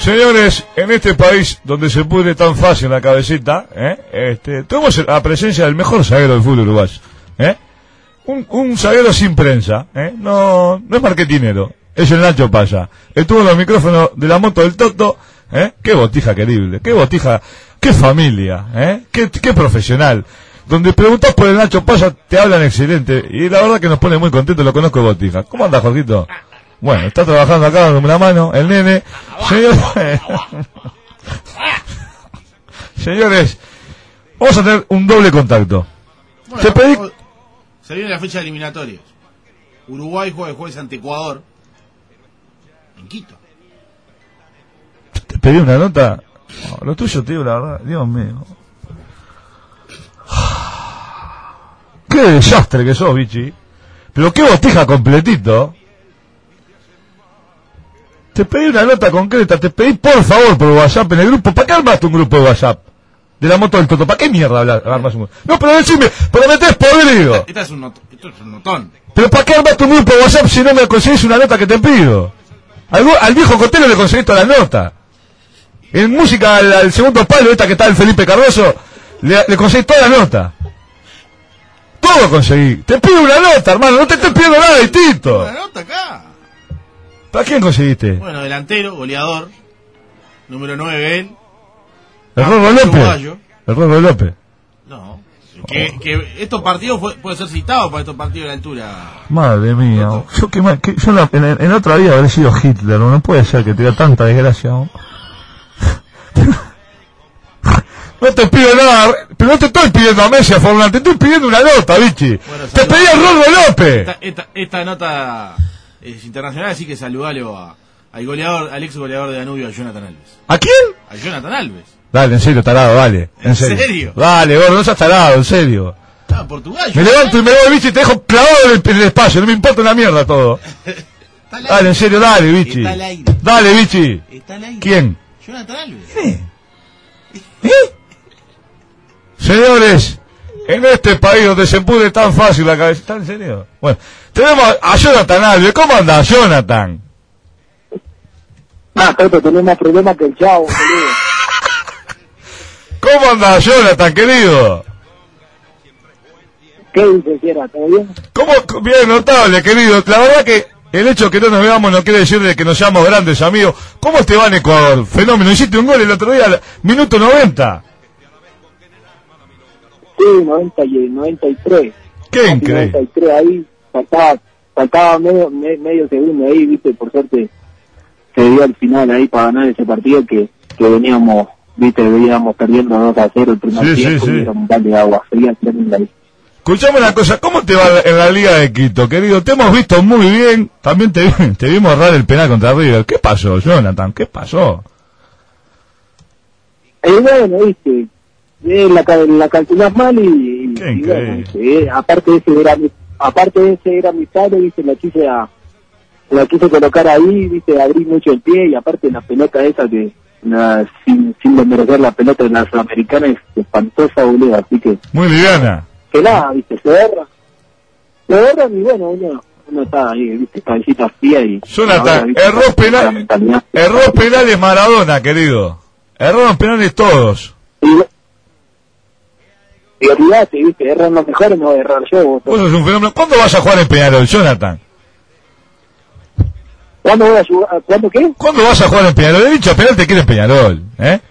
Speaker 8: Señores, en este país donde se pudre tan fácil la cabecita, tenemos la presencia del mejor zaguero del fútbol uruguayo. Un zaguero sin prensa, no es marketinero, es el Nacho Paya. Estuvo en los micrófonos de la moto del Toto, qué botija querible, qué botija, qué familia, qué profesional. Donde preguntas por el Nacho Paya te hablan excelente y la verdad que nos pone muy contentos, lo conozco de botija. ¿Cómo anda, Jorgito? Bueno, está trabajando acá con una mano, el nene. Señores, vamos a tener un doble contacto.
Speaker 3: Bueno,
Speaker 8: Te pedí...
Speaker 3: Se viene la fecha de eliminatorias. Uruguay juega el jueves ante Ecuador. En Quito.
Speaker 8: Te pedí una nota. Oh, lo tuyo, tío, la verdad. Dios mío. Qué desastre que sos, bichi. Pero qué botija completito. Te pedí una nota concreta, te pedí por favor por WhatsApp en el grupo. ¿Para qué armaste un grupo de WhatsApp? De la moto del Toto. ¿Para qué mierda armas un grupo? No, pero decime, pero metés podrido.
Speaker 3: Esto es un notón.
Speaker 8: ¿Pero para qué armaste un grupo de WhatsApp si no me conseguís una nota que te pido? Al viejo Cotelo le conseguís toda la nota. En música al segundo palo, esta que está el Felipe Cardoso, le conseguís toda la nota. Todo conseguí. Te pido una nota, hermano, no te estoy pidiendo nada distinto.
Speaker 3: Una nota acá.
Speaker 8: ¿Para quién conseguiste?
Speaker 3: Bueno, delantero, goleador, número 9 él.
Speaker 8: El Rorro López.
Speaker 3: Uruguayo.
Speaker 8: El Rorro López.
Speaker 3: No. Que estos partidos puede ser citado para estos partidos de la altura.
Speaker 8: Madre mía. Yo en otra vida habré sido Hitler. No puede ser que tenga tanta desgracia. ¿No? No te pido nada, pero no te estoy pidiendo a Messi a Forlán, te estoy pidiendo una nota, bichi. Bueno, te pedí al Rorro López.
Speaker 3: Esta nota es internacional, así que saludalo al goleador, al ex goleador de Danubio, a Jonathan Alves.
Speaker 8: ¿A quién?
Speaker 3: A Jonathan Alves.
Speaker 8: Dale, en serio, tarado, dale. ¿En serio? Dale, gordo, no seas tarado, en serio.
Speaker 3: Ah, Portugal.
Speaker 8: Me levanto y me voy, bichi, y te dejo clavado en el espacio, no me importa una mierda todo. Dale, en serio, dale, bichi.
Speaker 3: Está al aire.
Speaker 8: Dale, bichi.
Speaker 3: Está al aire.
Speaker 8: ¿Quién?
Speaker 3: Jonathan Alves.
Speaker 8: Señores, en este país donde se pudre tan fácil la cabeza... ¿Está en serio? Bueno, tenemos a Jonathan Alves. ¿Cómo anda, Jonathan?
Speaker 5: Toto, tenés más problemas que el Chavo, boludo.
Speaker 8: ¿Cómo anda, Jonathan, querido?
Speaker 5: ¿Qué dices, Sierra? ¿Todo bien?
Speaker 8: ¿Cómo? Bien, notable, querido. La verdad que el hecho de que no nos veamos no quiere decir de que nos seamos grandes amigos. ¿Cómo te va en Ecuador? Fenómeno. Hiciste un gol el otro día, minuto 90.
Speaker 5: Sí, 93.
Speaker 8: Qué increíble.
Speaker 5: 93 ahí, faltaba medio segundo ahí, viste, por suerte se dio al final ahí para ganar ese partido que veníamos perdiendo 2-0 el primer tiempo, y era un balde de agua fría tremenda ahí.
Speaker 8: Escuchame una cosa, ¿cómo te va en la Liga de Quito, querido? Te hemos visto muy bien, también te vimos errar el penal contra River. ¿Qué pasó, Jonathan? ¿Qué pasó?
Speaker 5: Bueno, viste, la calculás mal y bueno, aparte de ese era mi padre, viste, la quise colocar ahí, viste, abrí mucho el pie y aparte la pelota esa que sin desmerecer la pelota de la sudamericana es espantosa, boludo, así que
Speaker 8: muy liviana.
Speaker 5: Que nada, viste, se erra y bueno, uno está ahí, viste, cabecita fría y...
Speaker 8: Jonathan, error penales Maradona, querido. Error penales todos.
Speaker 5: Y olvidate, viste, erran los mejores, no voy a errar yo.
Speaker 8: Vos sos un fenómeno. ¿Cuándo vas a jugar en Peñarol, Jonathan?
Speaker 5: ¿Cuándo voy a jugar? ¿Cuándo qué?
Speaker 8: ¿Cuándo vas a jugar en Peñarol? He dicho, a penal te quiere en Peñarol,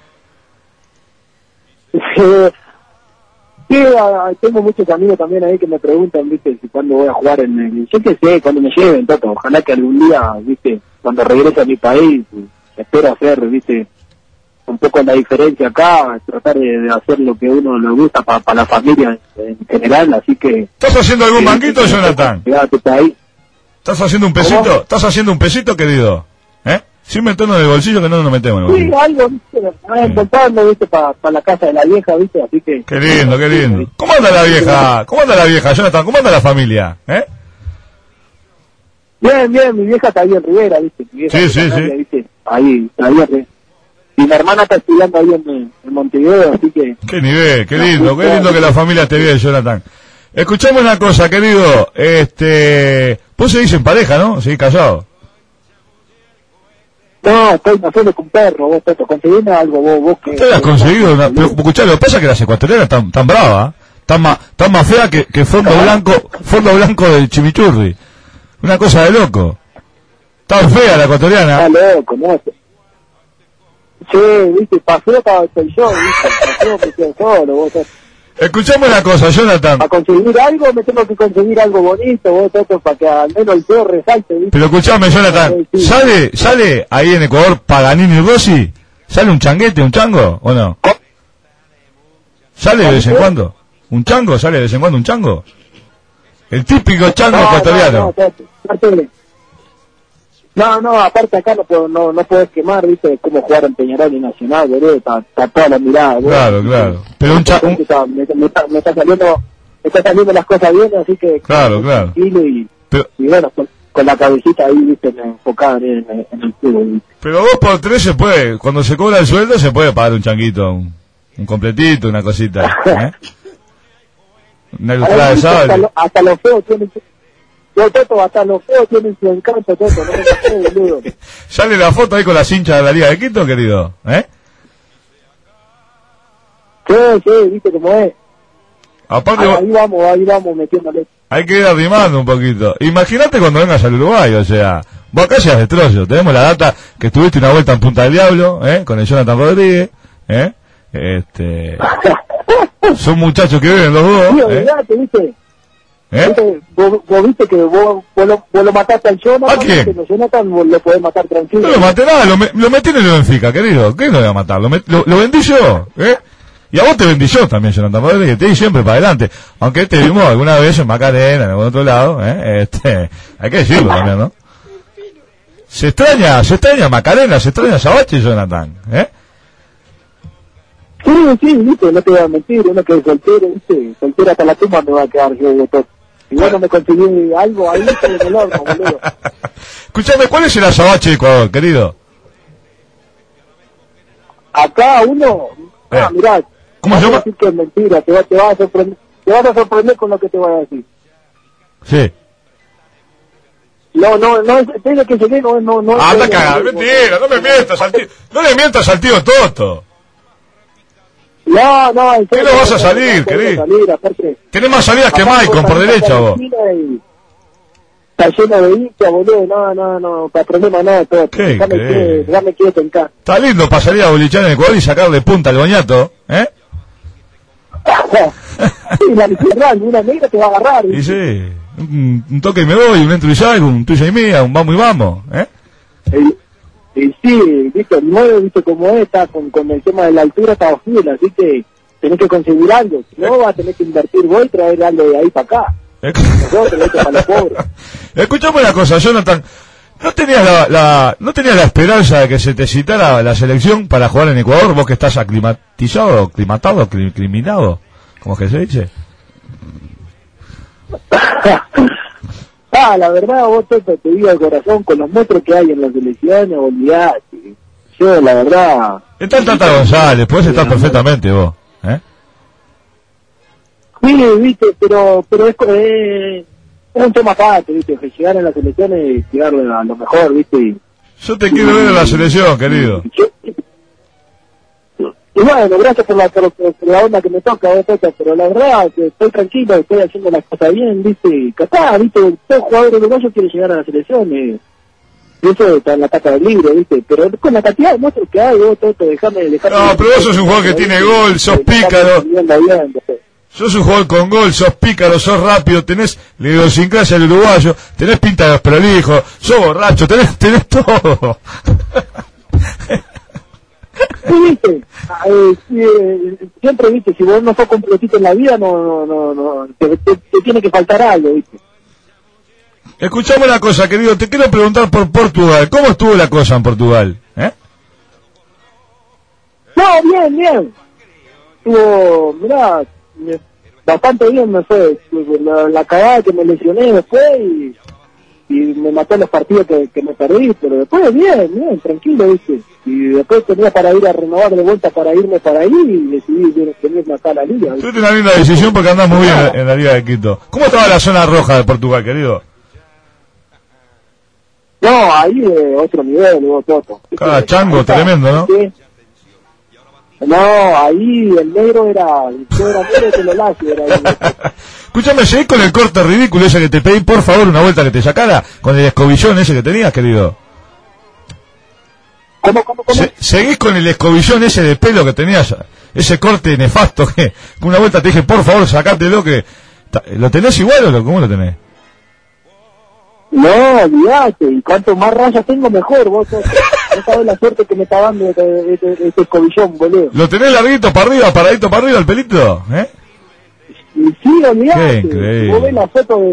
Speaker 5: Sí, tengo muchos amigos también ahí que me preguntan, viste, si cuándo voy a jugar en el... Yo qué sé, cuando me lleven, Toto, ojalá que algún día, viste, cuando regrese a mi país, espero hacer, viste, un poco la diferencia acá, tratar de hacer lo que uno le gusta para la familia en general, así que...
Speaker 8: ¿Estás haciendo algún manguito, Jonathan?
Speaker 5: Ahí.
Speaker 8: ¿Estás haciendo un pesito? ¿Cómo? ¿Estás haciendo un pesito, querido? Sin meternos en el bolsillo, que no nos metemos en el bolsillo.
Speaker 5: Sí, algo, viste, intentando, viste, para la casa de la vieja, viste, así que...
Speaker 8: Qué lindo, qué lindo. ¿Cómo anda la vieja? ¿Cómo anda la vieja, Jonathan? ¿Cómo anda la familia?
Speaker 5: Bien, mi vieja está ahí en Rivera, viste. Mi vieja
Speaker 8: sí.
Speaker 5: Viste, ahí, y mi hermana está estudiando ahí en Montevideo, así que...
Speaker 8: Qué nivel, qué lindo que la familia esté bien, Jonathan. Escuchame una cosa, querido, vos seguís en pareja, ¿no? Seguís casado.
Speaker 9: No, estoy naciendo con perro, vos, Toto, conseguime algo, vos que...
Speaker 8: ¿Usted la has conseguido? Pero, escuchá, lo que pasa es que las ecuatorianas tan brava, tan más fea que fondo blanco del chimichurri. Una cosa de loco. Tan fea la ecuatoriana.
Speaker 9: Está loco, ¿no? Sí, viste, paseo soy yo, viste, paseo me quedo solo, vos, Toto.
Speaker 8: Escuchame una cosa, Jonathan.
Speaker 9: Para conseguir algo, me tengo que conseguir algo bonito, vos, Toto, para que al menos el feo resalte, ¿viste?
Speaker 8: Pero escuchame, Jonathan, ¿sale ahí en Ecuador Paganini y Rossi? ¿Sale un changuete, un chango, o no? ¿Sale de vez en cuando? ¿Un chango? ¿Sale de vez en cuando un chango? El típico chango ecuatoriano.
Speaker 9: No, aparte acá no podés quemar, viste, cómo jugar en Peñarol y Nacional, boludo, está toda la mirada, boludo.
Speaker 8: Claro. Pero un chango...
Speaker 9: Me está saliendo las cosas bien, así que...
Speaker 8: Claro.
Speaker 9: Tranquilo y bueno, con la cabecita ahí, viste, enfocada en el fútbol, ¿viste?
Speaker 8: Pero 2x3 se puede, cuando se cobra el sueldo se puede pagar un changuito, un completito, una cosita, ¿eh? Una ilustrada de sable.
Speaker 9: Hasta los feos tienen... Yo, Toto, hasta los feos tienen su encanto, Toto, no me pasé, boludo.
Speaker 8: ¿Sale la foto ahí con las hinchas de la Liga de Quito, querido?
Speaker 9: Sí, viste cómo es.
Speaker 8: Aparte,
Speaker 9: ahí vamos metiéndole.
Speaker 8: Hay que ir arrimando un poquito. Imagínate cuando vengas al Uruguay, o sea, vos acá seas destrozos. Tenemos la data que tuviste una vuelta en Punta del Diablo, con el Jonathan Rodríguez, son muchachos que viven los dos,
Speaker 9: sí, olvidate, ¿viste? Vos viste que vos lo mataste al Jonathan.
Speaker 8: ¿A quién?
Speaker 9: Que Jonathan vos lo podés matar tranquilo.
Speaker 8: No lo maté nada, lo metí en el Benfica, querido. ¿Qué no voy a matar? Lo vendí yo, Y a vos te vendí yo también, Jonathan Rodríguez, te di siempre para adelante. Aunque te vimos alguna vez en Macarena, en algún otro lado, hay que decirlo también, ¿no? Se extraña Macarena, se extraña Sabache, Jonathan,
Speaker 9: Sí, viste, no te voy a mentir, uno que es soltero, viste, soltero hasta la tumba me va a quedar yo de todo. Y bueno, me conseguí algo ahí, pero en el horno, boludo.
Speaker 8: Escuchame, ¿cuál es el azabache de Ecuador, querido?
Speaker 9: Acá uno, mirá,
Speaker 8: ¿cómo se llama?
Speaker 9: Decir que es mentira, te vas a sorprender con lo que te voy a decir.
Speaker 8: Sí.
Speaker 9: No, tiene que seguir, no.
Speaker 8: Anda a cagar, mentira, no me mientas al tío, no le mientas al tío Toto.
Speaker 9: No, en serio.
Speaker 8: ¿Qué no vas a salir, querido? Tenés más salidas que Maicon por derecha, vos.
Speaker 9: Está lleno de hinchas, boludo, no, para problema nada, todo. Déjame quieto en casa.
Speaker 8: Está lindo para salir a bolichar en Ecuador y sacarle punta al boñato,
Speaker 9: Sí, la literal, una negra te va a agarrar.
Speaker 8: Y sí, un toque y me voy, un entro y salgo, un tuya y mía, un vamos y vamos,
Speaker 9: Sí, viste, el 9, viste cómo es, está con el tema de la altura, está full, así que tenés que conseguir algo, si no vas a tener que invertir vos y traer algo de ahí para acá. Nosotros, para los pobres.
Speaker 8: Escuchame una cosa, Jonathan, ¿no tenías la esperanza de que se te citara la selección para jugar en Ecuador, vos que estás aclimatado, criminado, ¿cómo es que se dice?
Speaker 9: La verdad, vos, Toto, te digo de corazón, con los metros que hay en las elecciones, olvidate. Yo, la verdad...
Speaker 8: Está el Tata González, puedes estar perfectamente vos,
Speaker 9: Sí, viste, pero es un tema aparte, viste, que llegar en las elecciones y llegarle a lo mejor, viste.
Speaker 8: Yo te quiero ver en la selección, querido.
Speaker 9: Y bueno, gracias por la onda que me toca, Toto, pero la verdad que estoy tranquilo, estoy haciendo las cosas bien, viste, capaz, viste, todo jugador uruguayo quiere llegar a la selección, y eso está en la tapa del libro, viste, pero con la cantidad de monstruos que hay, vos, Toto, dejame.
Speaker 8: No, pero vos sos un jugador que tiene gol, sos pícaro. Sos un jugador con gol, sos pícaro, sos rápido, tenés la idiosincrasia del uruguayo, tenés pinta de los prolijos, sos borracho, tenés todo.
Speaker 9: Sí, viste, siempre, viste, si vos no sos completito en la vida, no, te tiene que faltar algo, viste.
Speaker 8: Escuchame una cosa, querido, te quiero preguntar por Portugal, ¿cómo estuvo la cosa en Portugal?
Speaker 9: No, bien. Estuvo, mirá, bastante bien me fue, la cagada que me lesioné después y me mató los partidos que me perdí, pero después bien, tranquilo, viste. Y después tenía para ir a renovar de vuelta para irme para ahí y decidí venirme acá a la liga.
Speaker 8: Tuviste una linda decisión porque andás muy bien en la Liga de Quito. ¿Cómo estaba la zona roja de Portugal, querido?
Speaker 9: No, ahí otro nivel, vos, Toto.
Speaker 8: Chango, tremendo, ¿no?
Speaker 9: Sí. No, ahí el negro era negro que lo lacio, era
Speaker 8: Escúchame, seguís con el corte ridículo ese que te pedí, por favor, una vuelta que te sacara, con el escobillón ese que tenías, querido.
Speaker 9: ¿Cómo?
Speaker 8: Seguís con el escobillón ese de pelo que tenías, ese corte nefasto que una vuelta te dije, por favor, sacátelo, que ¿lo tenés igual o cómo lo tenés?
Speaker 9: No, olvidate, y cuanto más rayas tengo mejor, vos no sabés la suerte que me está dando este escobillón, boludo.
Speaker 8: ¿Lo tenés larguito para arriba, paradito para arriba el pelito?
Speaker 9: Y sí, olvidate,
Speaker 8: increíble.
Speaker 9: si vos ves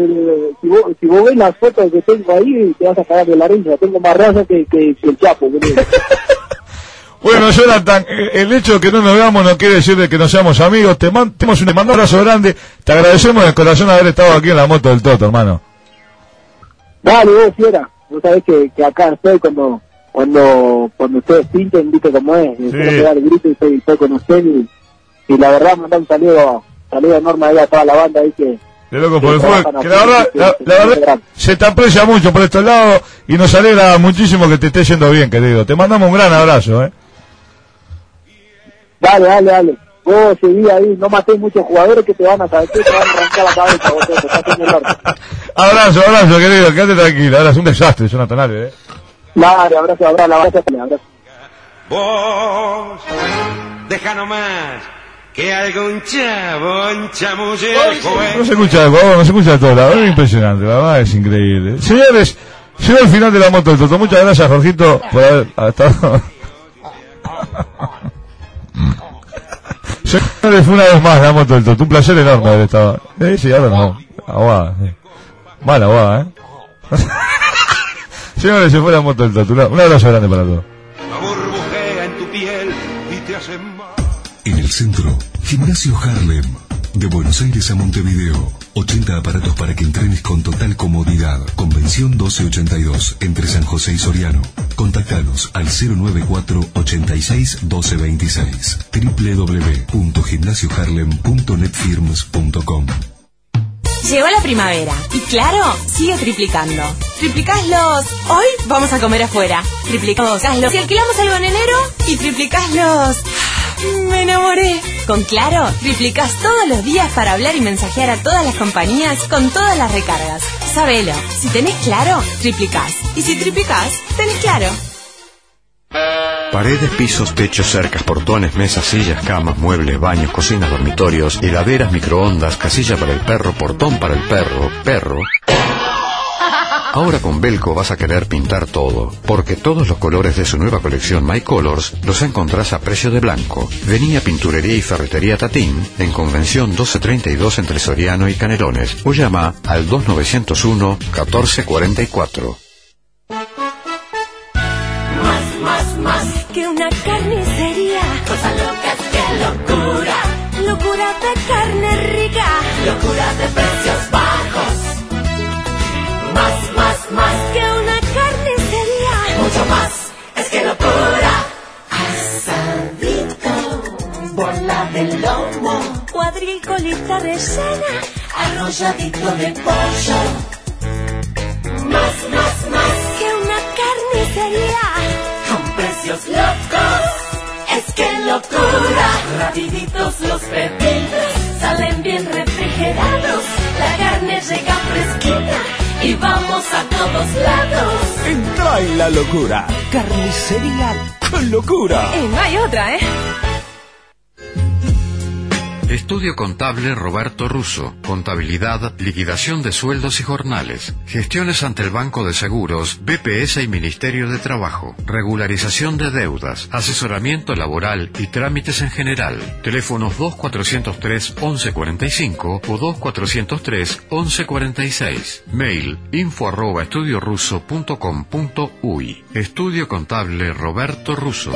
Speaker 9: la foto que tengo ahí, te vas a cagar de la risa, tengo más rayas que el Chapo, boludo.
Speaker 8: Bueno, Jonathan, el hecho de que no nos veamos no quiere decir de que no seamos amigos. Te mandamos un abrazo grande, te agradecemos de corazón haber estado aquí en la moto del Toto, hermano.
Speaker 9: Dale, vos, fiera. Vos sabés que acá estoy cuando ustedes pinten, viste cómo es. Sí. Quiero pegar el grito y estoy con usted y la verdad mandar un saludo enorme ahí a toda la banda ahí que...
Speaker 8: De loco por el fútbol, que la verdad se te aprecia mucho por estos lados y nos alegra muchísimo que te esté yendo bien, querido. Te mandamos un gran abrazo,
Speaker 9: Dale. Vos seguí ahí, no matés muchos jugadores que te van a saber que te van a arrancar la cabeza, vos, te estás haciendo el orto.
Speaker 8: Abrazo, querido, quédate tranquilo. Ahora es un desastre, Jonathan Alves,
Speaker 9: Dale, abrazo.
Speaker 19: Vos, deja nomás que algún chabón chamulle el juez.
Speaker 8: No se escucha de todo lado, es impresionante, la verdad es increíble. Señores, llegó el final de la moto del Toto. Muchas gracias, Jorgito, por haber estado. Señores, fue una vez más la moto del Toto, un placer enorme haber estado. Sí, ahora no, aguada, mala aguada, Señores, se fue la moto del Toto, un abrazo grande para todos.
Speaker 19: Burbujea en tu piel y te hace mal.
Speaker 15: En el centro, Gimnasio Harlem. De Buenos Aires a Montevideo. 80 aparatos para que entrenes con total comodidad. Convención 1282, entre San José y Soriano. Contactanos al 094 86 1226. www.gimnasioharlem.netfirms.com.
Speaker 2: Llegó la primavera y Claro sigue triplicando. Triplicáslos. Hoy vamos a comer afuera. Triplicáslos. Si alquilamos algo en enero y triplicáslos. Me enamoré. Con Claro, triplicás todos los días para hablar y mensajear a todas las compañías con todas las recargas. Sabelo, si tenés Claro, triplicás. Y si triplicás, tenés Claro.
Speaker 1: Paredes, pisos, techos, cercas, portones, mesas, sillas, camas, muebles, baños, cocinas, dormitorios, heladeras, microondas, casilla para el perro, portón para el perro. Ahora con Belco vas a querer pintar todo, porque todos los colores de su nueva colección My Colors los encontrás a precio de blanco. Vení a Pinturería y Ferretería Tatín, en Convención 1232 entre Soriano y Canelones, o llama al 2901-1444.
Speaker 10: Más que una carnicería, cosas locas, qué locura. Locura de carne rica, locura de precios bajos. Más que una carnicería, mucho más, es que locura. Asadito, bola de lomo, cuadril, colita rellena, arrolladito de pollo. Más que una carnicería, con precios locos, es que locura. Rapiditos los pedidos, salen bien refrigerados, la carne llega fresquita y vamos a todos lados.
Speaker 24: Entra en la locura. Carnicería con locura.
Speaker 2: Y no hay otra,
Speaker 1: Estudio Contable Roberto Russo. Contabilidad, liquidación de sueldos y jornales. Gestiones ante el Banco de Seguros, BPS y Ministerio de Trabajo. Regularización de deudas, asesoramiento laboral y trámites en general. Teléfonos 2403-1145 o 2403-1146. Mail info@estudiorusso.com.uy. Estudio Contable Roberto Russo.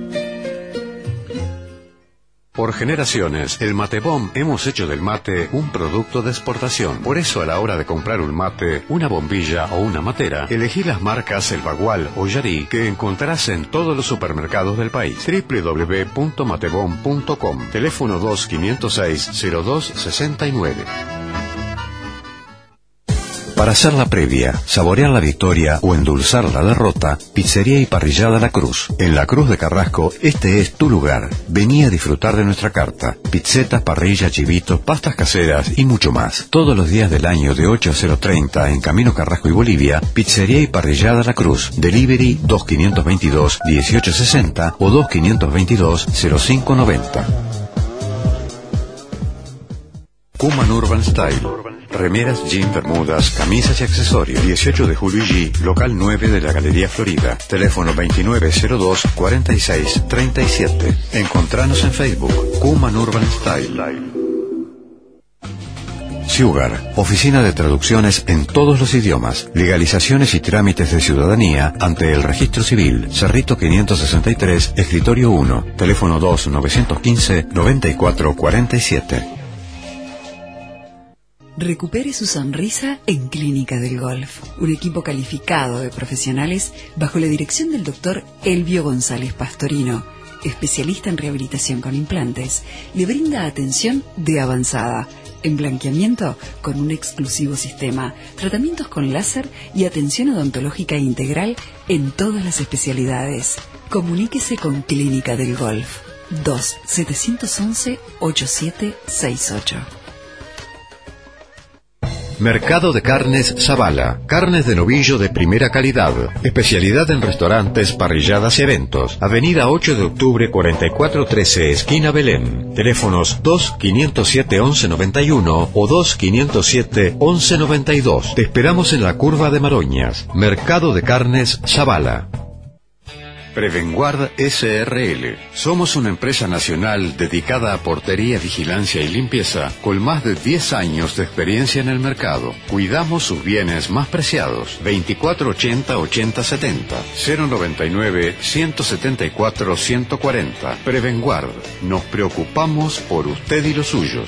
Speaker 1: Por generaciones, el Matebom hemos hecho del mate un producto de exportación. Por eso a la hora de comprar un mate, una bombilla o una matera, elegí las marcas El Bagual o Yarí que encontrarás en todos los supermercados del país. www.matebom.com. Teléfono 2-506-0269. Para hacer la previa, saborear la victoria o endulzar la derrota, Pizzería y Parrillada La Cruz. En La Cruz de Carrasco, este es tu lugar. Vení a disfrutar de nuestra carta. Pizzetas, parrilla, chivitos, pastas caseras y mucho más. Todos los días del año de 8 a 0:30 en Camino Carrasco y Bolivia, Pizzería y Parrillada La Cruz. Delivery 2522-1860 o 2522-0590. Kuman Urban Style. Remeras, jeans, bermudas, camisas y accesorios. 18 de Julio G, local 9 de la Galería Florida. Teléfono 2902-4637. Encontranos en Facebook, Kuman Urban Style. Ciugar, oficina de traducciones en todos los idiomas, legalizaciones y trámites de ciudadanía ante el Registro Civil, Cerrito 563, Escritorio 1, teléfono 2-915-9447.
Speaker 22: Recupere su sonrisa en Clínica del Golf, un equipo calificado de profesionales bajo la dirección del doctor Elvio González Pastorino, especialista en rehabilitación con implantes. Le brinda atención de avanzada en blanqueamiento con un exclusivo sistema, tratamientos con láser y atención odontológica integral en todas las especialidades. Comuníquese con Clínica del Golf 2-711-8768.
Speaker 1: Mercado de Carnes Zavala. Carnes de novillo de primera calidad. Especialidad en restaurantes, parrilladas y eventos. Avenida 8 de octubre 4413, esquina Belén. Teléfonos 2-507-1191 o 2-507-1192. Te esperamos en la curva de Maroñas. Mercado de Carnes Zavala. Prevenguard SRL. Somos una empresa nacional dedicada a portería, vigilancia y limpieza con más de 10 años de experiencia en el mercado. Cuidamos sus bienes más preciados. 2480-8070. 099-174-140. Prevenguard. Nos preocupamos por usted y los suyos.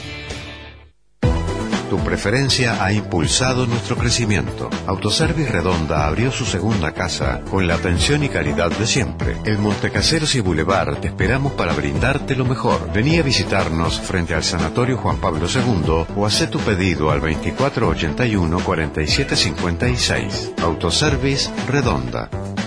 Speaker 1: Tu preferencia ha impulsado nuestro crecimiento. Autoservice Redonda abrió su segunda casa con la atención y calidad de siempre. En Montecaseros y Boulevard te esperamos para brindarte lo mejor. Vení a visitarnos frente al Sanatorio Juan Pablo II o haz tu pedido al 2481-4756. Autoservice Redonda.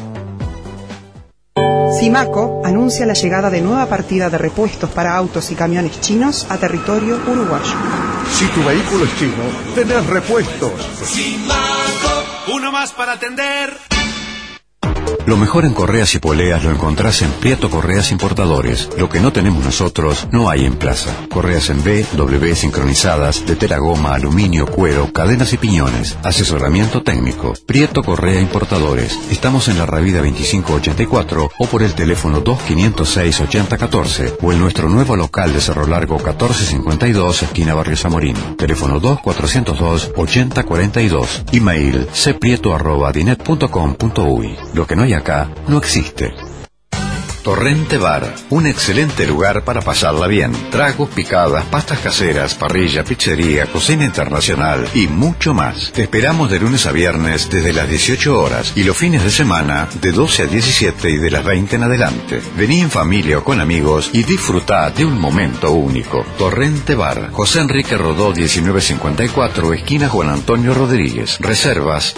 Speaker 23: Simaco anuncia la llegada de nueva partida de repuestos para autos y camiones chinos a territorio uruguayo.
Speaker 7: Si tu vehículo es chino, tenés repuestos.
Speaker 14: Simaco, uno más para atender.
Speaker 1: Lo mejor en correas y poleas lo encontrás en Prieto Correas Importadores. Lo que no tenemos nosotros no hay en plaza. Correas en B, W sincronizadas, de tela, goma, aluminio, cuero, cadenas y piñones. Asesoramiento técnico. Prieto Correa Importadores. Estamos en la Ravida 2584 o por el teléfono 2506-8014 o en nuestro nuevo local de Cerro Largo 1452, esquina Barrio Zamorino. Teléfono 2402-8042. Email cprieto@dinet.com.uy. Lo que no hay acá no existe. Torrente Bar, un excelente lugar para pasarla bien. Tragos, picadas, pastas caseras, parrilla, pizzería, cocina internacional y mucho más. Te esperamos de lunes a viernes desde las 18 horas y los fines de semana de 12 a 17 y de las 20 en adelante. Vení en familia o con amigos y disfrutá de un momento único. Torrente Bar, José Enrique Rodó 1954, esquina Juan Antonio Rodríguez. Reservas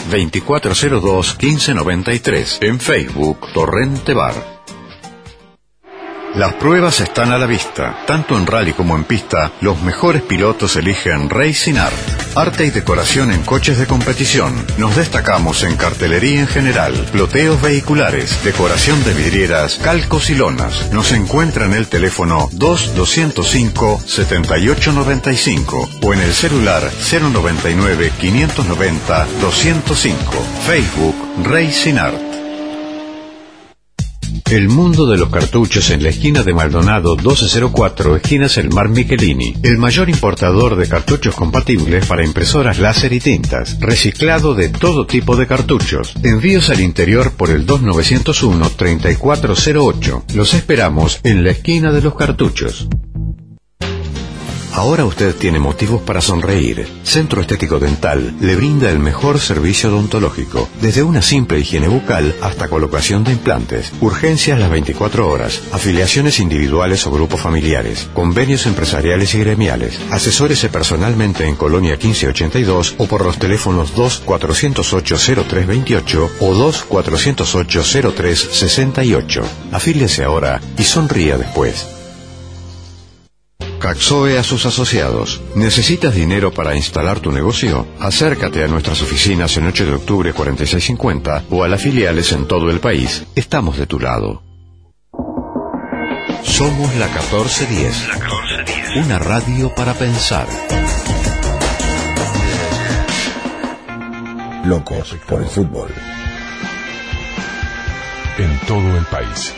Speaker 1: 2402-1593. En Facebook, Torrente Bar. Las pruebas están a la vista. Tanto en rally como en pista, los mejores pilotos eligen Racing Art. Arte y decoración en coches de competición. Nos destacamos en cartelería en general, ploteos vehiculares, decoración de vidrieras, calcos y lonas. Nos encuentra en el teléfono 2205-7895 o en el celular 099-590-205. Facebook Racing Art. El mundo de los cartuchos en la esquina de Maldonado 1204, esquina Selmar Michelini. El mayor importador de cartuchos compatibles para impresoras láser y tintas. Reciclado de todo tipo de cartuchos. Envíos al interior por el 2901-3408. Los esperamos en la esquina de los cartuchos. Ahora usted tiene motivos para sonreír. Centro Estético Dental le brinda el mejor servicio odontológico, desde una simple higiene bucal hasta colocación de implantes, urgencias las 24 horas, afiliaciones individuales o grupos familiares, convenios empresariales y gremiales. Asesórese personalmente en Colonia 1582 o por los teléfonos 2-408-0328 o 2-408-0368. Afíliese ahora y sonría después. Caxoe a sus asociados. ¿Necesitas dinero para instalar tu negocio? Acércate a nuestras oficinas en 8 de octubre 4650 o a las filiales en todo el país. Estamos de tu lado. Somos la 1410. Una radio para pensar.
Speaker 13: Locos por el fútbol. En todo el país.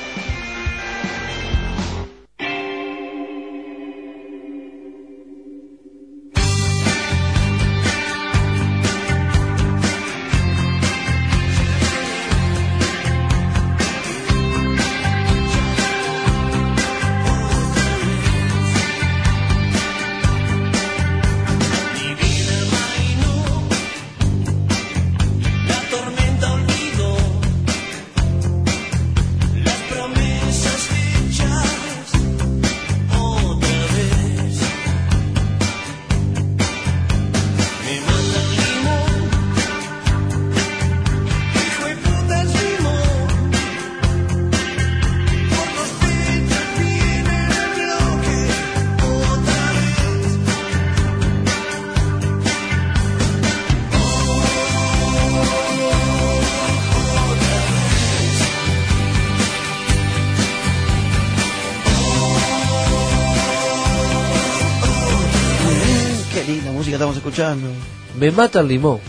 Speaker 17: Escuchando.
Speaker 16: Me mata el limón.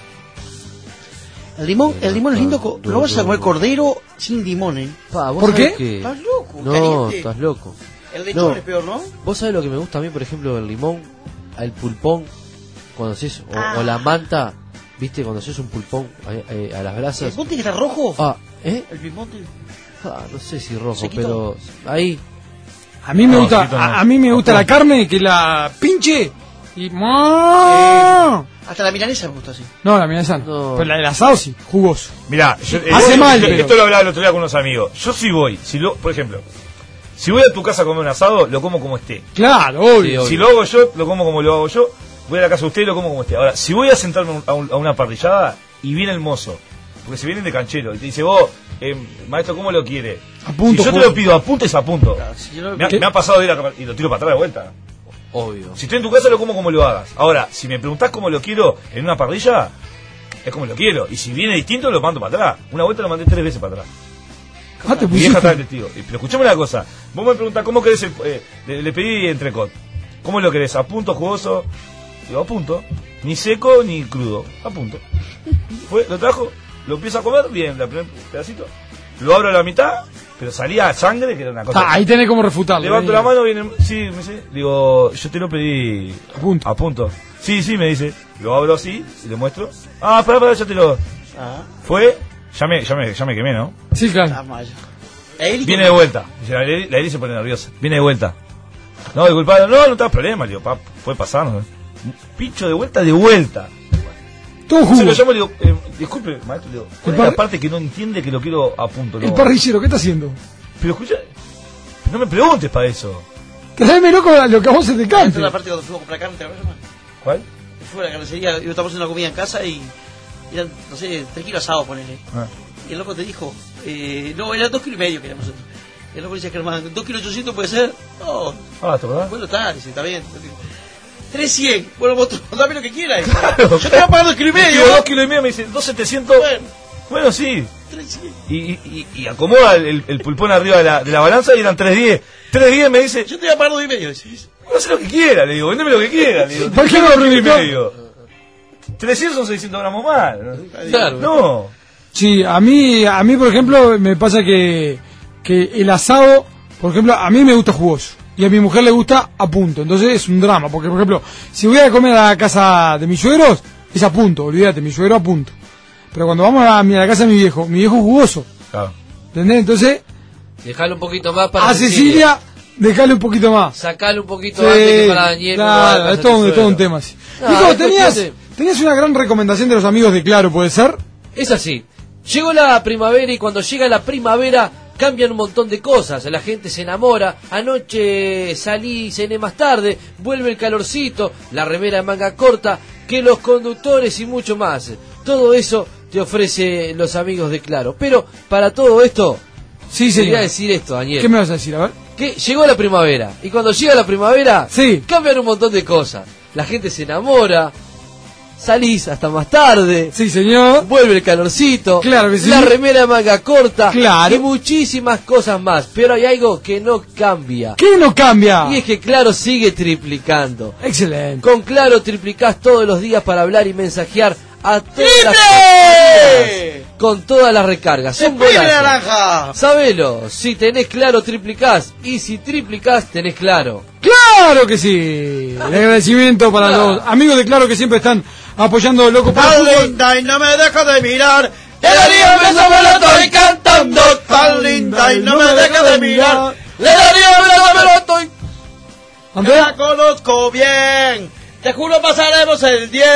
Speaker 17: El limón es lindo. No vas a comer cordero sin limón,
Speaker 12: ¿Por qué?
Speaker 17: Estás loco,
Speaker 16: No,
Speaker 17: caliente.
Speaker 16: estás loco.
Speaker 17: El lechón es peor, ¿no?
Speaker 16: Vos sabés lo que me gusta a mí, por ejemplo, el limón, el pulpón, cuando haces, o la manta, viste, cuando haces un pulpón a las brasas.
Speaker 17: ¿El pulpón tiene que estar rojo?
Speaker 16: ¿Eh?
Speaker 17: El pulpón
Speaker 16: no sé si rojo, pero ahí.
Speaker 12: A mí me gusta la carne que la pinche y
Speaker 17: hasta la milanesa me gusta así.
Speaker 12: No, la milanesa no. Pero la del asado sí, jugoso.
Speaker 11: Mirá,
Speaker 12: hace mal.
Speaker 11: Esto lo hablaba el otro día con unos amigos. Yo sí voy, por ejemplo, si voy a tu casa a comer un asado, lo como como esté.
Speaker 12: Claro, obvio.
Speaker 11: Si lo hago yo, lo como como lo hago yo. Voy a la casa de usted y lo como como esté. Ahora, si voy a sentarme a una parrillada y viene el mozo, porque se vienen de canchero y te dice, vos, maestro, ¿cómo lo quiere?
Speaker 12: Apunto,
Speaker 11: si yo te lo pido, apunto es apunto.
Speaker 17: Claro, si
Speaker 11: me ha pasado de ir y lo tiro para atrás de vuelta.
Speaker 16: Obvio.
Speaker 11: Si estoy en tu casa, lo como lo hagas. Ahora, si me preguntás cómo lo quiero en una parrilla, es como lo quiero. Y si viene distinto, lo mando para atrás. Una vuelta lo mandé 3 veces para atrás. Mi vieja está el testigo. Pero escuchame una cosa. Vos me preguntás cómo querés le pedí entrecot. ¿Cómo lo querés? ¿A punto, jugoso? Digo, a punto. Ni seco ni crudo. A punto. Lo trajo, lo empiezo a comer, bien, el primer pedacito. Lo abro a la mitad, pero salía sangre, que era una cosa.
Speaker 12: Ahí tenés como refutarlo.
Speaker 11: Levanto la mano, viene, sí, me dice, digo, yo te lo pedí a punto. Sí, me dice, lo abro así, y le muestro. Pará, ya te lo... Fue, ya me quemé, ¿no?
Speaker 12: Sí, claro.
Speaker 11: Viene de vuelta. La Eli se pone nerviosa. Viene de vuelta. No, disculpa, no te das problema, le digo, puede pasar, ¿no? Pincho de vuelta.
Speaker 12: Todo jugo.
Speaker 11: Se lo llamo y le digo, disculpe, maestro, le digo, ¿cuál es la parte que no entiende que lo quiero a punto?
Speaker 12: El parrillero, ¿qué está haciendo?
Speaker 11: Pero escucha, no me preguntes para eso.
Speaker 12: Tráeme loco lo que a vos se te cante.
Speaker 17: Esta es la parte cuando fuimos a comprar carne, ¿te acuerdas?
Speaker 11: ¿Cuál?
Speaker 17: Fue a la carnicería, y estábamos haciendo una comida en casa y eran, no sé, 3 kilos asados, ponele. Y el loco te dijo, no, era 2,5 kilos queríamos hacer. Y el loco dice, Germán, 2,8 kilos puede ser. No.
Speaker 11: ¿te verdad?
Speaker 17: Bueno, dice, está bien. 300. Bueno, vos dame lo que quieras. Claro. Yo te voy a pagar 2,5 kilos.
Speaker 11: 2,5 kilos, me dice, 2,700. Bueno, sí.
Speaker 17: 300.
Speaker 11: Y acomoda el pulpón arriba de la balanza y eran 3,10. 3,10 me dice,
Speaker 17: yo te voy a pagar 2,5.
Speaker 11: No sé lo que quiera, le digo, vendeme lo que quiera. Le digo,
Speaker 12: ¿por qué no
Speaker 11: 2,5? 300 son 600 gramos más.
Speaker 12: Claro.
Speaker 11: No.
Speaker 12: Sí, a mí por ejemplo, me pasa que el asado, por ejemplo, a mí me gusta jugoso. Y a mi mujer le gusta a punto. Entonces es un drama. Porque, por ejemplo, si voy a comer a la casa de mis suegros, es a punto. Olvídate, mi suegro a punto. Pero cuando vamos a la casa de mi viejo es jugoso.
Speaker 11: Claro.
Speaker 12: ¿Entendés? Entonces...
Speaker 16: Dejalo un poquito más para
Speaker 12: a Cecilia Dejale un poquito más.
Speaker 16: Sacale un poquito
Speaker 12: Sí,
Speaker 16: antes que para Daniel.
Speaker 12: claro, es todo un tema. Sí.
Speaker 16: No,
Speaker 12: Nico,
Speaker 16: es cuestión
Speaker 12: tenías una gran recomendación de los amigos de Claro, ¿puede ser?
Speaker 16: Es así. Llegó la primavera y cuando llega la primavera cambian un montón de cosas. La gente se enamora. Anoche salí y cené más tarde. Vuelve el calorcito, la remera de manga corta, que los conductores y mucho más. Todo eso te ofrece los amigos de Claro. Pero para todo esto,
Speaker 12: sí,
Speaker 16: quería decir esto, Daniel.
Speaker 12: ¿Qué me vas a decir? A ver.
Speaker 16: Que llegó la primavera. Y cuando llega la primavera, cambian un montón de cosas. La gente se enamora. Salís hasta más tarde.
Speaker 12: Sí, señor.
Speaker 16: Vuelve el calorcito.
Speaker 12: Claro que sí.
Speaker 16: La remera de manga corta.
Speaker 12: Claro.
Speaker 16: Y muchísimas cosas más. Pero hay algo que no cambia.
Speaker 12: ¿Qué no cambia?
Speaker 16: Y es que Claro sigue triplicando.
Speaker 12: Excelente.
Speaker 16: Con Claro triplicás todos los días para hablar y mensajear a todas las personas. Con todas las recargas. Un
Speaker 17: ¡Triple
Speaker 16: golazo.
Speaker 17: naranja!
Speaker 16: Sabelo. Si tenés Claro, triplicás. Y si triplicás, tenés Claro.
Speaker 12: ¡Claro que sí! El agradecimiento para los amigos de Claro que siempre están apoyando Loco por el
Speaker 17: Tan
Speaker 12: Fútbol.
Speaker 17: linda y no me deja de mirar. Le daría un beso, me lo estoy cantando. Tan linda y no me deja de mirar. Le daría un beso, me lo estoy.
Speaker 12: ¿Andrea?
Speaker 17: La conozco bien. Te juro pasaremos el 10.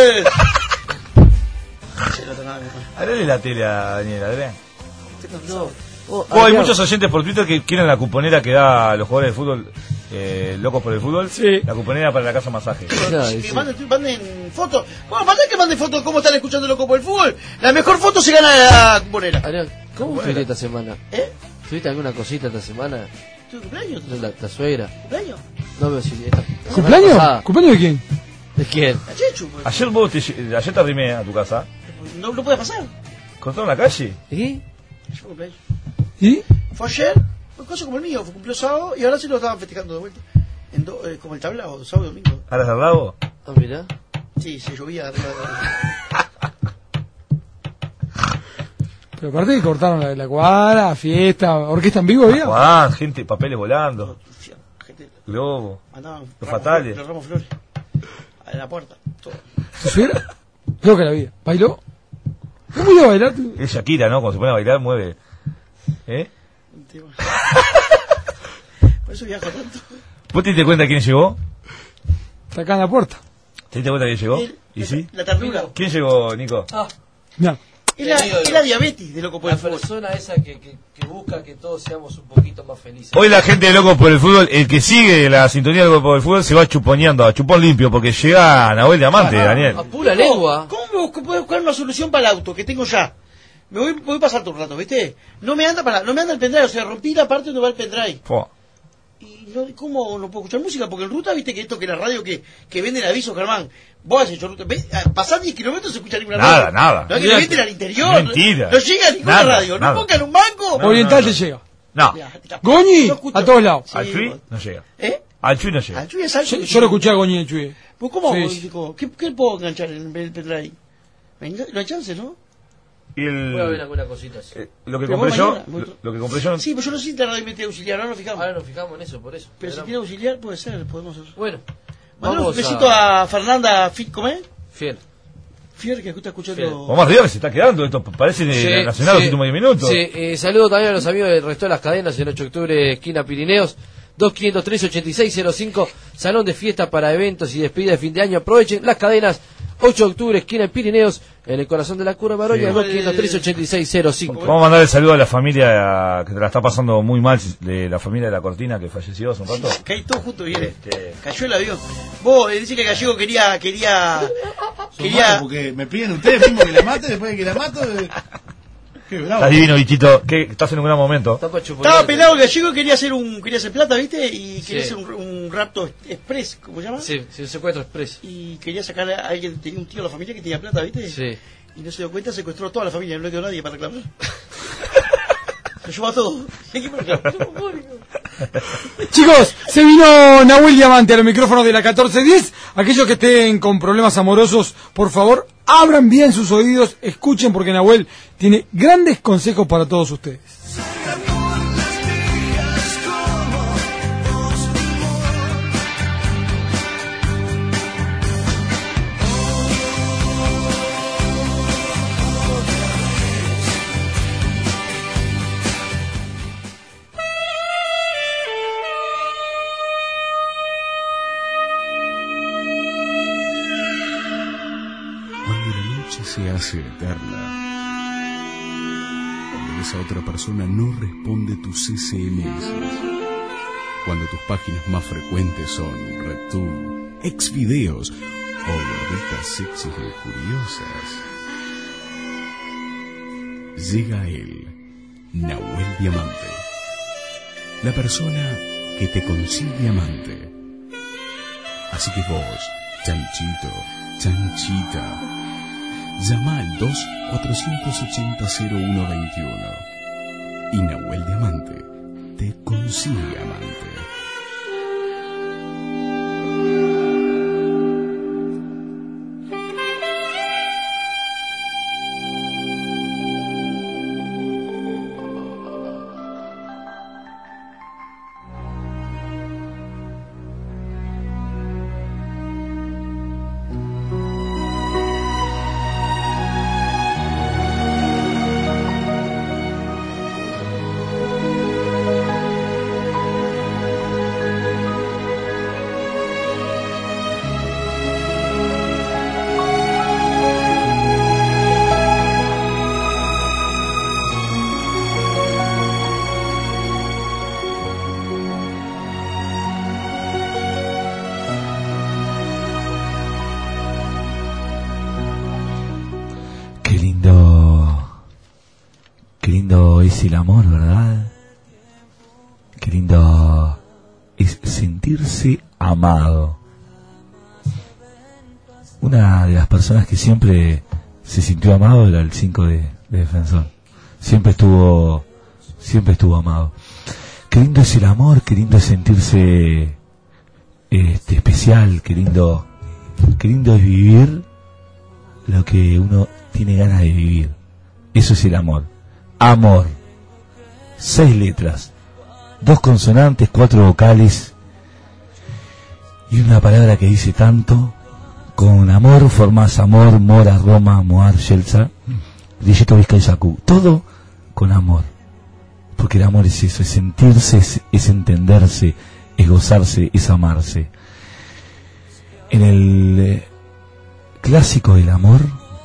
Speaker 11: Abrele la tele a Daniel, Adrián.
Speaker 16: No.
Speaker 11: Hay muchos oyentes por Twitter que quieren la cuponera que da a los jugadores de fútbol, locos por el fútbol.
Speaker 12: Sí.
Speaker 11: La cuponera para la casa masaje.
Speaker 17: Que manden fotos. Bueno, mandé que manden fotos cómo están escuchando Loco por el Fútbol. La mejor foto se gana la cuponera.
Speaker 16: Adrián, ¿cómo estuviste esta semana? ¿Tuviste alguna cosita esta semana?
Speaker 17: ¿Tu cumpleaños?
Speaker 16: La suegra.
Speaker 17: ¿Cumpleaños?
Speaker 16: No veo si esta
Speaker 12: ¿Cumpleaños? ¿Cumpleaños de quién?
Speaker 16: ¿De quién?
Speaker 17: La Chechu, pues.
Speaker 11: Ayer te arrimé a tu casa.
Speaker 17: No puede pasar.
Speaker 11: ¿Cortaron la calle?
Speaker 16: ¿Y?
Speaker 17: Ayer fue cumpleaños.
Speaker 12: ¿Y?
Speaker 17: Fue ayer, fue cosa como el mío, cumplió sábado y ahora sí lo estaban festejando de vuelta. Como el tablado, sábado y domingo.
Speaker 11: ¿Aras del lago?
Speaker 16: Ah, mirá.
Speaker 17: Sí, se llovía arriba de
Speaker 12: Pero aparte que cortaron la cuadra, fiesta, orquesta en vivo, ¿había?
Speaker 11: Juan, gente, papeles volando. Globo.
Speaker 17: Andaban
Speaker 11: Los fatales.
Speaker 17: Los ramos flores. En la puerta. Todo.
Speaker 12: ¿Tu suegra? Creo que la vi. ¿Bailó? ¿Cómo iba a bailar tú?
Speaker 11: Es Shakira, ¿no? Cuando se pone a bailar, mueve.
Speaker 17: Por eso viajo tanto.
Speaker 11: ¿Vos te diste cuenta quién llegó?
Speaker 12: Está acá en la puerta.
Speaker 11: ¿Te diste cuenta quién llegó? ¿Y sí?
Speaker 17: La ternura.
Speaker 11: ¿Quién llegó, Nico?
Speaker 12: No.
Speaker 17: Es la diabetes de Loco por el
Speaker 16: La
Speaker 17: Fútbol.
Speaker 16: persona esa que busca que todos seamos un poquito más felices.
Speaker 11: Hoy la gente de Locos por el Fútbol, el que sigue la sintonía de Locos por el Fútbol se va chuponeando, a chupón limpio, porque llega Nahuel Diamante, Daniel.
Speaker 16: A pura lengua.
Speaker 17: ¿Cómo puedo buscar una solución para el auto que tengo ya? Me voy a pasar todo un rato, ¿viste? No me anda el pendrive, o sea, rompí la parte donde va el pendrive. Y no, ¿cómo no puedo escuchar música? Porque en ruta, viste que esto que la radio que vende el aviso, Germán, vos has hecho ruta, pasás 10 kilómetros se escucha ninguna radio.
Speaker 11: Nada.
Speaker 17: No es que le venden al interior.
Speaker 11: Mentira.
Speaker 17: No llega a ninguna radio. No pongan un banco.
Speaker 12: Oriental te llega.
Speaker 11: No.
Speaker 12: Goñi, a todos lados.
Speaker 11: Al
Speaker 17: Sí,
Speaker 11: Chuy
Speaker 17: bueno.
Speaker 11: no llega.
Speaker 17: ¿Eh?
Speaker 11: Al Chuy no llega.
Speaker 17: Al Chuy es algo.
Speaker 12: Yo lo escuché a Goñi en Chuy.
Speaker 17: Pues, ¿cómo?
Speaker 12: Sí.
Speaker 17: Digo, ¿qué puedo enganchar en el pendrive? No hay chance, ¿no?
Speaker 11: Y
Speaker 16: Voy a ver alguna cosita así.
Speaker 11: lo que
Speaker 17: Pero
Speaker 11: compré
Speaker 17: vos
Speaker 11: yo,
Speaker 17: mañana,
Speaker 11: lo que compré yo,
Speaker 17: Sí, pues yo no sé si la radio mete auxiliar, ahora nos fijamos.
Speaker 16: Ahora nos fijamos en eso, por eso.
Speaker 17: Pero si tiene auxiliar, puede ser, podemos hacer.
Speaker 16: Bueno,
Speaker 17: Mandale un
Speaker 16: vamos
Speaker 17: besito a Fernanda ¿cómo es?
Speaker 16: Fiel.
Speaker 17: Fiel, que está escuchando.
Speaker 11: vamos arriba que se está quedando, esto parece de Nacional los últimos 10 minutos.
Speaker 16: Sí, saludo también a los amigos del resto de las cadenas en 8 de octubre, esquina Pirineos, 2503-8605, salón de fiesta para eventos y despedida de fin de año. Aprovechen las cadenas, 8 de octubre, esquina Pirineos, en el corazón de la Curva Maroña, 2503-8605.
Speaker 11: Vamos a mandar el saludo a la familia que te la está pasando muy mal, de la familia de la Cortina que falleció hace un rato.
Speaker 17: Que ahí todo junto viene. Cayó el avión. Vos, dice que Gallego quería.
Speaker 3: Porque me piden ustedes mismos que la mate, después de que la mato. Qué bravo.
Speaker 11: Estás divino, bichito, que estás en un gran momento.
Speaker 17: Estaba pelado el Gallego, quería hacer plata, ¿viste? Y quería hacer un rapto express, ¿cómo se llama?
Speaker 16: Sí, un secuestro express.
Speaker 17: Y quería sacar a alguien, tenía un tío de la familia que tenía plata, ¿viste?
Speaker 16: Sí.
Speaker 17: Y no se dio cuenta, secuestró a toda la familia, no le quedó nadie para reclamar. Se llevó a todo.
Speaker 12: Chicos, se vino Nahuel Diamante a los micrófonos de la 1410. Aquellos que estén con problemas amorosos, por favor, abran bien sus oídos, escuchen porque Nahuel tiene grandes consejos para todos ustedes.
Speaker 15: se hace eterna. Cuando esa otra persona no responde tus SMS. Cuando tus páginas más frecuentes son RedTube, Xvideos o gorditas sexys y curiosas. Llega él, Nahuel Diamante. La persona que te consigue amante. Así que vos, chanchito, chanchita, llama al 2-480-0121 y Nahuel Diamante te consigue amante.
Speaker 11: Es el amor, ¿verdad? Qué lindo es sentirse amado. Una de las personas que siempre se sintió amado era el 5 de Defensor. Siempre estuvo amado. Qué lindo es el amor, qué lindo es sentirse especial, qué lindo es vivir lo que uno tiene ganas de vivir. Eso es el amor. Amor. 6 letras, 2 consonantes, 4 vocales y una palabra que dice tanto. Con amor formás amor, mora, Roma, moar, Yeltsa, Diyeto, Vizca y Saku. Todo con amor. Porque el amor es eso, es sentirse, es entenderse, es gozarse, es amarse. En el clásico del amor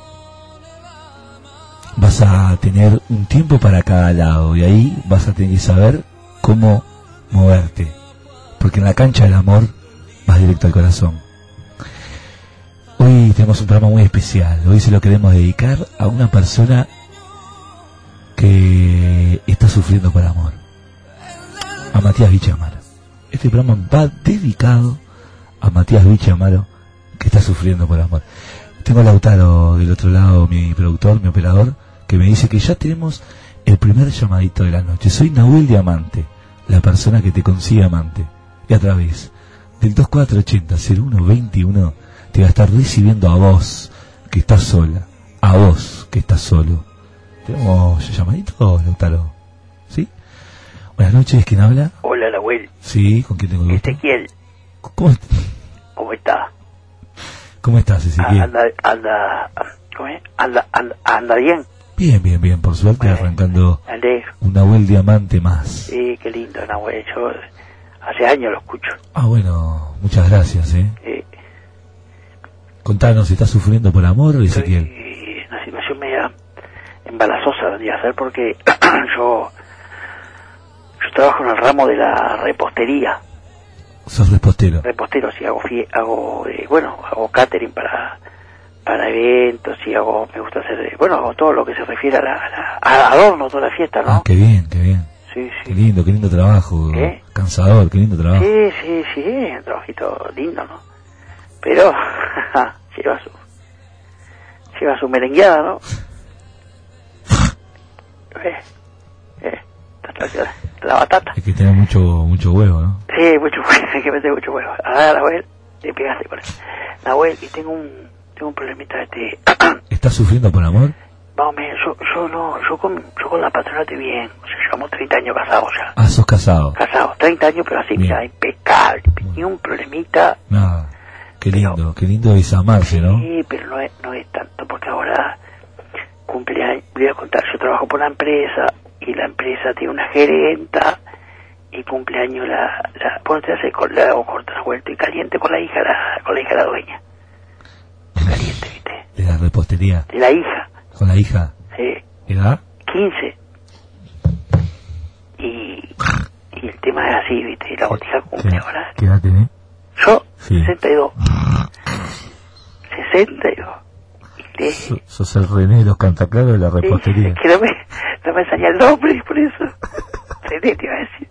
Speaker 11: vas a tener un tiempo para cada lado y ahí vas a tener que saber cómo moverte, porque en la cancha del amor vas directo al corazón. Hoy tenemos un programa muy especial. Hoy se lo queremos dedicar a una persona que está sufriendo por amor, a Matías Vichamaro. Este programa va dedicado a Matías Vichamaro, que está sufriendo por amor. Tengo a Lautaro del otro lado, mi productor, mi operador, que me dice que ya tenemos el primer llamadito de la noche. Soy Nahuel Diamante, la persona que te consigue amante. Y a través del 2480-0121 te va a estar recibiendo a vos, que estás sola, a vos, que estás solo. ¿Tenemos llamadito, Lautaro? ¿Sí? Buenas noches, ¿quién habla?
Speaker 4: Hola, Nahuel.
Speaker 11: Sí, ¿con quién tengo el gusto?
Speaker 4: Ezequiel.
Speaker 11: ¿Cómo
Speaker 4: está?
Speaker 11: ¿Cómo estás, Ezequiel?
Speaker 4: Anda bien.
Speaker 11: Bien, por suerte, arrancando un Nahuel Diamante más.
Speaker 4: Sí, qué lindo, Nahuel. Yo hace años lo escucho.
Speaker 11: Ah, bueno, muchas gracias, Contanos, ¿estás sufriendo por amor, Ezequiel?
Speaker 4: Una situación media embarazosa vendría a ser porque yo trabajo en el ramo de la repostería.
Speaker 11: ¿Sos repostero?
Speaker 4: Repostero, sí, hago catering para eventos y me gusta hacer, hago todo lo que se refiere a adorno, toda la fiesta, ¿no?
Speaker 11: Ah, qué bien.
Speaker 4: Sí.
Speaker 11: Qué lindo trabajo. Cansador, qué lindo trabajo.
Speaker 4: Sí, un trabajito lindo, ¿no? Pero lleva su merengueada, ¿no? La batata.
Speaker 11: Hay que tener mucho huevo, ¿no?
Speaker 4: Sí, mucho huevo, hay que meter mucho huevo. A Nahuel, te pegaste con eso. Nahuel, y tengo un problemita
Speaker 11: ¿Estás sufriendo por amor?
Speaker 4: Vamos, yo con la patrona estoy bien. O sea, llevamos 30 años casados ya.
Speaker 11: Ah, sos casado.
Speaker 4: Casado, 30 años, pero así, mira, impecable. Ni un problemita.
Speaker 11: Nada. Qué lindo es amarse, ¿no?
Speaker 4: Sí, pero no es tanto, porque ahora cumpleaños, voy a contar, yo trabajo por una empresa, y la empresa tiene una gerenta, y cumpleaños bueno, te hace le hago corta la vuelta y caliente con la hija de la dueña. Caliente, ¿viste?
Speaker 11: De la repostería.
Speaker 4: De la hija.
Speaker 11: ¿Con la hija?
Speaker 4: Sí.
Speaker 11: ¿Edad?
Speaker 4: 15. Y el tema es así, ¿viste? La botija cumple ahora.
Speaker 11: ¿Qué edad tenés?
Speaker 4: Yo,
Speaker 11: Sí.
Speaker 4: 62. 62.
Speaker 11: Sos el René de los Cantaclaros de la repostería.
Speaker 4: Es que no me salía el nombre, por eso. René te iba a decir.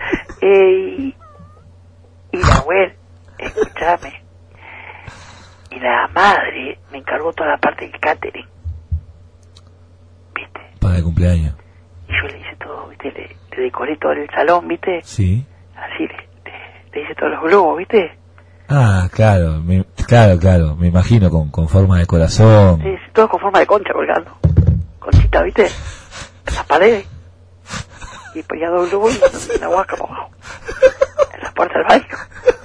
Speaker 4: Y la abuela, escúchame. Y la madre me encargó toda la parte del catering. ¿Viste?
Speaker 11: Para el cumpleaños.
Speaker 4: Y yo le hice todo, ¿viste? Le decoré todo el salón, ¿viste?
Speaker 11: Sí.
Speaker 4: Así, le hice todos los globos, ¿viste?
Speaker 11: Ah, claro, claro, me imagino con forma de corazón.
Speaker 4: Sí, todo con forma de concha colgando. Conchita, ¿viste? En las paredes. Y ponía dos globos y una huasca para abajo. En las puertas del baño.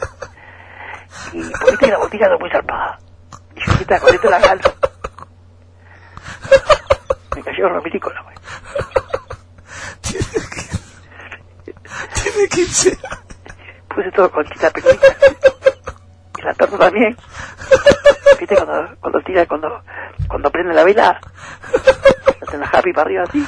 Speaker 4: Y porque que la botica no muy zarpada. Y yo quita con esto la calza. Me cayó romitícola, güey.
Speaker 11: Tiene 15.
Speaker 4: Puse todo conchita pequeñita. Y la torta también. ¿Viste? Cuando tira, cuando prende la vela, hacen la happy para arriba así.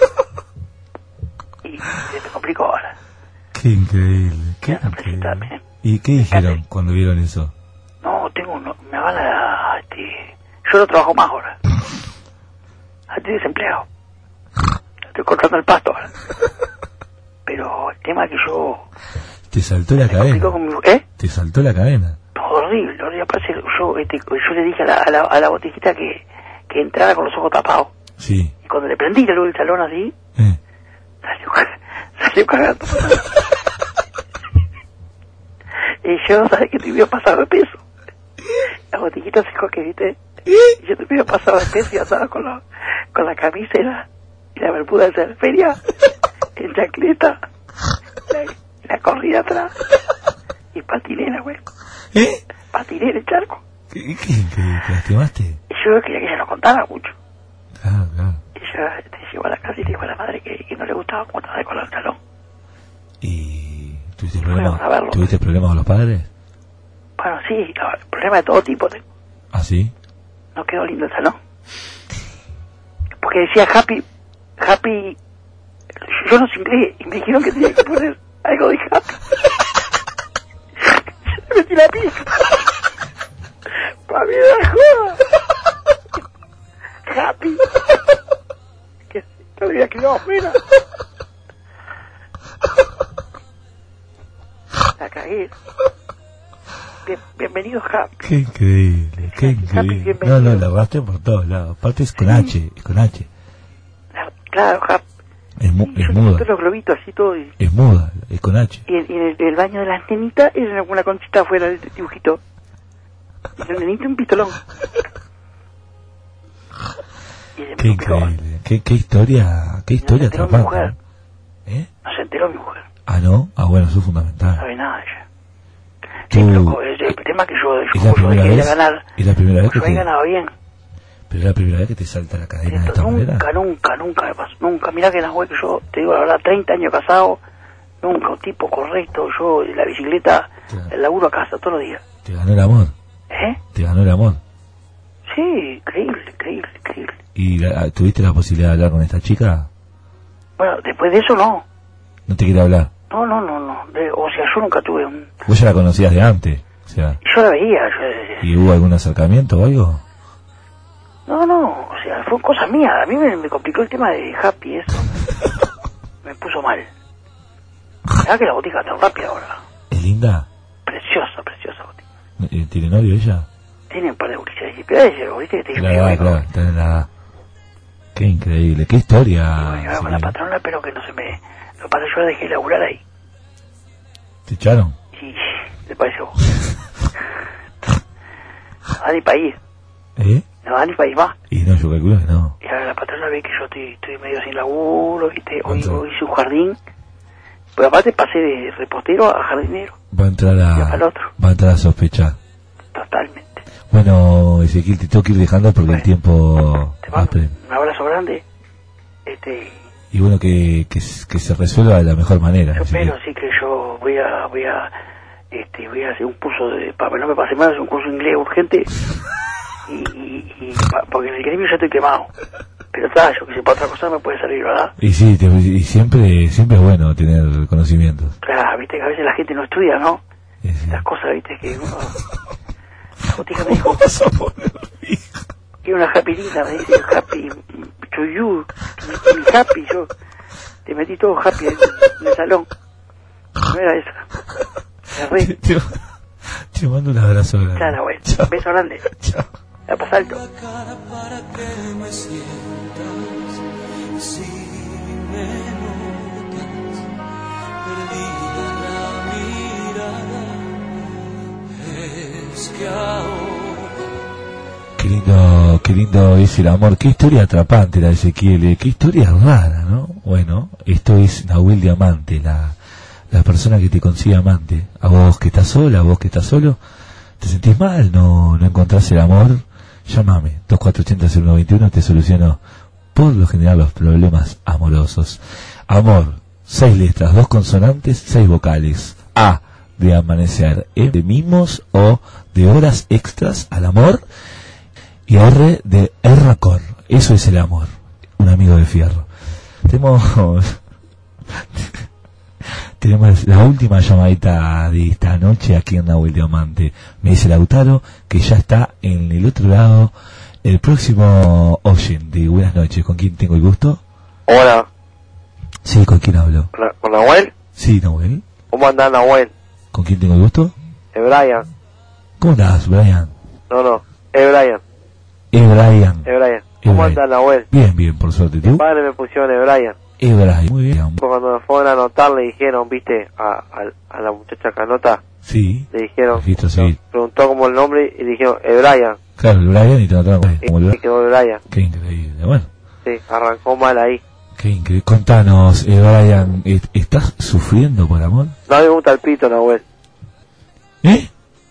Speaker 4: Y se me complicó ahora.
Speaker 11: Qué increíble, qué increíble. ¿Y qué dijeron cuando vieron eso?
Speaker 4: No, me van a... yo no trabajo más ahora. Estoy desempleado. Estoy cortando el pasto ahora. Pero el tema es que yo...
Speaker 11: Te saltó la cadena. Te saltó la cadena.
Speaker 4: Horrible. Aparte, yo le dije a la botijita que entrara con los ojos tapados.
Speaker 11: Sí.
Speaker 4: Y cuando le prendí la luz del salón así, salió cagando. Y yo no sabía que te hubiera pasado de peso. La botijita se dijo que, ¿viste? Y yo te hubiera pasado de peso y andaba con la camisa y la bermuda de la feria, en chancleta, la corrida atrás, y patinera, güey. Patinera el charco.
Speaker 11: ¿Qué te lastimaste?
Speaker 4: Y yo quería que ella no contara mucho.
Speaker 11: Claro.
Speaker 4: Y ella llegó a la casa y le dijo a la madre que no le gustaba cómo estaba decorado el salón.
Speaker 11: ¿Y tuviste problemas con los padres?
Speaker 4: Bueno, sí, problemas de todo tipo tengo.
Speaker 11: ¿Ah, sí?
Speaker 4: No quedó lindo el salón. Porque decía happy, yo no sé inglés, y me dijeron que tenía que poner algo de happy. Yo metí la pija. Pa' mí la joda. Happy. Que no había quedado afuera. La cagué. Bienvenido, Happy.
Speaker 11: Qué increíble, qué increíble. No, la agarraste por todos lados. Aparte es con H, es con H.
Speaker 4: Claro, Happy.
Speaker 11: Es muda.
Speaker 4: Los globitos así todo.
Speaker 11: Es muda, es con H.
Speaker 4: Y en el baño de las nenitas era una conchita afuera del dibujito. Y el nenito un pistolón.
Speaker 11: Qué increíble. Qué historia atrapante.
Speaker 4: No se enteró mi mujer.
Speaker 11: Ah, ¿no? Ah, bueno, eso es fundamental.
Speaker 4: No sabe nada ella. Sí, loco, el tema que yo dejé de ganar.
Speaker 11: ¿Es la primera vez que
Speaker 4: yo he ganado bien.
Speaker 11: Pero es la primera vez que te salta la cadena de esta manera.
Speaker 4: Nunca me pasó. Nunca. Mirá que en la web que yo, te digo la verdad, 30 años casado, nunca un tipo correcto. Yo, la bicicleta, el laburo a casa todos los días.
Speaker 11: Te ganó el amor. Te ganó el amor.
Speaker 4: Sí, increíble.
Speaker 11: ¿Y tuviste la posibilidad de hablar con esta chica?
Speaker 4: Bueno, después de eso no.
Speaker 11: ¿No te quiere hablar?
Speaker 4: No. O sea, yo nunca tuve un...
Speaker 11: ¿Vos ya la conocías de antes? O sea,
Speaker 4: yo la veía.
Speaker 11: ¿Y hubo algún acercamiento o algo?
Speaker 4: No, o sea, fue cosa mía. A mí me complicó el tema de Happy, eso. Me puso mal. ¿Verdad que la botica está rápida ahora?
Speaker 11: ¿Es linda?
Speaker 4: Preciosa botica.
Speaker 11: ¿Tiene novio ella?
Speaker 4: Tiene un par de boliches. Pero ese boliche que te digo.
Speaker 11: Claro, está en la edad. Qué increíble, qué historia.
Speaker 4: Bueno, yo con la patrona, pero que no se me... Lo que pasa es que yo la dejé laburar ahí.
Speaker 11: ¿Te echaron?
Speaker 4: Sí, le pareció. No da ni para ir. No da ni para ir más.
Speaker 11: Y no, yo calculo que no.
Speaker 4: Y ahora la patrona ve que yo estoy medio sin laburo, ¿viste? Hoy hice un jardín. Pero aparte pasé de repostero a jardinero.
Speaker 11: Va a entrar a sospechar.
Speaker 4: Totalmente.
Speaker 11: Bueno, Ezequiel, te tengo que ir dejando porque el tiempo...
Speaker 4: Te mando un abrazo grande.
Speaker 11: Y bueno, que se resuelva de la mejor manera.
Speaker 4: Yo espero, sí, que yo voy a hacer un curso de... Para que no me pase mal, es un curso de inglés urgente. porque en el gremio yo estoy quemado. Pero está, yo que sé, para otra cosa me puede salir, ¿verdad?
Speaker 8: Y sí, y siempre es bueno tener conocimientos.
Speaker 4: Claro, viste que a veces la gente no estudia, ¿no? Las cosas, viste, que uno... La botica me dijo... Quiero una happy linda, me dice, happy to you, mi happy, yo te metí todo happy en el salón. No era esa.
Speaker 8: Te mando un abrazo grande.
Speaker 4: Chao, güey. Beso grande.
Speaker 8: Chao.
Speaker 4: La pasa alto.
Speaker 10: Para que me sientas, si me notas, perdida la mirada, es que ahora...
Speaker 8: Qué lindo es el amor, qué historia atrapante la de Ezequiel, qué historia rara, ¿no? Bueno, esto es Nahuel Diamante, la persona que te consigue amante, a vos que estás sola, a vos que estás solo, te sentís mal, no encontrás el amor, llámame, 2480-0121, te soluciono por lo general los problemas amorosos. Amor, 6 letras, 2 consonantes, 6 vocales, A de amanecer, E de mimos o de horas extras al amor, y R de Erracor, eso es el amor, un amigo de fierro. Tenemos la última llamadita de esta noche aquí en Nahuel Diamante. Me dice Lautaro que ya está en el otro lado el próximo oyente. Buenas noches, ¿con quién tengo el gusto?
Speaker 6: Hola.
Speaker 8: Sí, ¿con quién hablo?
Speaker 6: ¿Con Nahuel?
Speaker 8: Sí, Nahuel.
Speaker 6: ¿Cómo andás, Nahuel?
Speaker 8: ¿Con quién tengo el gusto?
Speaker 6: Brian.
Speaker 8: ¿Cómo andás, Brian?
Speaker 6: No, Brian.
Speaker 8: Brian.
Speaker 6: ¿Cómo andás, Nahuel?
Speaker 8: Bien, por suerte. ¿Tú?
Speaker 6: Mi padre me pusieron Brian.
Speaker 8: Brian, muy bien.
Speaker 6: Cuando me fueron a anotar le dijeron, viste, a la muchacha que anota.
Speaker 8: Sí.
Speaker 6: Le dijeron,
Speaker 8: sí.
Speaker 6: Preguntó como el nombre y le dijeron, Brian.
Speaker 8: Claro, el Brian y te anotaron como el Brian.
Speaker 6: Y quedó Brian.
Speaker 8: Qué increíble, bueno.
Speaker 6: Sí, arrancó mal ahí.
Speaker 8: Qué increíble. Contanos, Brian, ¿estás sufriendo por amor?
Speaker 6: No me gusta el pito, Nahuel.
Speaker 8: ¿Eh?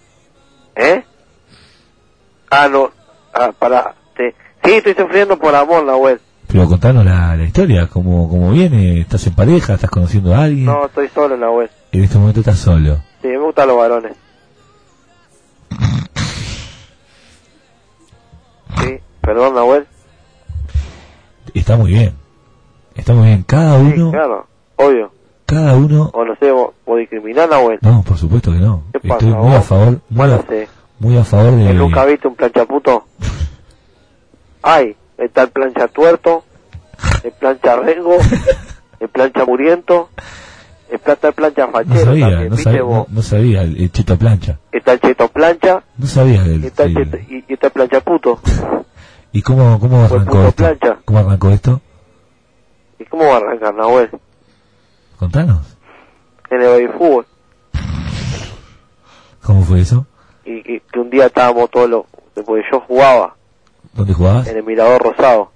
Speaker 6: No. Sí, estoy sufriendo por amor, Nahuel.
Speaker 8: Pero contanos la historia, cómo viene, ¿estás en pareja, estás conociendo a alguien?
Speaker 6: No, estoy solo, Nahuel.
Speaker 8: En este momento estás solo.
Speaker 6: Sí, me gustan los varones. Sí, perdón, Nahuel.
Speaker 8: Está muy bien, cada uno...
Speaker 6: Sí, claro, obvio.
Speaker 8: Cada uno...
Speaker 6: O no sé, vos discriminás, Nahuel.
Speaker 8: No, por supuesto que no.
Speaker 6: ¿Qué pasa,
Speaker 8: estoy muy
Speaker 6: vos?
Speaker 8: a favor, muy a favor de...
Speaker 6: ¿Nunca viste un planchaputo? Ay, está el plancha tuerto, el plancha rengo, el plancha muriento, está el plancha fachero también, ¿viste vos?
Speaker 8: No sabía, el cheto plancha.
Speaker 6: Está el cheto plancha.
Speaker 8: No sabía
Speaker 6: está el cheto, y está el plancha puto.
Speaker 8: ¿Y cómo arrancó esto?
Speaker 6: Plancha.
Speaker 8: ¿Cómo arrancó esto?
Speaker 6: ¿Y cómo va a arrancar, Nahuel?
Speaker 8: Contanos.
Speaker 6: En el baby fútbol.
Speaker 8: ¿Cómo fue eso?
Speaker 6: Y que un día estábamos todos los... Porque yo jugaba.
Speaker 8: ¿Dónde jugabas?
Speaker 6: En el Mirador Rosado.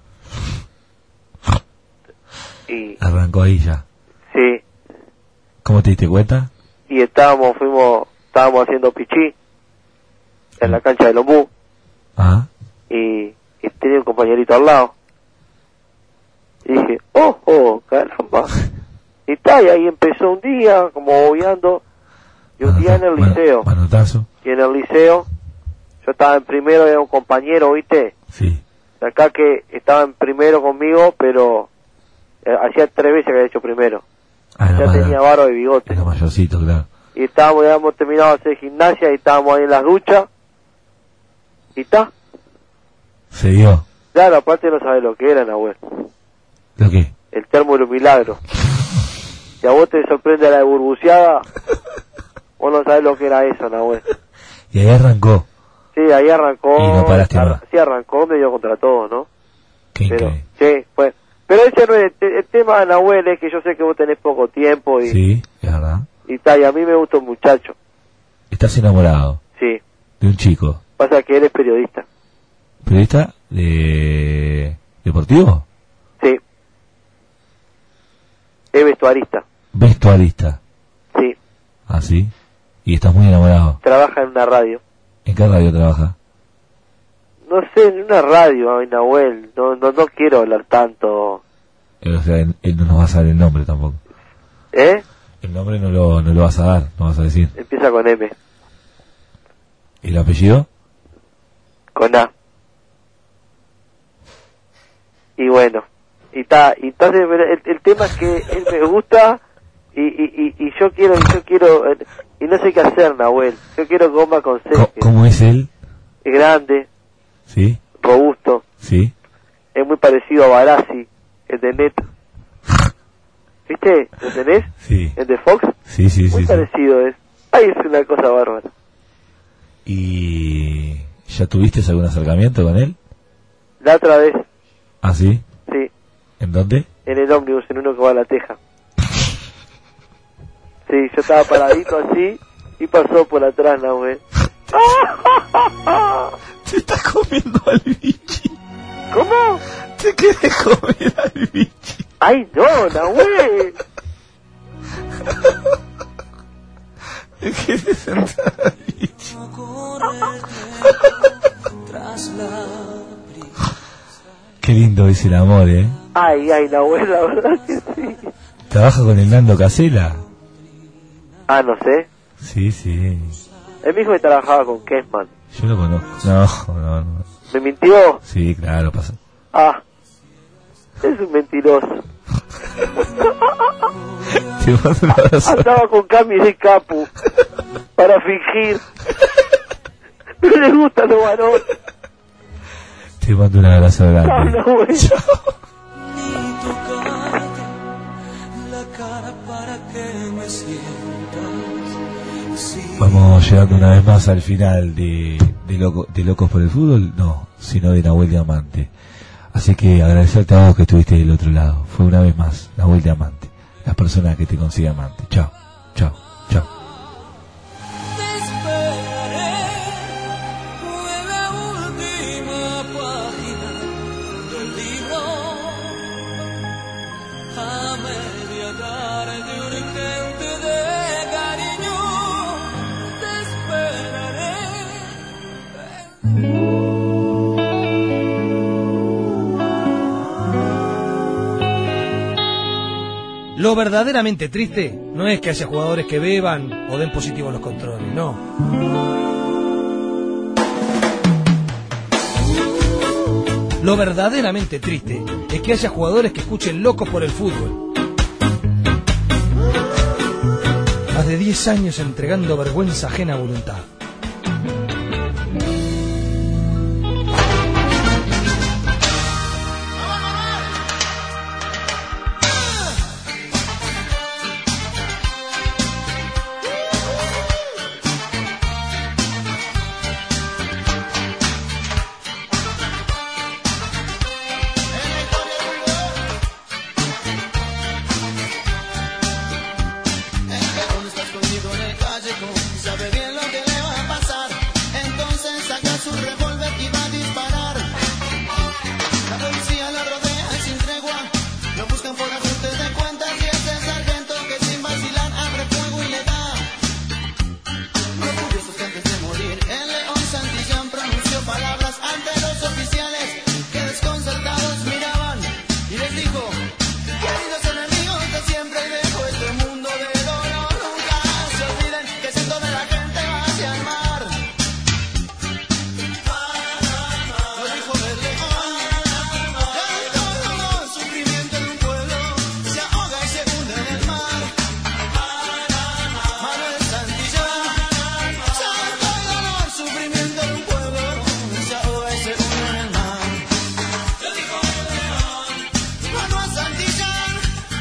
Speaker 6: Y
Speaker 8: arrancó ahí ya.
Speaker 6: Sí.
Speaker 8: ¿Cómo te diste cuenta?
Speaker 6: Y estábamos haciendo pichí en la cancha del Ombú. Y tenía un compañerito al lado. Y dije, caramba. Y ahí empezó un día, como bobeando. Y un día en el liceo.
Speaker 8: Manotazo.
Speaker 6: Y en el liceo, yo estaba en primero, era un compañero, ¿viste?
Speaker 8: Sí.
Speaker 6: De acá que estaba en primero conmigo, pero hacía 3 veces que había hecho primero. Ya tenía barba de bigote.
Speaker 8: Era mayorcito, claro.
Speaker 6: Y habíamos terminado de hacer gimnasia y estábamos ahí en las duchas. Y
Speaker 8: se dio.
Speaker 6: Claro, aparte no sabes lo que era, Nahuel.
Speaker 8: ¿Lo qué?
Speaker 6: El termo de los milagros. Si a vos te sorprende la de burbuceada, vos no sabés lo que era eso, Nahuel.
Speaker 8: Y ahí arrancó.
Speaker 6: Sí, ahí arrancó.
Speaker 8: Y no paraste más.
Speaker 6: Sí, arrancó medio contra todo, ¿no?
Speaker 8: Qué increíble.
Speaker 6: Sí, pues. Pero ese no es el tema, Nahuel, es que yo sé que vos tenés poco tiempo y...
Speaker 8: Sí, es verdad.
Speaker 6: Y a mí me gusta un muchacho.
Speaker 8: ¿Estás enamorado?
Speaker 6: Sí.
Speaker 8: De un chico.
Speaker 6: Pasa que él es periodista.
Speaker 8: ¿Periodista de deportivo?
Speaker 6: Sí. Es vestuarista.
Speaker 8: ¿Vestuarista?
Speaker 6: Sí.
Speaker 8: ¿Ah, sí? ¿Y estás muy enamorado?
Speaker 6: Trabaja en una radio.
Speaker 8: ¿En qué radio trabaja?
Speaker 6: No sé, en una radio, Nahuel. No quiero hablar tanto.
Speaker 8: O sea, él no nos va a saber el nombre tampoco. El nombre no lo vas a dar, no vas a decir.
Speaker 6: Empieza con M.
Speaker 8: ¿Y el apellido?
Speaker 6: Con A. Y bueno, y entonces el tema es que él me gusta y yo quiero y no sé qué hacer, Nahuel. Yo quiero goma con césped.
Speaker 11: ¿Cómo es él?
Speaker 6: Es grande,
Speaker 11: Sí,
Speaker 6: robusto,
Speaker 11: sí.
Speaker 6: es muy parecido a Barassi, el de Net. ¿Viste? ¿Lo tenés?
Speaker 11: Sí.
Speaker 6: ¿El de Fox?
Speaker 11: Sí, sí,
Speaker 6: muy
Speaker 11: sí.
Speaker 6: parecido es. Ay, es una cosa bárbara.
Speaker 11: ¿Y ya tuviste algún acercamiento con él?
Speaker 6: La otra vez,
Speaker 11: ¿Ah, sí?
Speaker 6: sí,
Speaker 11: ¿En dónde?
Speaker 6: en el ómnibus, en uno que va a La Teja. Sí, yo estaba paradito así y pasó por atrás, Nahuel.
Speaker 11: Te estás comiendo al bichi.
Speaker 6: ¿Cómo?
Speaker 11: Te querés comer al bichi.
Speaker 6: ¡Ay, no, Nahuel!
Speaker 11: Te querés sentar al bichi. Qué lindo es el amor, ¿eh?
Speaker 6: Ay, Nahuel, la verdad que sí.
Speaker 11: ¿Trabaja con el Nando Casela?
Speaker 6: Ah, no sé.
Speaker 11: Sí, sí.
Speaker 6: Él mismo que trabajaba con Kessman.
Speaker 11: Yo lo conozco. No.
Speaker 6: ¿Me mintió?
Speaker 11: Sí, claro, pasa.
Speaker 6: Ah, es un mentiroso.
Speaker 11: Te mando un abrazo.
Speaker 6: Andaba con Cami de Capu para fingir. No le gustan los varones.
Speaker 11: Te mando un abrazo grande.
Speaker 6: No, güey.
Speaker 11: Vamos llegando una vez más al final de Locos por el Fútbol, no, sino de Nahuel Diamante. Así que agradecerte a vos que estuviste del otro lado. Fue una vez más Nahuel Diamante, la persona que te consigue amante. Chao, chao, chao.
Speaker 5: Lo verdaderamente triste no es que haya jugadores que beban o den positivo los controles, no. Lo verdaderamente triste es que haya jugadores que escuchen Locos por el Fútbol. Más de 10 años entregando vergüenza ajena a voluntad.
Speaker 10: Sabe bien lo que le va a pasar, entonces saca su revólver y va a disparar. La policía lo rodea y sin tregua, lo buscan por ajustes de cuentas y es el sargento que sin vacilar abre fuego y le da. Lo curioso es que antes de morir, el León Santillán pronunció palabras ante los oficiales que desconcertados miraban y les dijo: queridos enemigos de siempre y dejo este mundo de dolor, nunca se olviden que siento de la gente va hacia el mar. Lo dijo el León, tanto dolor, sufrimiento en un pueblo se ahoga y se hunde en el mar. Manuel Santillán, tanto dolor, sufrimiento en un pueblo se ahoga y se hunde en el mar. Lo dijo el León, Manuel Santillán.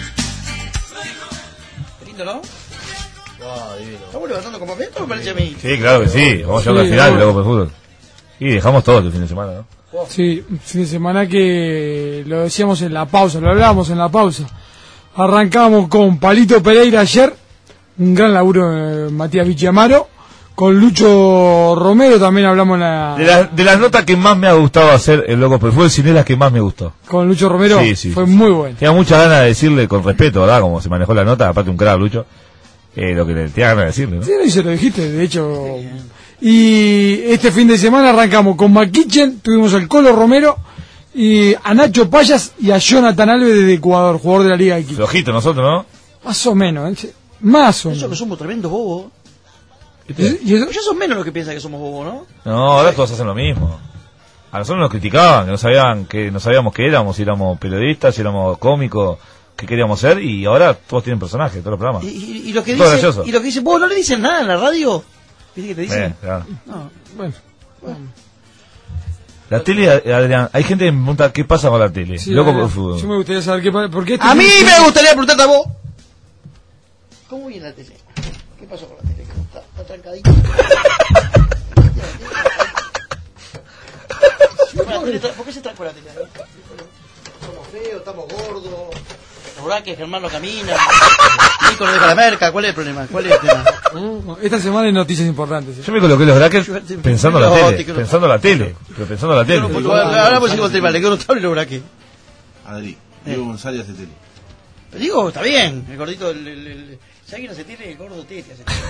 Speaker 17: Qué lindo, ¿no? ¿Estamos levantando como esto me parece a mí?
Speaker 11: Sí, claro que sí. Vamos a llegar al final de Locos por el Fútbol. Y dejamos todo el fin de semana, ¿no?
Speaker 12: Sí, fin de semana que lo decíamos en la pausa, lo hablábamos en la pausa. Arrancamos con Palito Pereira ayer, un gran laburo de Matías Vichamaro. Con Lucho Romero también hablamos en la...
Speaker 11: De las notas que más me ha gustado hacer el Locos por el Fútbol, sin es la que más me gustó.
Speaker 12: Con Lucho Romero
Speaker 11: Sí,
Speaker 12: fue muy bueno.
Speaker 11: Tenía muchas ganas de decirle con respeto, ¿verdad? Como se manejó la nota, aparte un crack, Lucho. Lo que le tenía ganas de decirle, ¿no?
Speaker 12: Sí, y se lo dijiste, de hecho. Y este fin de semana arrancamos con McKitchen, tuvimos al Colo Romero, y a Nacho Payas y a Jonathan Alves desde Ecuador, jugador de la Liga X.
Speaker 11: Flojito nosotros, ¿no?
Speaker 12: Más o menos, más o menos.
Speaker 17: Eso que somos tremendos bobos.
Speaker 12: ¿Y eso?
Speaker 17: Ya son menos los que piensan que somos bobos, ¿no?
Speaker 11: No, ahora todos hacen lo mismo.
Speaker 8: A nosotros nos criticaban, que no sabíamos qué éramos, si éramos periodistas, si éramos cómicos, qué queríamos ser, y ahora todos tienen personajes, todos los programas.
Speaker 17: Y lo que
Speaker 8: Todo
Speaker 17: dice,
Speaker 8: gracioso.
Speaker 17: y lo que dice, vos no le dicen nada en la radio. ¿Viste que te dicen?
Speaker 8: Claro.
Speaker 17: No,
Speaker 12: bueno.
Speaker 8: La tele, Adrián, hay gente que me pregunta qué pasa con la tele.
Speaker 12: Sí,
Speaker 8: Loco por
Speaker 12: Adrián,
Speaker 8: el fútbol.
Speaker 12: yo me gustaría saber qué pasa. ¿Por qué
Speaker 17: A mí me gustaría preguntarte a vos. ¿Cómo viene la tele? ¿Qué pasó con la tele? ¿Está trancadita? ¿Por qué se trancó la tele? Estamos feos, estamos gordos. La verdad que Germán no camina. Nico no deja la merca. ¿Cuál es el problema? ¿Cuál es el tema?
Speaker 12: Esta semana hay noticias importantes.
Speaker 8: Yo me coloqué los brackets pensando en la tele, pero pensando en la tele.
Speaker 17: Ahora pues el tema, le quedó notable los braques.
Speaker 3: Adri, Diego González hace tele.
Speaker 17: Pero digo, está bien, el gordito, si alguien hace tele, el gordo tele hace tele.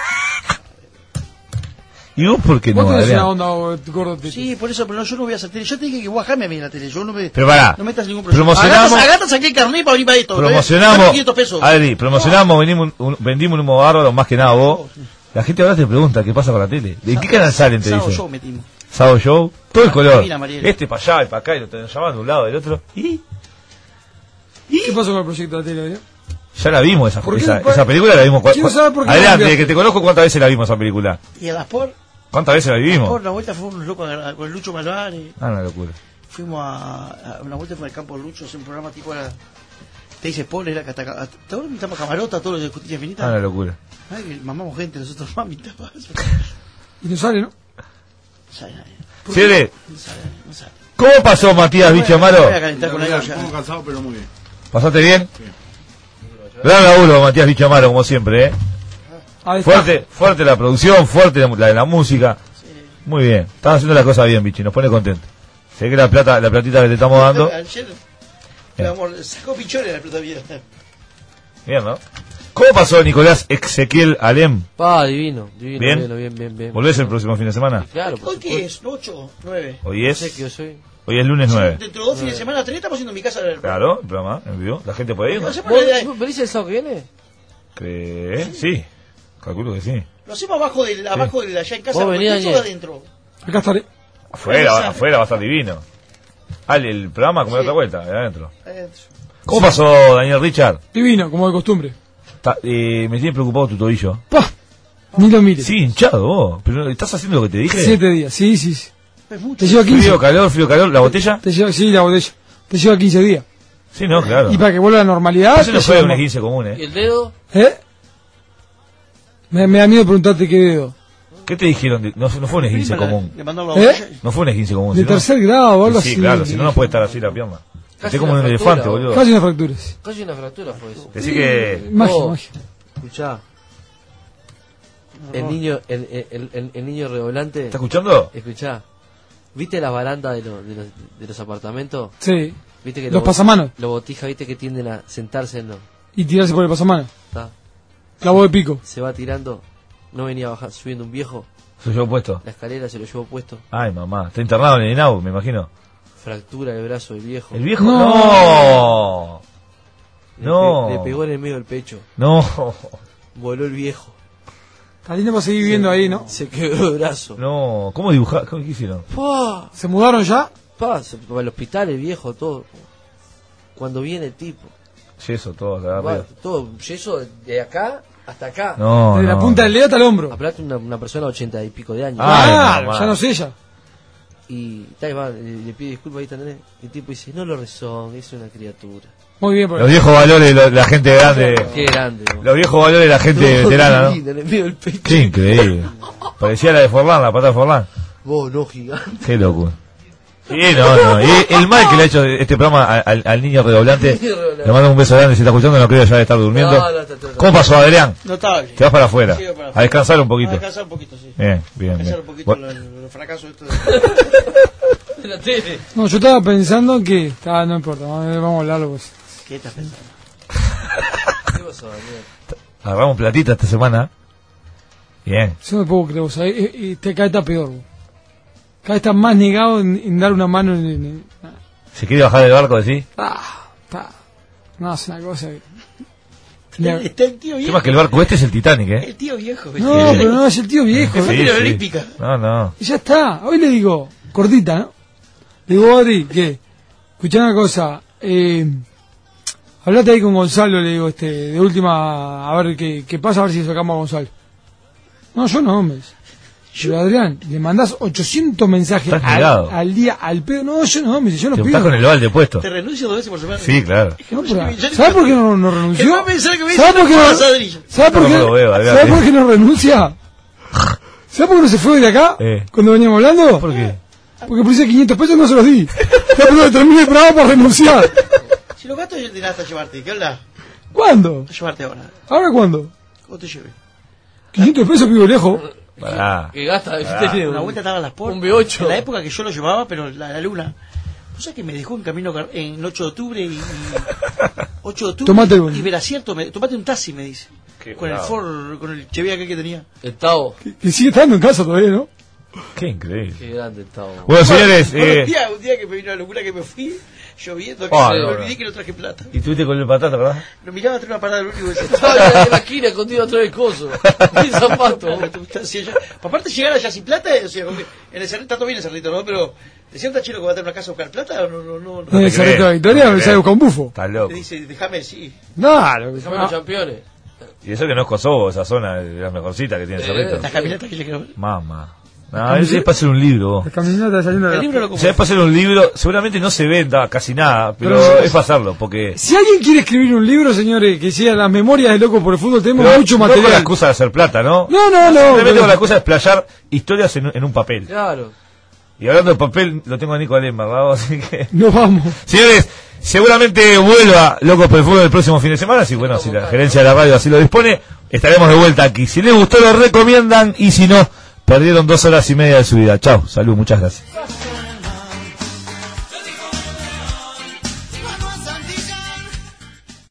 Speaker 8: ¿Y vos por qué no,
Speaker 12: ¿Vos tenés
Speaker 8: Adrián?
Speaker 12: una onda gordo tele?
Speaker 17: Sí, por eso, pero no, yo no voy a hacer tele. Yo te dije que vos bajame a mí en la tele. Yo no me.
Speaker 8: Pero pará,
Speaker 17: no metas ningún problema.
Speaker 8: promocionamos.
Speaker 17: A Gata saqué el carnet para venir para esto.
Speaker 8: Promocionamos.
Speaker 17: Dame 500 pesos.
Speaker 8: Adri, promocionamos, vendimos un humo bárbaro, más que nada vos. La gente ahora te pregunta qué pasa con la tele. ¿De qué canal salen? Te
Speaker 17: Sábado
Speaker 8: dicen.
Speaker 17: Show metimos.
Speaker 8: Sábado Show. Todo el color.
Speaker 17: Mira, Mariel.
Speaker 8: Este para allá y para acá y lo te llaman de un lado del otro.
Speaker 12: ¿Qué pasó con el proyecto de la tele, Adrián?
Speaker 8: Ya la vimos esa
Speaker 12: ¿Por qué?
Speaker 8: esa película, la vimos.
Speaker 12: Quiero saber por qué
Speaker 8: Adelante,
Speaker 12: cambiaste.
Speaker 8: desde que te conozco, ¿cuántas veces la vimos esa película?
Speaker 17: Y a las por.
Speaker 8: ¿Cuántas veces la vivimos?
Speaker 17: Por la vuelta fue unos locos con Lucho Malvare.
Speaker 8: Ah, una locura.
Speaker 17: Fuimos a una vuelta por el campo de Lucho, hacer un programa tipo era. Te dice Paul, era que hasta ahora invitamos a Camarota, a todos los de Justicia Infinita.
Speaker 8: Ah, una locura.
Speaker 17: Ay, que mamamos gente, nosotros mami, tapas.
Speaker 12: Y no sale, ¿no?
Speaker 17: Sale nadie.
Speaker 8: Cere,
Speaker 17: No sale.
Speaker 8: ¿cómo pasó Matías Bicho Amaro?
Speaker 17: Voy a calentar con la
Speaker 3: Un
Speaker 17: olla.
Speaker 3: poco cansado, pero muy bien.
Speaker 8: ¿Pasaste bien? Gran laburo, Matías Bicho Amaro, como siempre,
Speaker 12: Ahí está.
Speaker 8: Fuerte la producción, fuerte la música. Muy bien, estás haciendo las cosas bien, Bichi, nos pone contento. Sé que la platita que te estamos dando.
Speaker 17: Ayer, sacó pichones la pelota vida.
Speaker 8: Bien, ¿no? ¿Cómo pasó Nicolás Ezequiel Alem?
Speaker 16: Divino. Bien.
Speaker 8: ¿Volvés el próximo fin de semana?
Speaker 16: Claro,
Speaker 17: ¿Hoy qué es? ¿8? ¿9?
Speaker 8: Hoy es.
Speaker 16: sé que yo soy.
Speaker 8: Hoy es lunes 9.
Speaker 17: Dentro de 2 fines de semana, 3 estamos haciendo en mi casa.
Speaker 8: Claro, el programa en vivo. La gente puede ir, ¿no?
Speaker 16: ¿Vos venís el sábado que viene?
Speaker 8: Sí, calculo que sí.
Speaker 17: Lo hacemos abajo de allá en casa.
Speaker 16: Vos venís,
Speaker 17: porque yo
Speaker 16: Daniel.
Speaker 17: adentro.
Speaker 12: Acá estaré.
Speaker 8: Afuera va a estar divino. El programa como de otra vuelta, de adentro.
Speaker 17: Adentro.
Speaker 8: ¿Cómo pasó, Daniel Richard?
Speaker 12: Divino, como de costumbre.
Speaker 8: Me tiene preocupado tu tobillo.
Speaker 12: ¡Pah! Ni lo mires.
Speaker 8: Sí, hinchado vos. ¿Pero estás haciendo lo que te dije?
Speaker 12: 7 días, sí.
Speaker 17: Es mucho.
Speaker 12: Te lleva 15.
Speaker 8: Frío, calor, ¿la botella?
Speaker 12: Sí, la botella. Te lleva 15 días.
Speaker 8: Sí, no, claro.
Speaker 12: Y para que vuelva a la normalidad.
Speaker 8: Eso no fue un esguince común,
Speaker 16: ¿Y el dedo?
Speaker 12: Me da miedo preguntarte qué dedo.
Speaker 8: ¿Qué te dijeron? No fue un esguince común.
Speaker 17: Le mandamos la botella.
Speaker 8: No fue un esguince común.
Speaker 12: De
Speaker 8: sino-
Speaker 12: tercer grado o algo
Speaker 8: Sí,
Speaker 12: así.
Speaker 8: claro, si no, no puede estar así la pierna.
Speaker 16: Casi
Speaker 8: Es como
Speaker 16: una
Speaker 8: un
Speaker 16: fractura,
Speaker 8: elefante, boludo.
Speaker 12: Casi una fractura. Sí.
Speaker 16: Casi una fractura fue eso.
Speaker 8: Así que...
Speaker 12: Magia.
Speaker 16: Escuchá. El niño redoblante.
Speaker 8: ¿Está escuchando?
Speaker 16: Escuchá. ¿Viste las barandas de los apartamentos?
Speaker 12: Sí.
Speaker 16: ¿Viste que
Speaker 12: Los pasamanos.
Speaker 16: Los botijas, viste que tienden a sentarse en los...
Speaker 12: Y tirarse por el pasamano.
Speaker 16: Está.
Speaker 12: La voz de pico.
Speaker 16: Se va tirando. No venía subiendo un viejo.
Speaker 8: ¿Se lo llevó puesto?
Speaker 16: La escalera se lo llevó puesto.
Speaker 8: Ay, mamá. Está internado en el INAU, me imagino.
Speaker 16: Fractura del brazo del viejo.
Speaker 8: ¿El viejo? No.
Speaker 16: Le pegó en el medio del pecho.
Speaker 8: No.
Speaker 16: Voló el viejo.
Speaker 12: Está lindo para seguir viviendo ahí, ¿no?
Speaker 16: Se quebró el brazo.
Speaker 8: No. ¿Cómo dibujar? ¿Qué hicieron?
Speaker 12: ¿Se mudaron ya?
Speaker 16: Se fue al hospital el viejo, todo. Cuando viene el tipo.
Speaker 8: Yeso, todo, acá
Speaker 16: Va,
Speaker 8: arriba.
Speaker 16: todo yeso de acá hasta acá.
Speaker 8: No,
Speaker 12: Desde la punta del dedo hasta el hombro.
Speaker 16: Aparte una persona de 80 y pico de años.
Speaker 12: Ya no sé ella.
Speaker 16: Y le pide disculpas ahí, ¿entendés? Y el tipo dice, no lo rezón, es una criatura.
Speaker 12: Muy bien, por
Speaker 8: Los viejos valores de la gente grande.
Speaker 16: Qué grande, ¿no?
Speaker 8: Los viejos valores de la gente veterana, ¿no?
Speaker 16: En el medio del pecho.
Speaker 8: Qué increíble. Parecía la de Forlán, la pata de Forlán.
Speaker 16: Vos, no, gigante.
Speaker 8: Qué locura. Sí, no. Y el mal que le ha hecho este programa al niño redoblante. Le mando un beso grande, si está escuchando, no creo ya de estar durmiendo.
Speaker 16: No,
Speaker 8: ¿Cómo pasó, Adrián?
Speaker 17: Notable.
Speaker 8: Te vas para afuera.
Speaker 17: Sí, para
Speaker 8: A descansar un poquito.
Speaker 17: A descansar un poquito, sí.
Speaker 8: Bien.
Speaker 17: Descansar un poquito
Speaker 8: Bueno,
Speaker 17: los fracasos estos
Speaker 16: de la tele.
Speaker 12: No, yo estaba pensando que... no importa, vamos a hablarlo pues.
Speaker 17: ¿Qué estás pensando?
Speaker 16: ¿Qué pasó, Daniel?
Speaker 8: agarramos platita esta semana. Bien.
Speaker 12: Yo me puedo creer, vos sabés, cada vez está peor, vos. Cada vez está más negado en dar una mano en...
Speaker 8: ¿Se quiere bajar del barco, decís?
Speaker 12: No, es una cosa que...
Speaker 17: Está el tío
Speaker 8: El
Speaker 17: viejo.
Speaker 8: tema es que el barco este es el Titanic, ¿eh?
Speaker 17: El tío viejo.
Speaker 12: No, pero no es el tío viejo.
Speaker 8: Sí,
Speaker 12: ¿no?
Speaker 8: sí. No.
Speaker 12: Y ya está. Hoy le digo, cortita, ¿no? digo, Adri, ¿qué? Escuchá una cosa, hablate ahí con Gonzalo, le digo, de última, a ver qué pasa, a ver si sacamos a Gonzalo. No, yo no, hombre. Pero Adrián, le mandás 800 mensajes al día al pedo. No, yo no, me dice, yo no pido.
Speaker 11: Estás con el balde puesto.
Speaker 17: Te renuncio 2 veces por semana.
Speaker 11: Sí, claro.
Speaker 12: No, ¿sabes por qué no renunció?
Speaker 17: ¿Sabes
Speaker 12: por qué no renuncia? ¿Sabes por qué no se fue de acá? Cuando veníamos hablando.
Speaker 11: ¿Por qué?
Speaker 12: Porque por ese 500 pesos no se los di. Ya terminé el programa para renunciar.
Speaker 17: Si los gastos yo tenía hasta llevarte, ¿qué habla?
Speaker 12: ¿Cuándo?
Speaker 17: Llevarte ahora.
Speaker 12: ¿Ahora cuándo?
Speaker 17: ¿Cómo te lleve?
Speaker 12: 500 pesos vivo lejos.
Speaker 16: Que gasta,
Speaker 17: una vuelta estaba a las por
Speaker 16: un B8.
Speaker 17: En la época que yo lo llevaba, pero la luna. ¿Tú sabes que me dejó en camino en 8 de octubre y 8 de octubre?
Speaker 12: Tomate
Speaker 17: y Veracierto, tomate un taxi, me dice. Con el Ford, con el Chevy aquel que tenía.
Speaker 16: El Tavo.
Speaker 12: Que sigue estando en casa todavía, ¿no?
Speaker 11: Qué increíble.
Speaker 16: Qué grande el Tavo.
Speaker 11: Bueno, señores.
Speaker 17: Un día que me vino la locura que me fui lloviendo, que me olvidé que no traje plata.
Speaker 11: ¿Y tuviste con el patata, verdad?
Speaker 17: Lo miraba a una parada del único que
Speaker 16: estaba en la esquina contigo otra vez coso. Sin zapato.
Speaker 17: Aparte llegar allá sin plata, o sea, en el Cerrito, está todo bien el Cerrito, ¿no? Pero decía un tachero que va a tener una casa a buscar plata, no.
Speaker 12: En el Cerrito de Victoria me sale con un bufo.
Speaker 11: Está loco.
Speaker 17: Le dice, déjame, sí.
Speaker 12: No,
Speaker 16: déjame los campeones.
Speaker 11: Y eso que no es Kosovo, esa zona de las mejorcitas que tiene el Cerrito.
Speaker 17: Las caminatas que yo quiero ver.
Speaker 11: Mamá. No, es para hacer un libro.
Speaker 12: El
Speaker 17: libro lo
Speaker 11: para hacer un libro, seguramente no se venda casi nada, pero es para hacerlo, porque...
Speaker 12: Si alguien quiere escribir un libro, señores, que sea las memorias de Loco por el Fútbol, tenemos mucho material.
Speaker 11: No con la excusa de hacer plata, ¿no?
Speaker 12: No.
Speaker 11: Simplemente con la excusa de explayar historias en un papel.
Speaker 16: Claro.
Speaker 11: Y hablando de papel, lo tengo a Nico Alem, ¿verdad? Así que...
Speaker 12: Nos vamos.
Speaker 11: Señores, seguramente vuelva Locos por el Fútbol el próximo fin de semana, si bueno, si la gerencia de la radio así lo dispone, estaremos de vuelta aquí. Si les gustó, lo recomiendan, y si no, perdieron 2 horas y media de su vida. Chao, salud, muchas gracias.